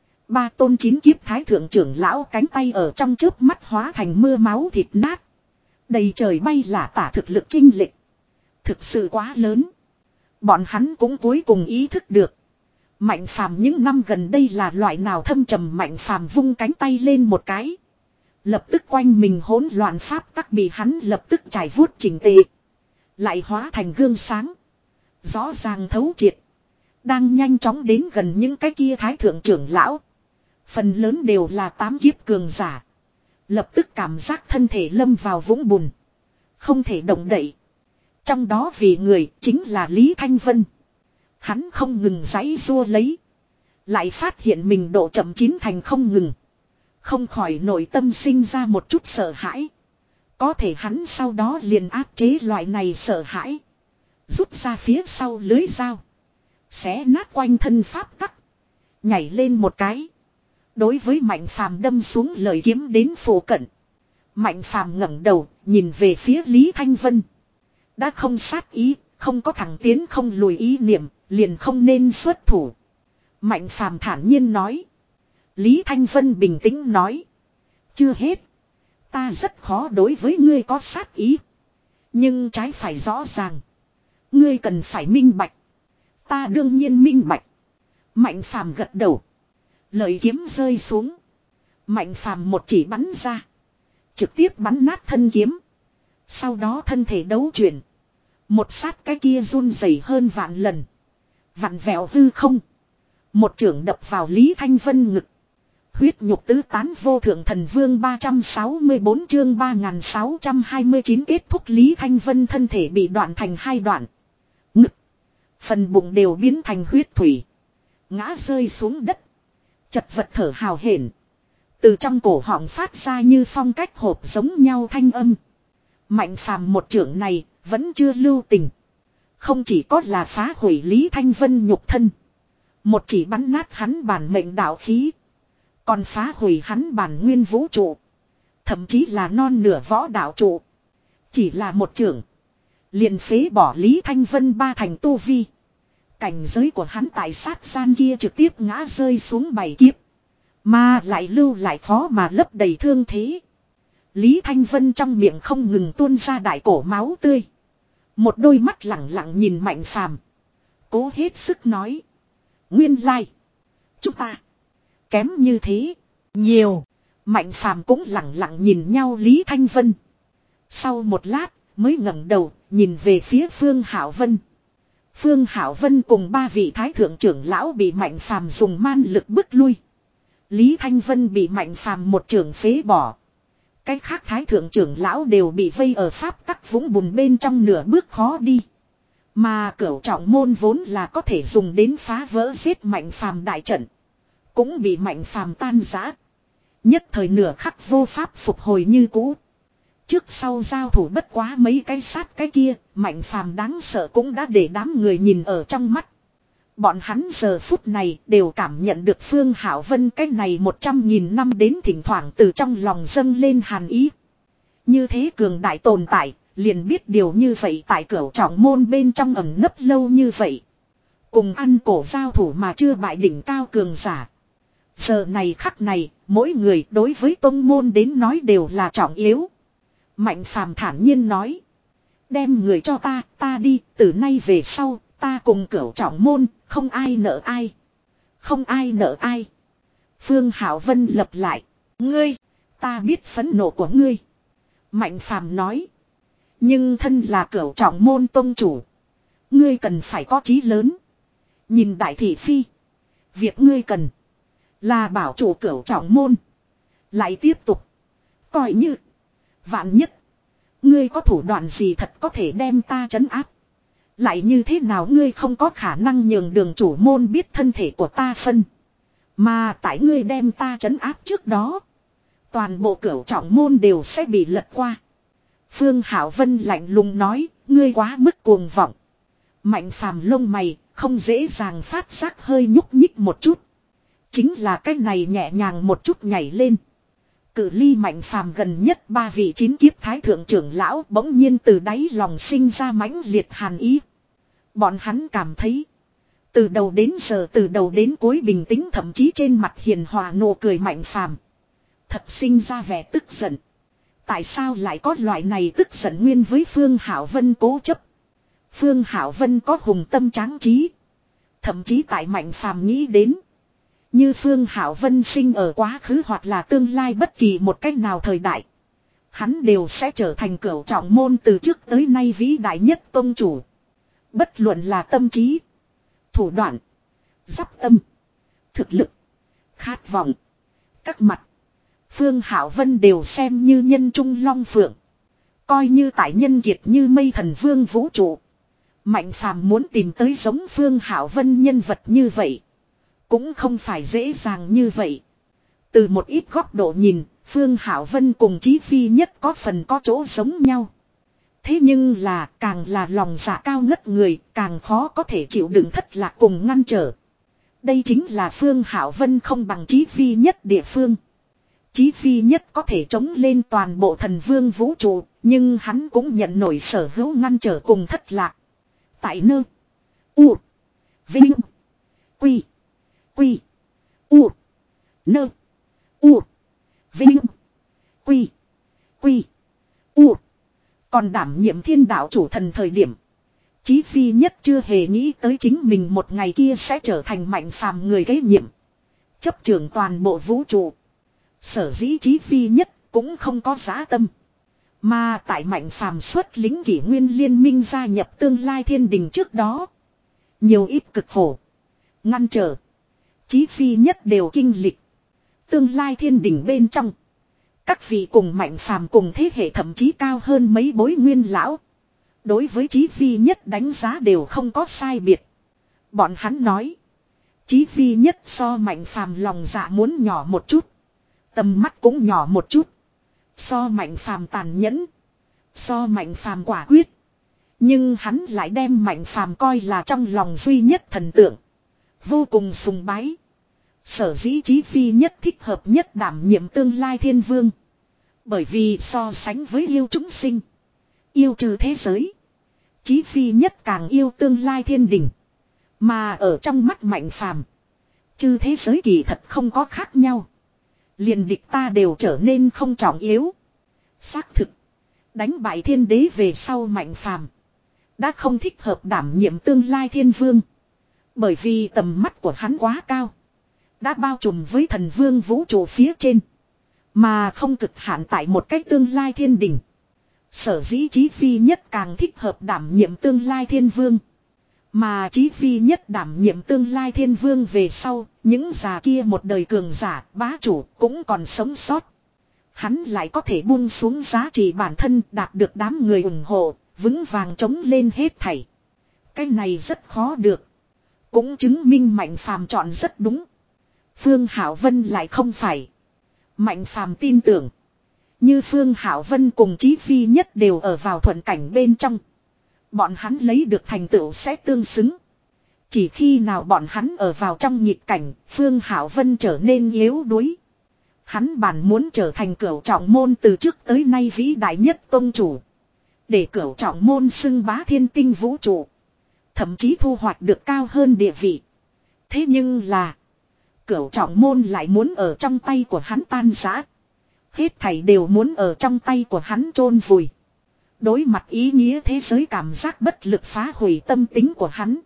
Ba tôn chín kiếp thái thượng trưởng lão cánh tay ở trong chớp mắt hóa thành mưa máu thịt nát. Đầy trời bay là tả thực lực chênh lệch. Thực sự quá lớn. Bọn hắn cũng cuối cùng ý thức được. Mạnh Phàm những năm gần đây là loại nào thâm trầm. Mạnh Phàm vung cánh tay lên một cái. Lập tức quanh mình hỗn loạn pháp tắc bị hắn lập tức trải vuốt chỉnh tề. Lại hóa thành gương sáng. Rõ ràng thấu triệt. Đang nhanh chóng đến gần những cái kia thái thượng trưởng lão. Phần lớn đều là tám kiếp cường giả. Lập tức cảm giác thân thể lâm vào vũng bùn. Không thể động đậy. Trong đó vì người chính là Lý Thanh Vân. Hắn không ngừng giãy giụa lấy. Lại phát hiện mình độ chậm chín thành không ngừng. Không khỏi nội tâm sinh ra một chút sợ hãi. Có thể hắn sau đó liền áp chế loại này sợ hãi. Rút ra phía sau lưới dao. Xé nát quanh thân pháp tắc. Nhảy lên một cái. Đối với Mạnh Phàm đâm xuống lời kiếm đến phủ cận. Mạnh Phàm ngẩng đầu nhìn về phía Lý Thanh Vân. Đã không sát ý, không có thẳng tiến không lùi ý niệm, liền không nên xuất thủ. Mạnh Phàm thản nhiên nói. Lý Thanh Vân bình tĩnh nói. Chưa hết. Ta rất khó đối với ngươi có sát ý. Nhưng trái phải rõ ràng. Ngươi cần phải minh bạch. Ta đương nhiên minh bạch. Mạnh Phàm gật đầu. Lợi kiếm rơi xuống. Mạnh Phàm một chỉ bắn ra. Trực tiếp bắn nát thân kiếm. Sau đó thân thể đấu chuyển. Một sát cái kia run rẩy hơn vạn lần. Vặn vẹo hư không. Một chưởng đập vào Lý Thanh Vân ngực. Huyết nhục tứ tán vô thượng thần vương ba trăm sáu mươi bốn chương ba nghìn sáu trăm hai mươi chín kết thúc Lý Thanh Vân thân thể bị đoạn thành hai đoạn. Ngực. Phần bụng đều biến thành huyết thủy. Ngã rơi xuống đất. Chật vật thở hào hển. Từ trong cổ họng phát ra như phong cách hộp giống nhau thanh âm. Mạnh Phàm một chưởng này vẫn chưa lưu tình. Không chỉ có là phá hủy Lý Thanh Vân nhục thân. Một chỉ bắn nát hắn bản mệnh đạo khí. Còn phá hủy hắn bản nguyên vũ trụ. Thậm chí là non nửa võ đạo trụ. Chỉ là một chưởng. Liền phế bỏ Lý Thanh Vân ba thành tu vi. Cảnh giới của hắn tại sát gian kia trực tiếp ngã rơi xuống bảy kiếp. Mà lại lưu lại khó mà lấp đầy thương thế. Lý Thanh Vân trong miệng không ngừng tuôn ra đại cổ máu tươi. Một đôi mắt lẳng lặng nhìn Mạnh Phàm. Cố hết sức nói. Nguyên lai. Chúng ta. Kém như thế. Nhiều. Mạnh Phàm cũng lẳng lặng nhìn nhau Lý Thanh Vân. Sau một lát mới ngẩng đầu nhìn về phía Phương Hảo Vân. Phương Hảo Vân cùng ba vị thái thượng trưởng lão bị Mạnh Phàm dùng man lực bức lui. Lý Thanh Vân bị Mạnh Phàm một trường phế bỏ. Cách khác thái thượng trưởng lão đều bị vây ở pháp tắc vũng bùn bên trong nửa bước khó đi. Mà cửu trọng môn vốn là có thể dùng đến phá vỡ giết Mạnh Phàm đại trận. Cũng bị Mạnh Phàm tan rã. Nhất thời nửa khắc vô pháp phục hồi như cũ. Trước sau giao thủ bất quá mấy cái sát cái kia, Mạnh Phàm đáng sợ cũng đã để đám người nhìn ở trong mắt. Bọn hắn giờ phút này đều cảm nhận được Phương Hảo Vân cái này một trăm nghìn năm đến thỉnh thoảng từ trong lòng dâng lên hàn ý. Như thế cường đại tồn tại, liền biết điều như vậy tại cửu trọng môn bên trong ẩn nấp lâu như vậy. Cùng ăn cổ giao thủ mà chưa bại đỉnh cao cường giả. Giờ này khắc này, mỗi người đối với tông môn đến nói đều là trọng yếu. Mạnh Phàm thản nhiên nói. Đem người cho ta, ta đi, từ nay về sau, ta cùng cửu trọng môn, không ai nợ ai. Không ai nợ ai. Phương Hảo Vân lập lại. Ngươi, ta biết phẫn nộ của ngươi. Mạnh Phàm nói. Nhưng thân là cửu trọng môn tông chủ. Ngươi cần phải có chí lớn. Nhìn đại thị phi. Việc ngươi cần. Là bảo chủ cửu trọng môn. Lại tiếp tục. Coi như. Vạn nhất. Ngươi có thủ đoạn gì thật có thể đem ta trấn áp. Lại như thế nào ngươi không có khả năng nhường đường chủ môn biết thân thể của ta phân. Mà tại ngươi đem ta trấn áp trước đó. Toàn bộ cửu trọng môn đều sẽ bị lật qua. Phương Hảo Vân lạnh lùng nói. Ngươi quá mức cuồng vọng. Mạnh Phàm lông mày không dễ dàng phát giác hơi nhúc nhích một chút. Chính là cái này nhẹ nhàng một chút nhảy lên. Cự ly Mạnh Phàm gần nhất ba vị chín kiếp thái thượng trưởng lão bỗng nhiên từ đáy lòng sinh ra mãnh liệt hàn ý. Bọn hắn cảm thấy. Từ đầu đến giờ từ đầu đến cuối bình tĩnh thậm chí trên mặt hiền hòa nụ cười Mạnh Phàm. Thật sinh ra vẻ tức giận. Tại sao lại có loại này tức giận nguyên với Phương Hảo Vân cố chấp. Phương Hảo Vân có hùng tâm tráng trí. Thậm chí tại Mạnh Phàm nghĩ đến. Như Phương Hảo Vân sinh ở quá khứ hoặc là tương lai bất kỳ một cách nào thời đại. Hắn đều sẽ trở thành cửu trọng môn từ trước tới nay vĩ đại nhất tông chủ. Bất luận là tâm trí, thủ đoạn, giáp tâm, thực lực, khát vọng, các mặt. Phương Hảo Vân đều xem như nhân trung long phượng. Coi như tại nhân kiệt như mây thần vương vũ trụ. Mạnh Phàm muốn tìm tới giống Phương Hảo Vân nhân vật như vậy. Cũng không phải dễ dàng như vậy. Từ một ít góc độ nhìn, Phương Hảo Vân cùng Chí Phi Nhất có phần có chỗ giống nhau. Thế nhưng là càng là lòng dạ cao ngất người, càng khó có thể chịu đựng thất lạc cùng ngăn trở. Đây chính là Phương Hảo Vân không bằng Chí Phi Nhất địa phương. Chí Phi Nhất có thể chống lên toàn bộ thần vương vũ trụ, nhưng hắn cũng nhận nổi sở hữu ngăn trở cùng thất lạc. Tại nơi U Vinh Quy Quy U Nơ U Vinh Quy Quy U. Còn đảm nhiệm thiên đạo chủ thần thời điểm. Chí Phi Nhất chưa hề nghĩ tới chính mình một ngày kia sẽ trở thành Mạnh Phàm người kế nhiệm. Chấp trưởng toàn bộ vũ trụ. Sở dĩ Chí Phi Nhất cũng không có giá tâm. Mà tại Mạnh Phàm xuất lính kỷ nguyên liên minh gia nhập tương lai thiên đình trước đó. Nhiều ít cực khổ. Ngăn trở. Chí Phi Nhất đều kinh lịch. Tương lai thiên đình bên trong. Các vị cùng Mạnh Phàm cùng thế hệ thậm chí cao hơn mấy bối nguyên lão. Đối với Chí Phi Nhất đánh giá đều không có sai biệt. Bọn hắn nói. Chí Phi Nhất so Mạnh Phàm lòng dạ muốn nhỏ một chút. Tầm mắt cũng nhỏ một chút. So Mạnh Phàm tàn nhẫn. So Mạnh Phàm quả quyết. Nhưng hắn lại đem Mạnh Phàm coi là trong lòng duy nhất thần tượng. Vô cùng sùng bái. Sở dĩ Chí Phi Nhất thích hợp nhất đảm nhiệm tương lai thiên vương. Bởi vì so sánh với yêu chúng sinh. Yêu trừ thế giới. Chí Phi Nhất càng yêu tương lai thiên đình. Mà ở trong mắt Mạnh Phàm. Trừ thế giới kỳ thật không có khác nhau. Liền địch ta đều trở nên không trọng yếu. Xác thực. Đánh bại thiên đế về sau Mạnh Phàm. Đã không thích hợp đảm nhiệm tương lai thiên vương. Bởi vì tầm mắt của hắn quá cao. Đã bao trùm với thần vương vũ trụ phía trên. Mà không cực hạn tại một cách tương lai thiên đình. Sở dĩ Chí Phi Nhất càng thích hợp đảm nhiệm tương lai thiên vương. Mà Chí Phi nhất đảm nhiệm tương lai thiên vương về sau, những già kia một đời cường giả, bá chủ cũng còn sống sót. Hắn lại có thể buông xuống giá trị bản thân, đạt được đám người ủng hộ, vững vàng chống lên hết thảy. Cái này rất khó được. Cũng chứng minh Mạnh Phàm chọn rất đúng. Phương Hạo Vân lại không phải. Mạnh Phàm tin tưởng. Như Phương Hạo Vân cùng Chí Phi nhất đều ở vào thuận cảnh bên trong. Bọn hắn lấy được thành tựu sẽ tương xứng. Chỉ khi nào bọn hắn ở vào trong nhịp cảnh, Phương Hạo Vân trở nên yếu đuối. Hắn bản muốn trở thành cửu trọng môn từ trước tới nay vĩ đại nhất tông chủ. Để cửu trọng môn xưng bá thiên tinh vũ trụ. Thậm chí thu hoạch được cao hơn địa vị. Thế nhưng là cửu trọng môn lại muốn ở trong tay của hắn tan rã. Hết thảy đều muốn ở trong tay của hắn chôn vùi. Đối mặt ý nghĩa thế giới cảm giác bất lực phá hủy tâm tính của hắn.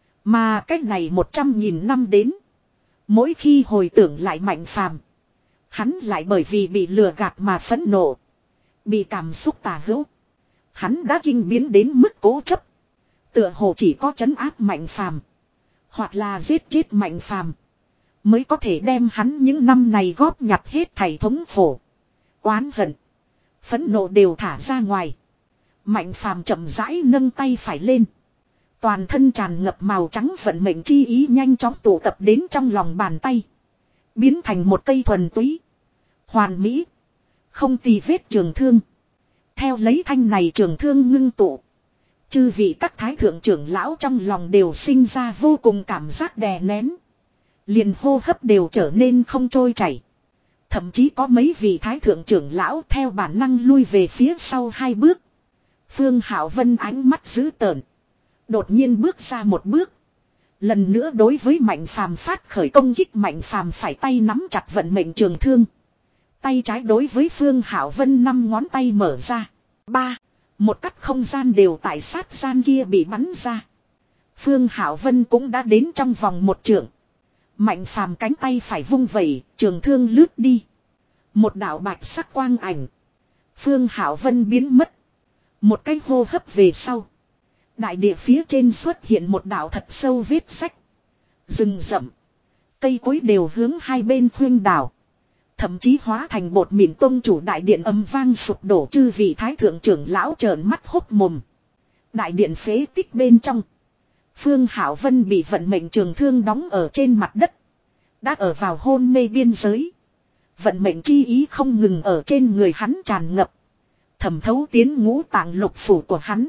Mà cách này một trăm nghìn năm đến. Mỗi khi hồi tưởng lại Mạnh Phàm, hắn lại bởi vì bị lừa gạt mà phẫn nộ. Bị cảm xúc tà hữu. Hắn đã kinh biến đến mức cố chấp. Tựa hồ chỉ có trấn áp Mạnh Phàm, hoặc là giết chết Mạnh Phàm, mới có thể đem hắn những năm này góp nhặt hết thảy thống khổ, oán hận, phẫn nộ đều thả ra ngoài. Mạnh Phàm chậm rãi nâng tay phải lên. Toàn thân tràn ngập màu trắng vận mệnh chi ý nhanh chóng tụ tập đến trong lòng bàn tay. Biến thành một cây thuần túy, hoàn mỹ, không tì vết trường thương. Theo lấy thanh này trường thương ngưng tụ, chư vị các thái thượng trưởng lão trong lòng đều sinh ra vô cùng cảm giác đè nén. Liền hô hấp đều trở nên không trôi chảy. Thậm chí có mấy vị thái thượng trưởng lão theo bản năng lui về phía sau hai bước. Phương Hạo Vân ánh mắt dữ tợn, đột nhiên bước ra một bước. Lần nữa đối với Mạnh Phàm phát khởi công kích. Mạnh Phàm phải tay nắm chặt vận mệnh trường thương. Tay trái đối với Phương Hạo Vân năm ngón tay mở ra. Ba. Một cắt không gian đều tại sát gian kia bị bắn ra. Phương Hạo Vân cũng đã đến trong vòng một trượng. Mạnh Phàm cánh tay phải vung vẩy, trường thương lướt đi. Một đạo bạch sắc quang ảnh. Phương Hạo Vân biến mất. Một cái hô hấp về sau, đại địa phía trên xuất hiện một đạo thật sâu vết sách. Rừng rậm, cây cối đều hướng hai bên khuynh đảo. Thậm chí hóa thành bột mịn. Tông chủ đại điện âm vang sụp đổ. Chư vị thái thượng trưởng lão trợn mắt hốc mồm. Đại điện phế tích bên trong, Phương Hạo Vân bị vận mệnh trường thương đóng ở trên mặt đất, đã ở vào hôn mê biên giới. Vận mệnh chi ý không ngừng ở trên người hắn tràn ngập, thẩm thấu tiến ngũ tạng lục phủ của hắn.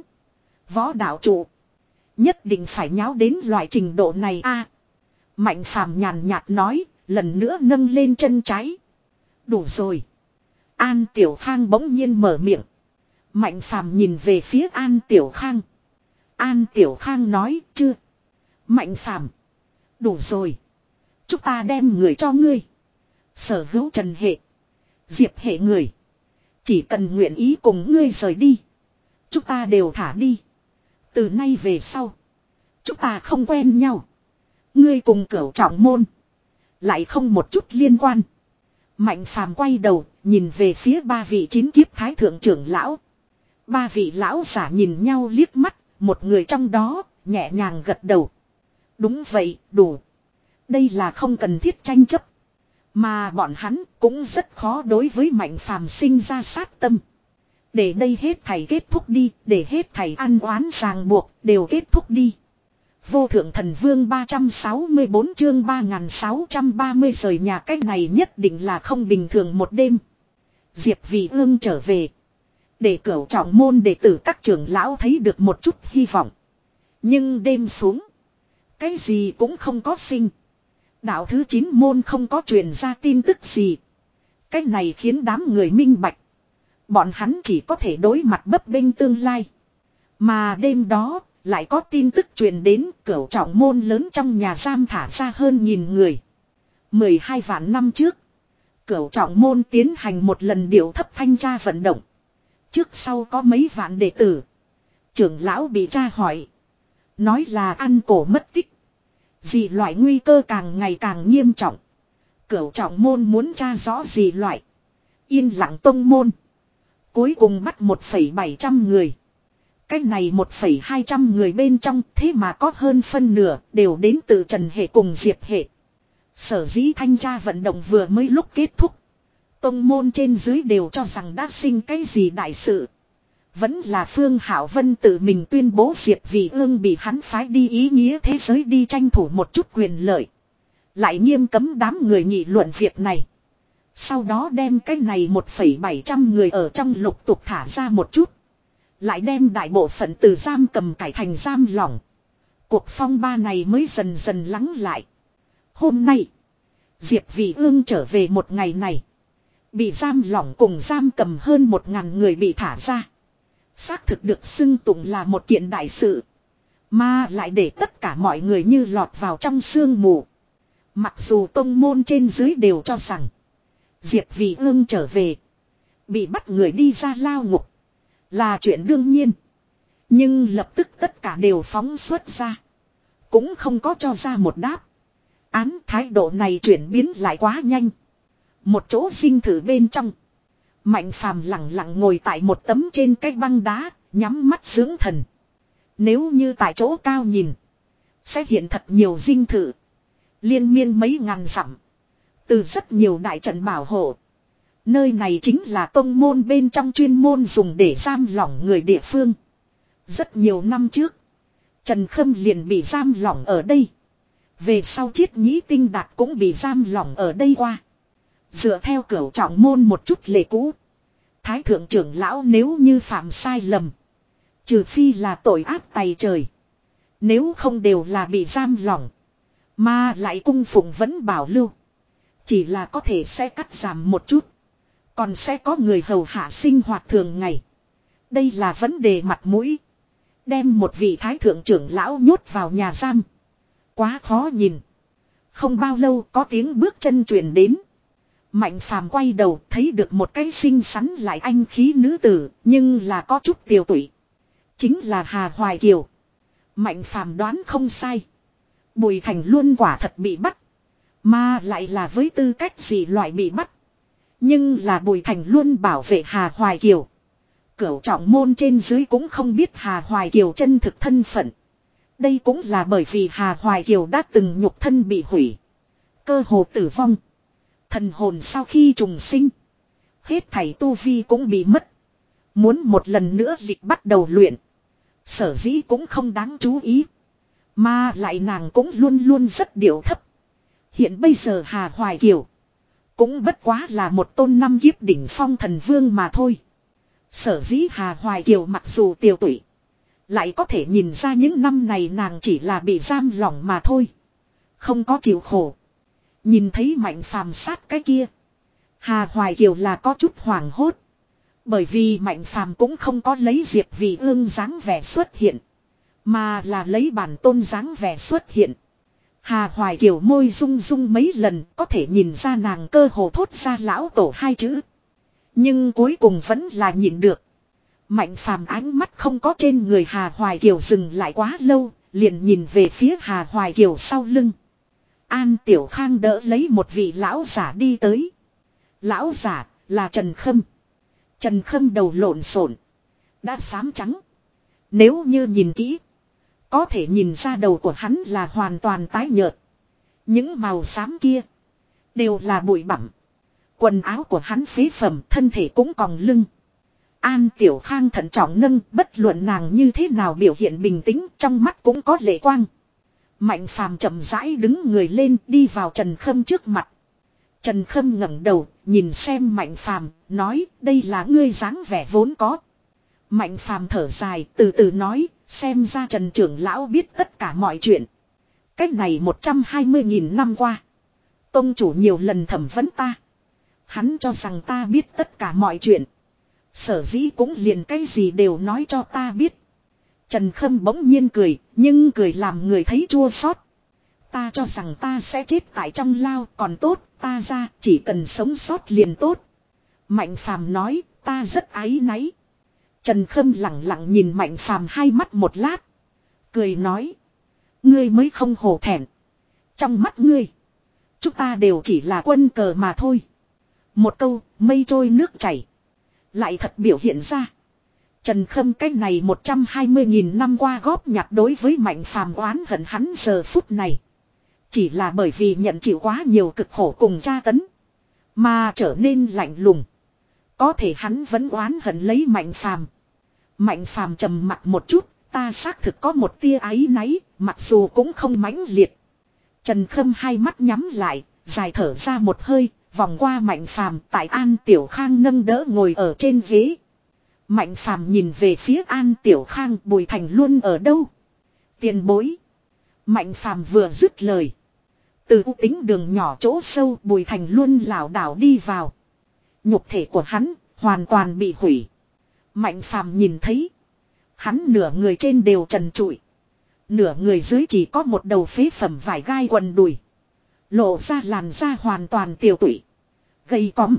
Võ đạo trụ, nhất định phải nháo đến loại trình độ này a. Mạnh Phàm nhàn nhạt nói, lần nữa nâng lên chân trái. Đủ rồi. An Tiểu Khang bỗng nhiên mở miệng. Mạnh Phàm nhìn về phía An Tiểu Khang. An Tiểu Khang nói, chưa. Mạnh Phàm, đủ rồi. Chúng ta đem người cho ngươi. Sở hữu Trần hệ, Diệp hệ người, chỉ cần nguyện ý cùng ngươi rời đi, chúng ta đều thả đi. Từ nay về sau, chúng ta không quen nhau. Ngươi cùng Cửu Trọng môn lại không một chút liên quan. Mạnh Phàm quay đầu, nhìn về phía ba vị chín kiếp thái thượng trưởng lão. Ba vị lão giả nhìn nhau liếc mắt, một người trong đó nhẹ nhàng gật đầu. Đúng vậy, đủ. Đây là không cần thiết tranh chấp. Mà bọn hắn cũng rất khó đối với Mạnh Phàm sinh ra sát tâm. Để đây hết thảy kết thúc đi, để hết thảy ăn oán ràng buộc đều kết thúc đi. Vô thượng thần vương ba trăm sáu mươi bốn chương ba nghìn sáu trăm ba mươi rời nhà, cách này nhất định là không bình thường một đêm. Diệp Vị Ương trở về, để Cửu Trọng môn đệ tử các trưởng lão thấy được một chút hy vọng. Nhưng đêm xuống, cái gì cũng không có sinh. Đạo thứ chín môn không có truyền ra tin tức gì. Cái này khiến đám người minh bạch, bọn hắn chỉ có thể đối mặt bấp bênh tương lai. Mà đêm đó lại có tin tức truyền đến, Cửu Trọng môn lớn trong nhà giam thả ra hơn nghìn người. mười hai vạn năm trước, Cửu Trọng môn tiến hành một lần điệu thấp thanh tra vận động. Trước sau có mấy vạn đệ tử. Trưởng lão bị tra hỏi, nói là ăn cổ mất tích. Dị loại nguy cơ càng ngày càng nghiêm trọng. Cửu Trọng môn muốn tra rõ dị loại. Yên lặng tông môn, cuối cùng bắt một phẩy bảy trăm người. Cái này một phẩy hai trăm người bên trong thế mà có hơn phân nửa đều đến từ Trần Hệ cùng Diệp Hệ. Sở dĩ thanh tra vận động vừa mới lúc kết thúc. Tông môn trên dưới đều cho rằng đã sinh cái gì đại sự. Vẫn là Phương Hảo Vân tự mình tuyên bố Diệp Vị Ương bị hắn phái đi ý nghĩa thế giới đi tranh thủ một chút quyền lợi. Lại nghiêm cấm đám người nghị luận việc này. Sau đó đem cái này một phẩy bảy trăm người ở trong lục tục thả ra một chút. Lại đem đại bộ phận từ giam cầm cải thành giam lỏng. Cuộc phong ba này mới dần dần lắng lại. Hôm nay, Diệp Vị Ương trở về một ngày này. Bị giam lỏng cùng giam cầm hơn một ngàn người bị thả ra. Xác thực được xưng tụng là một kiện đại sự. Mà lại để tất cả mọi người như lọt vào trong sương mù. Mặc dù tông môn trên dưới đều cho rằng Diệp Vị Ương trở về, bị bắt người đi ra lao ngục là chuyện đương nhiên. Nhưng lập tức tất cả đều phóng xuất ra. Cũng không có cho ra một đáp. Án thái độ này chuyển biến lại quá nhanh. Một chỗ dinh thự bên trong. Mạnh Phàm lặng lặng ngồi tại một tấm trên cái băng đá, nhắm mắt dưỡng thần. Nếu như tại chỗ cao nhìn, sẽ hiện thật nhiều dinh thự. Liên miên mấy ngàn dặm. Từ rất nhiều đại trận bảo hộ. Nơi này chính là tông môn bên trong chuyên môn dùng để giam lỏng người địa phương. Rất nhiều năm trước, Trần Khâm liền bị giam lỏng ở đây. Về sau Triết Nhĩ Tinh Đạt cũng bị giam lỏng ở đây qua. Dựa theo cửu trọng môn một chút lệ cũ. Thái thượng trưởng lão nếu như phạm sai lầm, trừ phi là tội ác tày trời, nếu không đều là bị giam lỏng. Mà lại cung phụng vẫn bảo lưu. Chỉ là có thể sẽ cắt giảm một chút. Còn sẽ có người hầu hạ sinh hoạt thường ngày. Đây là vấn đề mặt mũi. Đem một vị thái thượng trưởng lão nhốt vào nhà giam, quá khó nhìn. Không bao lâu có tiếng bước chân truyền đến. Mạnh Phàm quay đầu thấy được một cái xinh xắn lại anh khí nữ tử, nhưng là có chút tiều tụy. Chính là Hà Hoài Kiều. Mạnh Phàm đoán không sai. Bùi Thành Luân quả thật bị bắt. Mà lại là với tư cách gì loại bị bắt. Nhưng là Bùi Thành Luân bảo vệ Hà Hoài Kiều. Cửu trọng môn trên dưới cũng không biết Hà Hoài Kiều chân thực thân phận. Đây cũng là bởi vì Hà Hoài Kiều đã từng nhục thân bị hủy. Cơ hồ tử vong. Thần hồn sau khi trùng sinh, hết thảy tu vi cũng bị mất. Muốn một lần nữa lịch bắt đầu luyện, sở dĩ cũng không đáng chú ý. Mà lại nàng cũng luôn luôn rất điệu thấp. Hiện bây giờ Hà Hoài Kiều cũng bất quá là một tôn năm kiếp đỉnh phong thần vương mà thôi. Sở dĩ Hà Hoài Kiều mặc dù tiều tụy, lại có thể nhìn ra những năm này nàng chỉ là bị giam lỏng mà thôi, không có chịu khổ. Nhìn thấy Mạnh Phàm sát cái kia, Hà Hoài Kiều là có chút hoảng hốt. Bởi vì Mạnh Phàm cũng không có lấy Diệp Vị Ương dáng vẻ xuất hiện, mà là lấy bản tôn dáng vẻ xuất hiện. Hà Hoài Kiều môi rung rung mấy lần, có thể nhìn ra nàng cơ hồ thốt ra lão tổ hai chữ. Nhưng cuối cùng vẫn là nhịn được. Mạnh Phàm ánh mắt không có trên người Hà Hoài Kiều dừng lại quá lâu, liền nhìn về phía Hà Hoài Kiều sau lưng. An Tiểu Khang đỡ lấy một vị lão giả đi tới. Lão giả là Trần Khâm. Trần Khâm đầu lộn xộn, đã xám trắng. Nếu như nhìn kỹ, có thể nhìn ra đầu của hắn là hoàn toàn tái nhợt. Những màu xám kia đều là bụi bặm. Quần áo của hắn phế phẩm, thân thể cũng còng lưng. An Tiểu Khang thận trọng nâng, bất luận nàng như thế nào biểu hiện bình tĩnh, trong mắt cũng có lệ quang. Mạnh Phàm chậm rãi đứng người lên, đi vào Trần Khâm trước mặt. Trần Khâm ngẩng đầu, nhìn xem Mạnh Phàm, nói, đây là ngươi dáng vẻ vốn có. Mạnh Phàm thở dài, từ từ nói, xem ra Trần trưởng lão biết tất cả mọi chuyện. Cách này một trăm hai mươi nghìn năm qua, tông chủ nhiều lần thẩm vấn ta. Hắn cho rằng ta biết tất cả mọi chuyện. Sở dĩ cũng liền cái gì đều nói cho ta biết. Trần Khâm bỗng nhiên cười, nhưng cười làm người thấy chua xót. Ta cho rằng ta sẽ chết tại trong lao, còn tốt, ta ra, chỉ cần sống sót liền tốt. Mạnh Phàm nói, ta rất áy náy. Trần Khâm lặng lặng nhìn Mạnh Phàm hai mắt một lát. Cười nói, ngươi mới không hổ thẹn. Trong mắt ngươi, chúng ta đều chỉ là quân cờ mà thôi. Một câu, mây trôi nước chảy. Lại thật biểu hiện ra Trần Khâm cái này một trăm hai mươi nghìn năm qua góp nhặt đối với Mạnh Phàm oán hận hắn giờ phút này. Chỉ là bởi vì nhận chịu quá nhiều cực khổ cùng tra tấn. Mà trở nên lạnh lùng. Có thể hắn vẫn oán hận lấy Mạnh Phàm. Mạnh Phàm trầm mặt một chút, ta xác thực có một tia áy náy, mặc dù cũng không mãnh liệt. Trần Khâm hai mắt nhắm lại, dài thở ra một hơi, vòng qua Mạnh Phàm, tại An Tiểu Khang nâng đỡ ngồi ở trên ghế. Mạnh Phàm nhìn về phía An Tiểu Khang, Bùi Thành Luân ở đâu? Tiền bối. Mạnh Phàm vừa dứt lời. Từ u tính đường nhỏ chỗ sâu, Bùi Thành Luân lảo đảo đi vào. Nhục thể của hắn hoàn toàn bị hủy. Mạnh Phàm nhìn thấy, hắn nửa người trên đều trần trụi, nửa người dưới chỉ có một đầu phế phẩm vải gai quần đùi, lộ ra làn da hoàn toàn tiều tụy, gầy còm,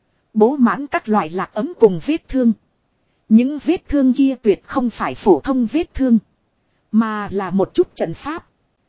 bố mãn các loại lạc ấm cùng vết thương. Những vết thương kia tuyệt không phải phổ thông vết thương, mà là một chút trận pháp,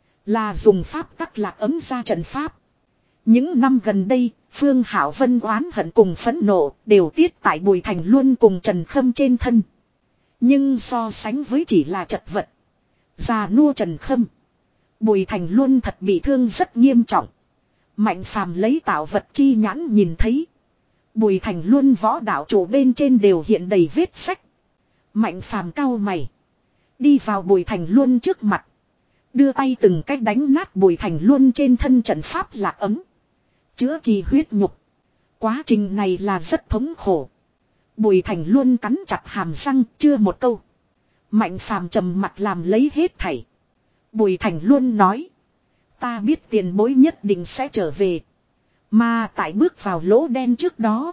là dùng pháp tắc lạc ấm ra trận pháp. Những năm gần đây, Phương Hảo Vân oán hận cùng phẫn nộ đều tiết tại Bùi Thành Luân cùng Trần Khâm trên thân. Nhưng so sánh với chỉ là chật vật, già nua Trần Khâm, Bùi Thành Luân thật bị thương rất nghiêm trọng. Mạnh Phàm lấy tạo vật chi nhãn nhìn thấy, Bùi Thành Luân võ đạo chủ bên trên đều hiện đầy vết sách. Mạnh Phàm cau mày, đi vào Bùi Thành Luân trước mặt, đưa tay từng cách đánh nát Bùi Thành Luân trên thân trận pháp lạc ấm, chữa trị huyết nhục. Quá trình này là rất thống khổ. Bùi Thành Luân cắn chặt hàm răng, chưa một câu. Mạnh Phàm trầm mặt làm lấy hết thảy. Bùi Thành Luân nói, ta biết tiền bối nhất định sẽ trở về, mà tại bước vào lỗ đen trước đó,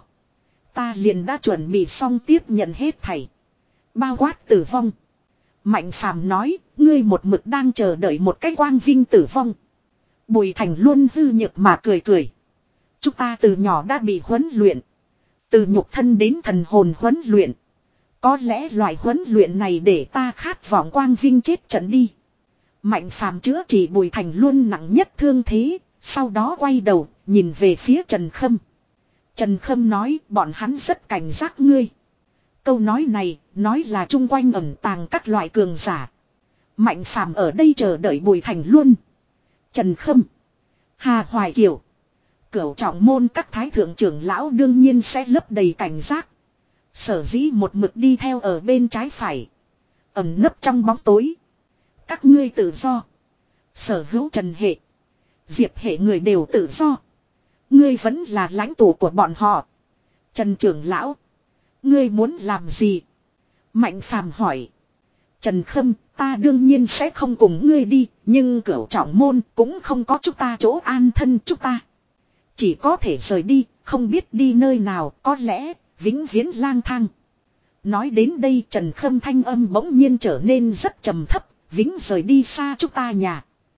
ta liền đã chuẩn bị xong tiếp nhận hết thảy, bao quát tử vong. Mạnh Phàm nói, ngươi một mực đang chờ đợi một cái quang vinh tử vong. Bùi Thành Luân hư nhược mà cười cười. Chúng ta từ nhỏ đã bị huấn luyện, từ nhục thân đến thần hồn huấn luyện. Có lẽ loại huấn luyện này để ta khát vọng quang vinh chết trận đi. Mạnh Phàm chữa trị Bùi Thành Luân nặng nhất thương thế, sau đó quay đầu, nhìn về phía Trần Khâm. Trần Khâm nói, bọn hắn rất cảnh giác ngươi. Câu nói này, nói là chung quanh ẩn tàng các loại cường giả. Mạnh Phàm ở đây chờ đợi Bùi Thành Luân, Trần Khâm, Hà Hoài Kiều, Cửu Trọng môn các thái thượng trưởng lão đương nhiên sẽ lấp đầy cảnh giác. Sở dĩ một mực đi theo ở bên trái phải, ẩn nấp trong bóng tối. Các ngươi tự do. Sở hữu Trần hệ, Diệp hệ người đều tự do. Ngươi vẫn là lãnh tụ của bọn họ. Trần trưởng lão, ngươi muốn làm gì? Mạnh Phàm hỏi. Trần Khâm, ta đương nhiên sẽ không cùng ngươi đi, nhưng Cửu Trọng môn cũng không có chúng ta chỗ an thân, chúng ta chỉ có thể rời đi, không biết đi nơi nào, có lẽ vĩnh viễn lang thang. Nói đến đây Trần Khâm thanh âm bỗng nhiên trở nên rất trầm thấp, vĩnh rời đi xa chúng ta nhà.